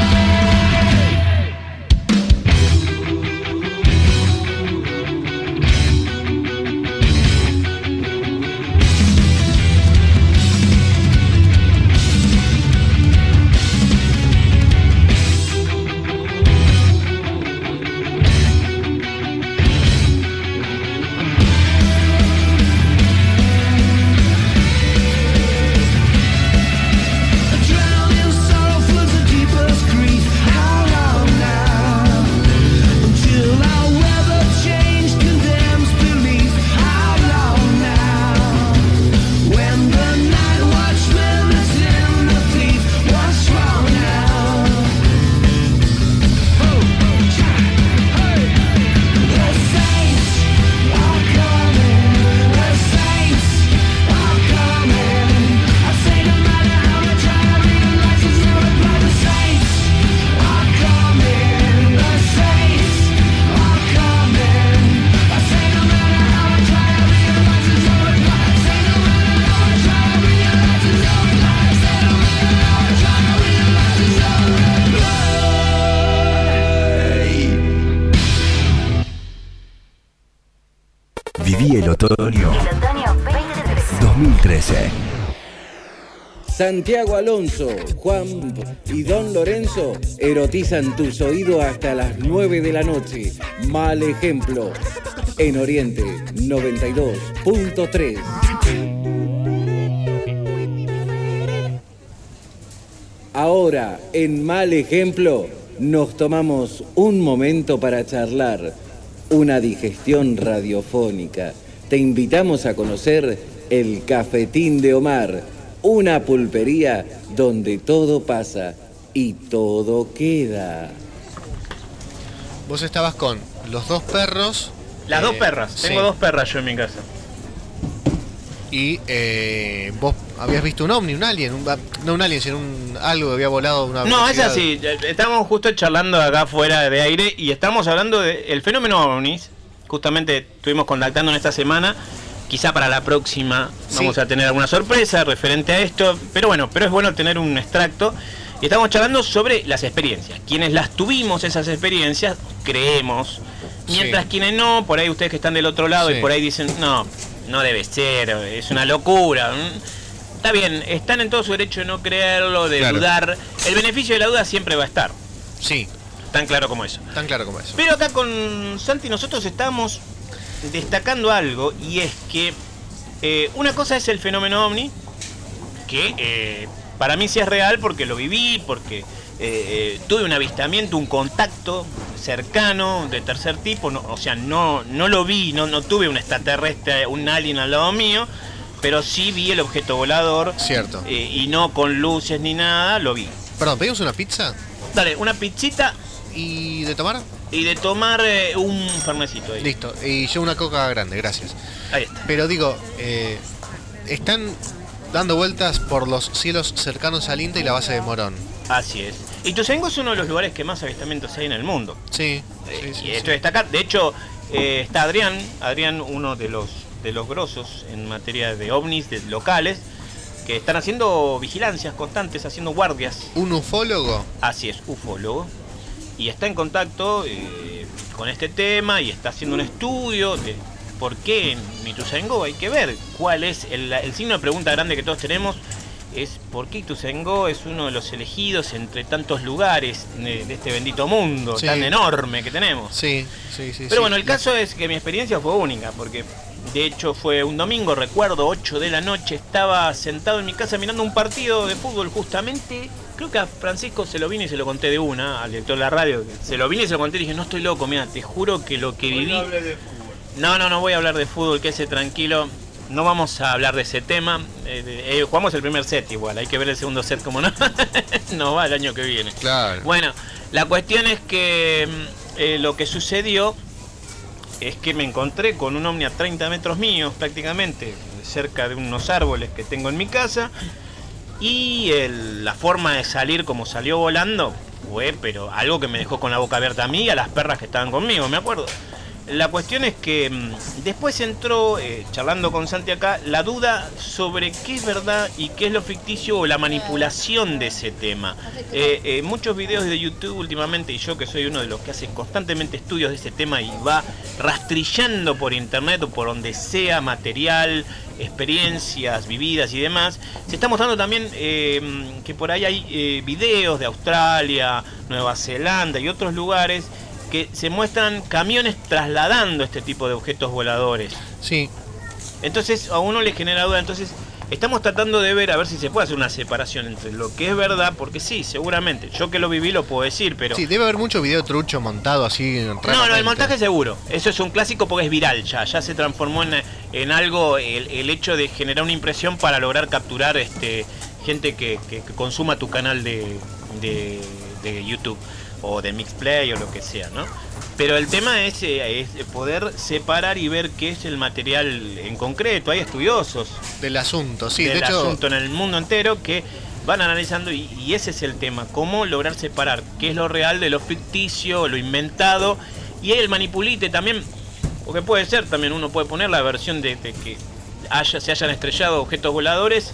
Drowning sorrow floods the deepest grief. How long now? Until our weather change condemns belief. How long now? When the night watchman is in the thief. What's wrong now? Oh, yeah, hey. The saints are coming. The saints are coming. I say no matter how I try, I realize it's only by the saints are coming. The saints are coming. I say no matter how I try, I realize it's only by. Say no matter how I try, I realize it's only by. Say no matter how I try, I realize it's only by. Viví el otoño dos mil trece. Santiago Alonso, Juan y Don Lorenzo erotizan tus oídos hasta las nueve de la noche. Mal ejemplo. En Oriente noventa y dos punto tres. Ahora, en Mal Ejemplo, nos tomamos un momento para charlar. Una digestión radiofónica. Te invitamos a conocer el Cafetín de Omar, una pulpería donde todo pasa y todo queda. Vos estabas con los dos perros. Las eh, dos perras. Tengo sí. dos perras yo en mi casa. Y eh, vos habías visto un ovni, un alien, un, no un alien, sino un, algo que había volado a una No, es velocidad. así. Estamos justo charlando acá fuera de aire y estamos hablando del fenómeno ovnis. Justamente estuvimos contactando en esta semana. Quizá para la próxima vamos Sí. a tener alguna sorpresa referente a esto. Pero bueno, pero es bueno tener un extracto. Y estamos charlando sobre las experiencias. Quienes las tuvimos, esas experiencias, creemos. Mientras Sí. quienes no, por ahí ustedes que están del otro lado Sí. y por ahí dicen, no, no debe ser, es una locura. Mm, Está bien, están en todo su derecho de no creerlo, de Claro. dudar. El beneficio de la duda siempre va a estar. Sí. Tan claro como eso. Tan claro como eso. Pero acá con Santi nosotros estamos destacando algo, y es que eh, una cosa es el fenómeno ovni, que eh, para mí sí es real porque lo viví, porque eh, eh, tuve un avistamiento, un contacto cercano de tercer tipo, no, o sea, no, no lo vi, no, no tuve un extraterrestre, un alien al lado mío, pero sí vi el objeto volador. Cierto. Eh, y no con luces ni nada, lo vi. Perdón, ¿pedimos una pizza? Dale, una pizzita. ¿Y de tomar? Y de tomar eh, un fernecito ahí. Listo. Y yo una coca grande, gracias. Ahí está. Pero digo, eh, están dando vueltas por los cielos cercanos al INTA y la base de Morón. Así es. Ituzaingó es uno de los lugares que más avistamientos hay en el mundo. Sí. Eh, sí, y sí, esto sí. destaca. De hecho, eh, está Adrián, Adrián, uno de los de los grosos en materia de ovnis de locales, que están haciendo vigilancias constantes, haciendo guardias. ¿Un ufólogo? Así es, ufólogo. Y está en contacto eh, con este tema y está haciendo un estudio de por qué en Ituzaingó. Hay que ver cuál es el, el signo de pregunta grande que todos tenemos. Es por qué Ituzaingó es uno de los elegidos entre tantos lugares de, de este bendito mundo Sí. tan enorme que tenemos. Sí, sí, sí. Pero sí. bueno, el caso es que mi experiencia fue única, porque de hecho fue un domingo, recuerdo, ocho de la noche, estaba sentado en mi casa mirando un partido de fútbol justamente. Creo que a Francisco se lo vine y se lo conté de una, al director de la radio, se lo vine y se lo conté y dije, no estoy loco, mira, te juro que lo que viví... No, no, no voy a hablar de fútbol, quédese tranquilo. No vamos a hablar de ese tema. Eh, eh, jugamos el primer set igual, hay que ver el segundo set como no. No va el año que viene. Claro. Bueno, la cuestión es que eh, lo que sucedió es que me encontré con un ovni a treinta metros míos prácticamente, cerca de unos árboles que tengo en mi casa. Y el- la forma de salir como salió volando fue, pero algo que me dejó con la boca abierta a mí y a las perras que estaban conmigo, me acuerdo. La cuestión es que mm, después entró, eh, charlando con Santi acá, la duda sobre qué es verdad y qué es lo ficticio o la manipulación de ese tema. Eh, eh, muchos videos de YouTube últimamente, y yo que soy uno de los que hace constantemente estudios de ese tema y va rastrillando por internet o por donde sea material, experiencias vividas y demás, se está mostrando también eh, que por ahí hay eh, videos de Australia, Nueva Zelanda y otros lugares que se muestran camiones trasladando este tipo de objetos voladores. Sí. Entonces a uno le genera duda. Entonces estamos tratando de ver a ver si se puede hacer una separación entre lo que es verdad, porque sí, seguramente, yo que lo viví lo puedo decir, pero... Sí, debe haber mucho video trucho montado así. No, lo del montaje seguro. Eso es un clásico porque es viral ya. Ya se transformó en, en algo, el, el hecho de generar una impresión para lograr capturar este gente que, que- que consuma tu canal de, de, de YouTube o de Mixplay o lo que sea, ¿no? Pero el tema es, eh, es poder separar y ver qué es el material en concreto. Hay estudiosos del asunto, sí, del de hecho- asunto en el mundo entero que van analizando y, y ese es el tema, cómo lograr separar qué es lo real de lo ficticio, lo inventado y el manipulite también, porque puede ser también, uno puede poner la versión de, de que haya, se hayan estrellado objetos voladores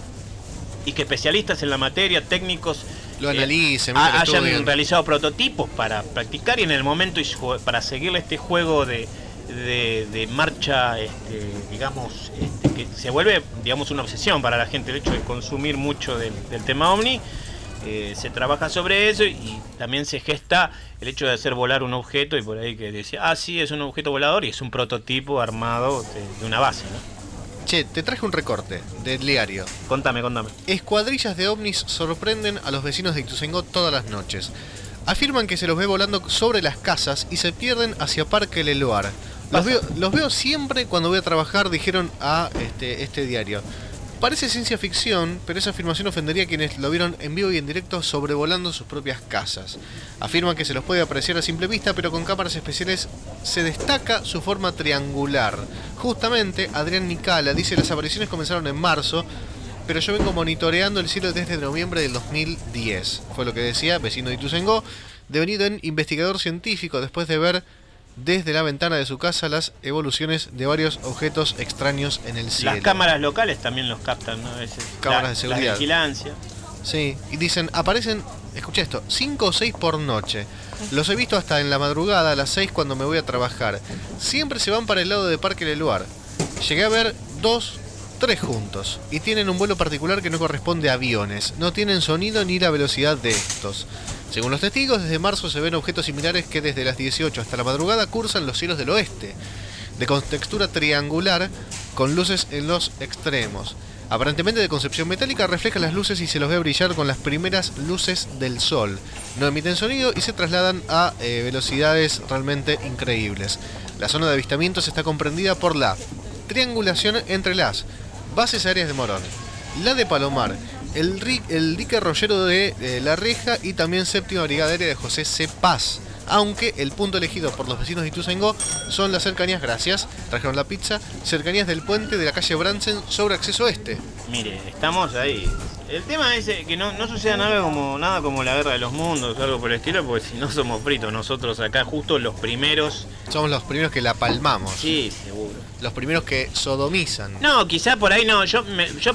y que especialistas en la materia, técnicos, Lo analicen, eh, lo ha- hayan estudien. realizado prototipos para practicar y en el momento y ju- para seguirle este juego de, de, de marcha, este, digamos, este, que se vuelve, digamos, una obsesión para la gente, el hecho de consumir mucho del, del tema OVNI. Eh, se trabaja sobre eso y también se gesta el hecho de hacer volar un objeto y por ahí que decía, ah, sí, es un objeto volador y es un prototipo armado de, de una base, ¿no? Che, te traje un recorte del diario. Contame, contame. Escuadrillas de ovnis sorprenden a los vecinos de Ituzaingó todas las noches. Afirman que se los ve volando sobre las casas y se pierden hacia Parque Leloir. Los veo, los veo siempre cuando voy a trabajar, dijeron a este, este diario. Parece ciencia ficción, pero esa afirmación ofendería a quienes lo vieron en vivo y en directo sobrevolando sus propias casas. Afirman que se los puede apreciar a simple vista, pero con cámaras especiales se destaca su forma triangular. Justamente, Adrián Nicala dice las apariciones comenzaron en marzo, pero yo vengo monitoreando el cielo desde noviembre del dos mil diez. Fue lo que decía, vecino de Ituzaingó, devenido en investigador científico después de ver desde la ventana de su casa las evoluciones de varios objetos extraños en el cielo. Las cámaras locales también los captan, ¿no? A veces. Cámaras La- de seguridad. La vigilancia. Sí, y dicen, aparecen, escucha esto, cinco o seis por noche. Los he visto hasta en la madrugada, a las seis cuando me voy a trabajar. Siempre se van para el lado de Parque Leloir. Llegué a ver dos, tres juntos. Y tienen un vuelo particular que no corresponde a aviones. No tienen sonido ni la velocidad de estos. Según los testigos, desde marzo se ven objetos similares que desde las dieciocho hasta la madrugada cursan los cielos del oeste. De contextura triangular, con luces en los extremos. Aparentemente de concepción metálica, reflejan las luces y se los ve brillar con las primeras luces del sol. No emiten sonido y se trasladan a eh, velocidades realmente increíbles. La zona de avistamientos está comprendida por la triangulación entre las bases aéreas de Morón, la de Palomar, el, ri- el dique arroyero de eh, La Reja y también séptima brigada aérea de José C. Paz. Aunque el punto elegido por los vecinos de Ituzaingó son las cercanías, gracias, trajeron la pizza, cercanías del puente de la calle Bransen sobre acceso este. Mire, estamos ahí. El tema es eh, que no, no suceda nada como, nada como la guerra de los mundos o algo por el estilo, porque si no somos fritos nosotros acá, justo los primeros. Somos los primeros que la palmamos. Sí, seguro. Los primeros que sodomizan. No, quizá por ahí no. Yo, me- yo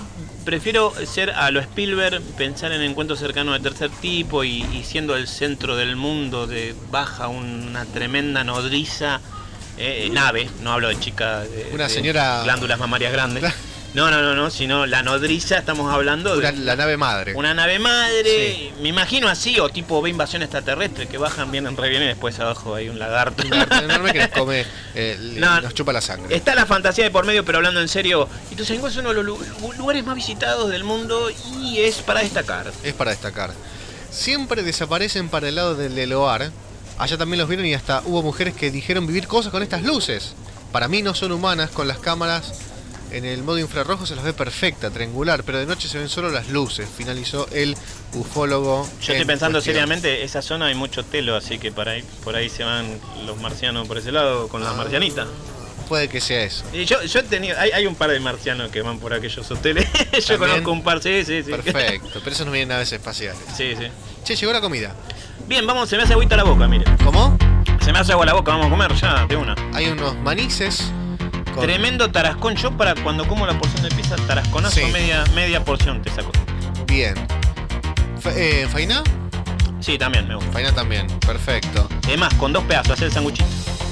prefiero ser a lo Spielberg, pensar en encuentros cercanos de tercer tipo y, y siendo el centro del mundo de baja una tremenda nodriza eh, nave, no hablo de chica de, Una de señora- glándulas mamarias grandes. No, no, no, no, sino la nodriza, estamos hablando de Una- la nave madre. una nave madre, me imagino así, o tipo ve invasión extraterrestre, que bajan, vienen, re bien y después abajo hay un lagarto. Un lagarto enorme que nos come, eh, le- No, nos chupa la sangre. Está la fantasía de por medio, pero hablando en serio, Ituzaingó es uno de los lu- lugares más visitados del mundo y es para destacar. Es para destacar. Siempre desaparecen para el lado del Eloar. Allá también los vieron y hasta hubo mujeres que dijeron vivir cosas con estas luces. Para mí no son humanas, con las cámaras en el modo infrarrojo se las ve perfecta, triangular, pero de noche se ven solo las luces, finalizó el ufólogo. Yo estoy en pensando cuestión. seriamente, esa zona hay mucho telo, así que por ahí, por ahí se van los marcianos por ese lado con las marcianitas. Puede que sea eso. Y yo, yo he tenido, hay, hay un par de marcianos que van por aquellos hoteles. Yo ¿También? conozco un par, sí, sí, sí. Perfecto, pero eso no vienen naves espaciales. Sí, sí. Che, llegó la comida. Bien, vamos, se me hace agüita la boca, mire. ¿Cómo? Se me hace agua la boca, vamos a comer ya, de una. Hay unos manices. Con... Tremendo tarascón. Yo para cuando como la porción de pizza, tarasconazo, Sí. media, media porción te saco. Bien. Fa- eh, ¿Faina? Sí, también me gusta. Faina también, perfecto. Además, con dos pedazos, hacer el sanguchito.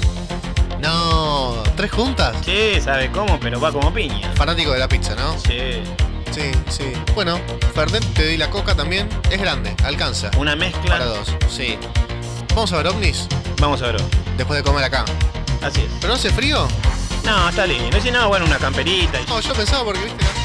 No, ¿tres juntas? Sí, sabe cómo, pero va como piña. Fanático de la pizza, ¿no? Sí. Sí, sí. Bueno, Fernet, te doy la coca también. Es grande, alcanza. Una mezcla. Para dos, sí. ¿Vamos a ver ovnis? Vamos a ver. Después de comer acá. Así es. ¿Pero no hace frío? No, está lindo. Si no, bueno, una camperita. Y... No, yo pensaba porque, viste, la-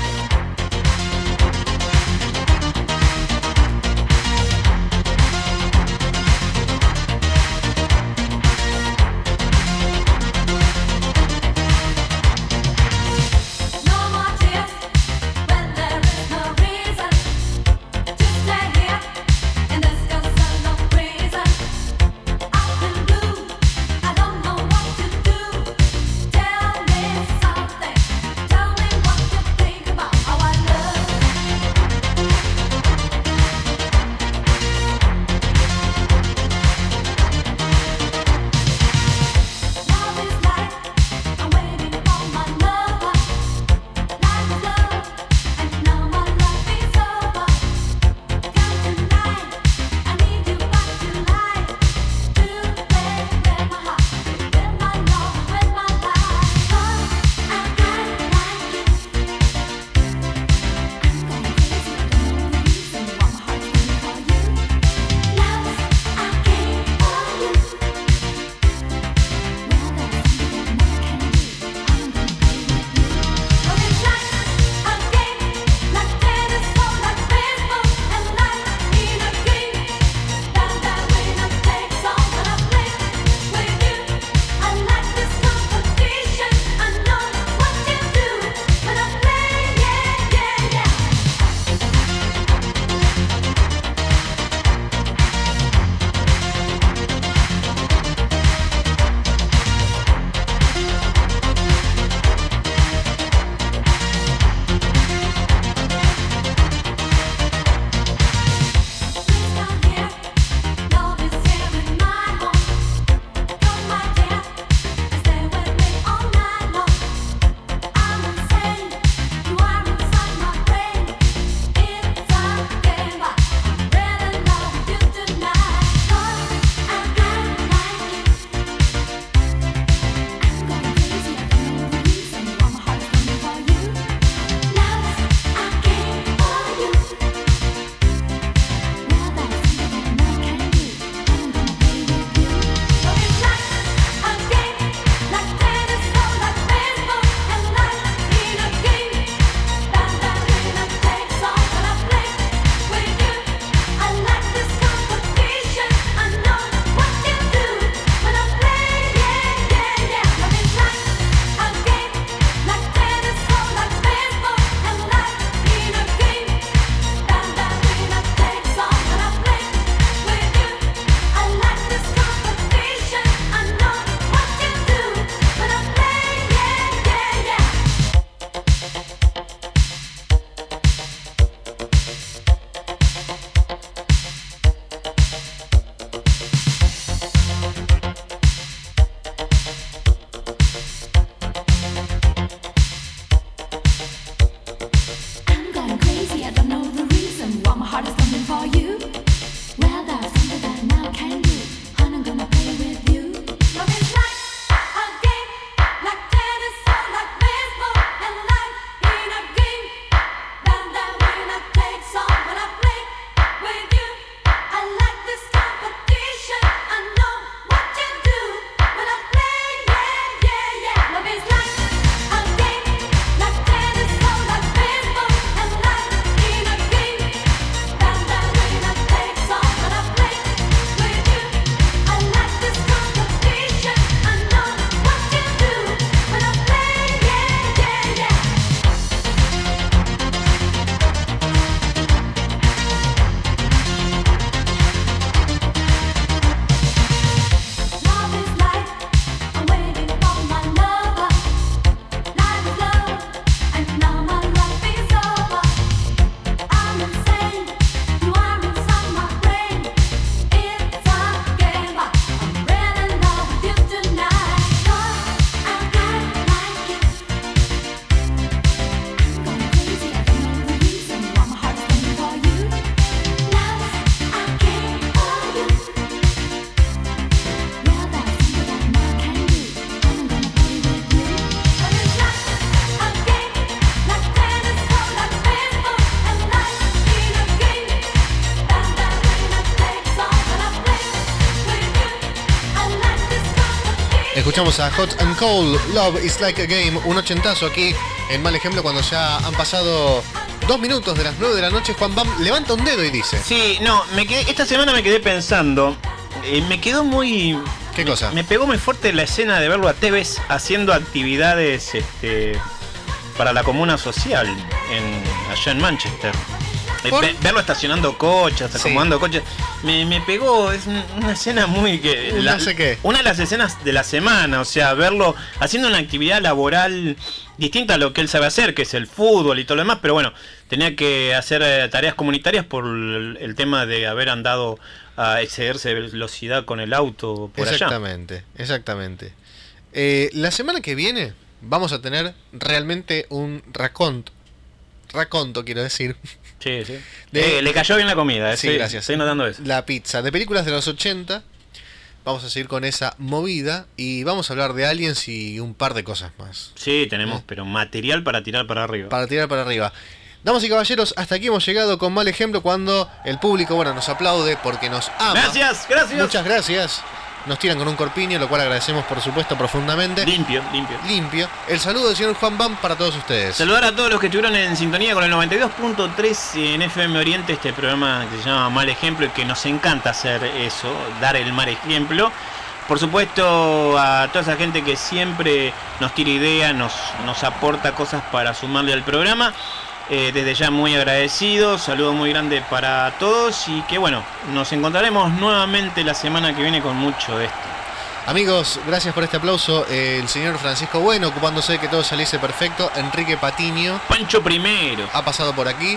No more tears when there is no reason to stay here in this castle of prison. I've been blue, I don't know what to do. Tell me something, tell me what you think heart is something for you. Well, there's something that now can do, and I'm gonna play with you. Love is like a game, like tennis or like baseball, and life in a game. Then the winner takes all when I play with you. I like this competition. I know what you do when I play. Yeah, yeah, yeah. Love is like a game, like tennis or like baseball, and life in a game. Then the winner takes all when I play with you. I like this competition. I know what you do when I play. Yeah, yeah, yeah. Love is life, I'm waiting for my lover. Life is love, and now my life is over. I'm insane, you are inside my brain. It's a game, but I'm really in love with you tonight. 'Cause I got like you. I'm going crazy, I don't know the reason why my heart is beating for you. Love, I came for you. Well, there's something that now can do, and I'm gonna play with you. But it's like a game, like tennis or like baseball, and life in a game. Then the winner takes all when I play with you. I like this competition. Escuchamos a Hot and Cold, Love is like a game, un ochentazo aquí en Mal Ejemplo cuando ya han pasado dos minutos de las nueve de la noche. Juan Bam levanta un dedo y dice: Sí, no, me quedé, esta semana me quedé pensando, eh, me quedó muy... ¿Qué cosa? Me pegó muy fuerte la escena de verlo a Tevez haciendo actividades este, para la comuna social en, allá en Manchester. Eh, ¿Por? ve- verlo estacionando coches, acomodando coches, me, me pegó, es un- una escena muy que... ¿Una sé qué? Una de las escenas de la semana, o sea, verlo haciendo una actividad laboral distinta a lo que él sabe hacer, que es el fútbol y todo lo demás, pero bueno, tenía que hacer eh, tareas comunitarias por el, el tema de haber andado a excederse de velocidad con el auto por allá. Exactamente, exactamente. Eh, la semana que viene vamos a tener realmente un raconto. Raconto, quiero decir. Sí, sí. De- Eh, le cayó bien la comida, eh, Sí, estoy- gracias. Estoy notando eso. La pizza. De películas de los ochenta. Vamos a seguir con esa movida y vamos a hablar de aliens y un par de cosas más. Sí, tenemos, pero material para tirar para arriba. Para tirar para arriba. Damas y caballeros, hasta aquí hemos llegado con Mal Ejemplo cuando el público, bueno, nos aplaude porque nos ama. Gracias, gracias. Muchas gracias. Nos tiran con un corpiño, lo cual agradecemos por supuesto profundamente. Limpio, limpio. Limpio. El saludo del señor Juan Bam para todos ustedes. Saludar a todos los que estuvieron en sintonía con el noventa y dos punto tres en F M Oriente, este programa que se llama Mal Ejemplo y que nos encanta hacer eso, dar el mal ejemplo. Por supuesto, a toda esa gente que siempre nos tira ideas, nos, nos aporta cosas para sumarle al programa. Eh, desde ya muy agradecido, saludo muy grande para todos y que bueno, nos encontraremos nuevamente la semana que viene con mucho de esto. Amigos, gracias por este aplauso. Eh, el señor Francisco Bueno, ocupándose de que todo saliese perfecto. Enrique Patiño. Pancho Primero. Ha pasado por aquí.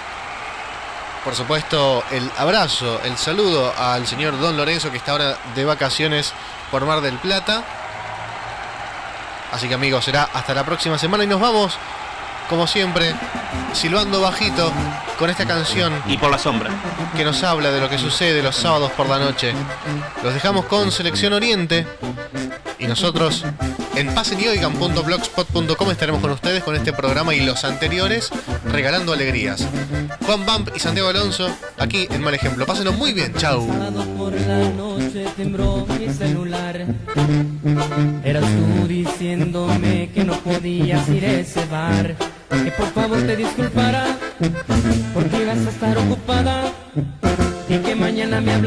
Por supuesto, el abrazo, el saludo al señor Don Lorenzo, que está ahora de vacaciones por Mar del Plata. Así que amigos, será hasta la próxima semana y nos vamos, como siempre, silbando bajito con esta canción. Y por la sombra. Que nos habla de lo que sucede los sábados por la noche. Los dejamos con Selección Oriente. Y nosotros en pasen y oigan punto blogspot punto com estaremos con ustedes con este programa y los anteriores regalando alegrías. Juan Bump y Santiago Alonso aquí en Mal Ejemplo. Pásenlo muy bien. Chau. Por la noche tembló mi celular. Eras tú diciéndome que no podías ir a ese bar. Que por favor te disculpara porque ibas a estar ocupada y que mañana me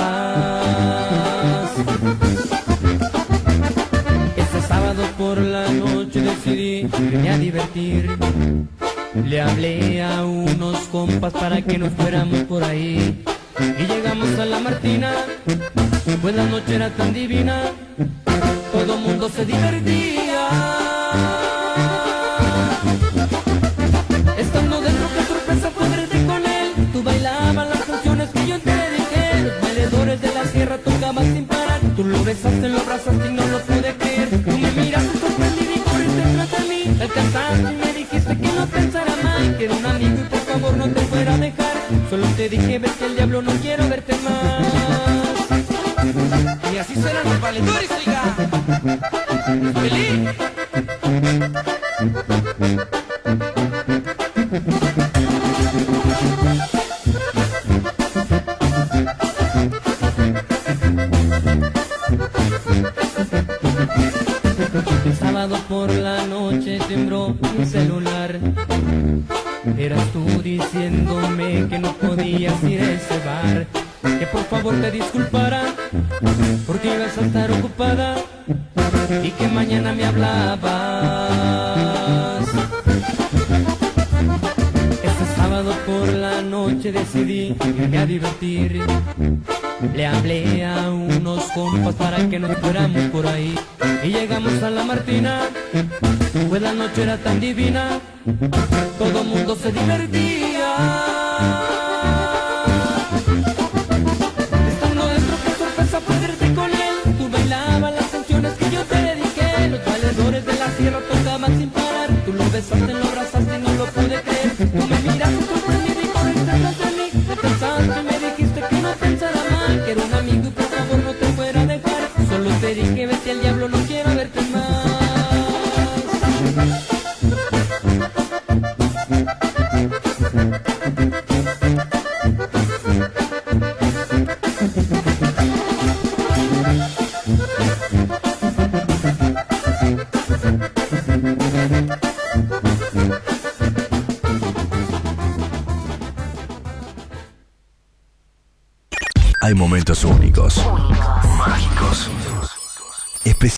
hablabas. Este sábado por la noche decidí irme a divertir. Le hablé a unos compas para que nos fuéramos por ahí. Y llegamos a la Martina, pues la noche era tan divina, todo mundo se divertía. Estando dentro, qué sorpresa fue verte con él. Tú bailabas las canciones que yo te dediqué. Los bailadores de la sierra tocaban sin parar. Tú lo besaste, lo abrazaste y no lo pude creer. Tú me miraste sorprendido y corriste tras de mí. Me alcanzaste y me dijiste que no pensara mal, que era un amigo y por favor no te fuera a dejar. Solo te te dije, vete al diablo, no quiero verte más. Y así suenan los valedores, oiga. ¡Feliz! El sábado por la noche tembló mi celular. Eras tú diciéndome que no podías ir a ese bar, que por favor te disculpara porque ibas a estar ocupada y que mañana me hablabas. Este sábado por la noche decidí irme a divertir. Le hablé a unos compas para que nos fuéramos por ahí y llegamos a la Martina, pues la noche era tan divina, todo mundo se divertía. Estando dentro, qué sorpresa perderte con él. Tú bailabas las canciones que yo te dediqué, los valedores de la sierra tocaban sin parar. Tú lo besaste, lo abrazaste y no lo pude creer. Tú me miraste sorprendido y corriste atrás de mí. Me pensaste y me dijiste que no pensara mal, que era un amigo y por favor no te fuera a dejar. Solo te dije, vete al diablo, no quiero verte más. Hay momentos únicos, mágicos, especiales.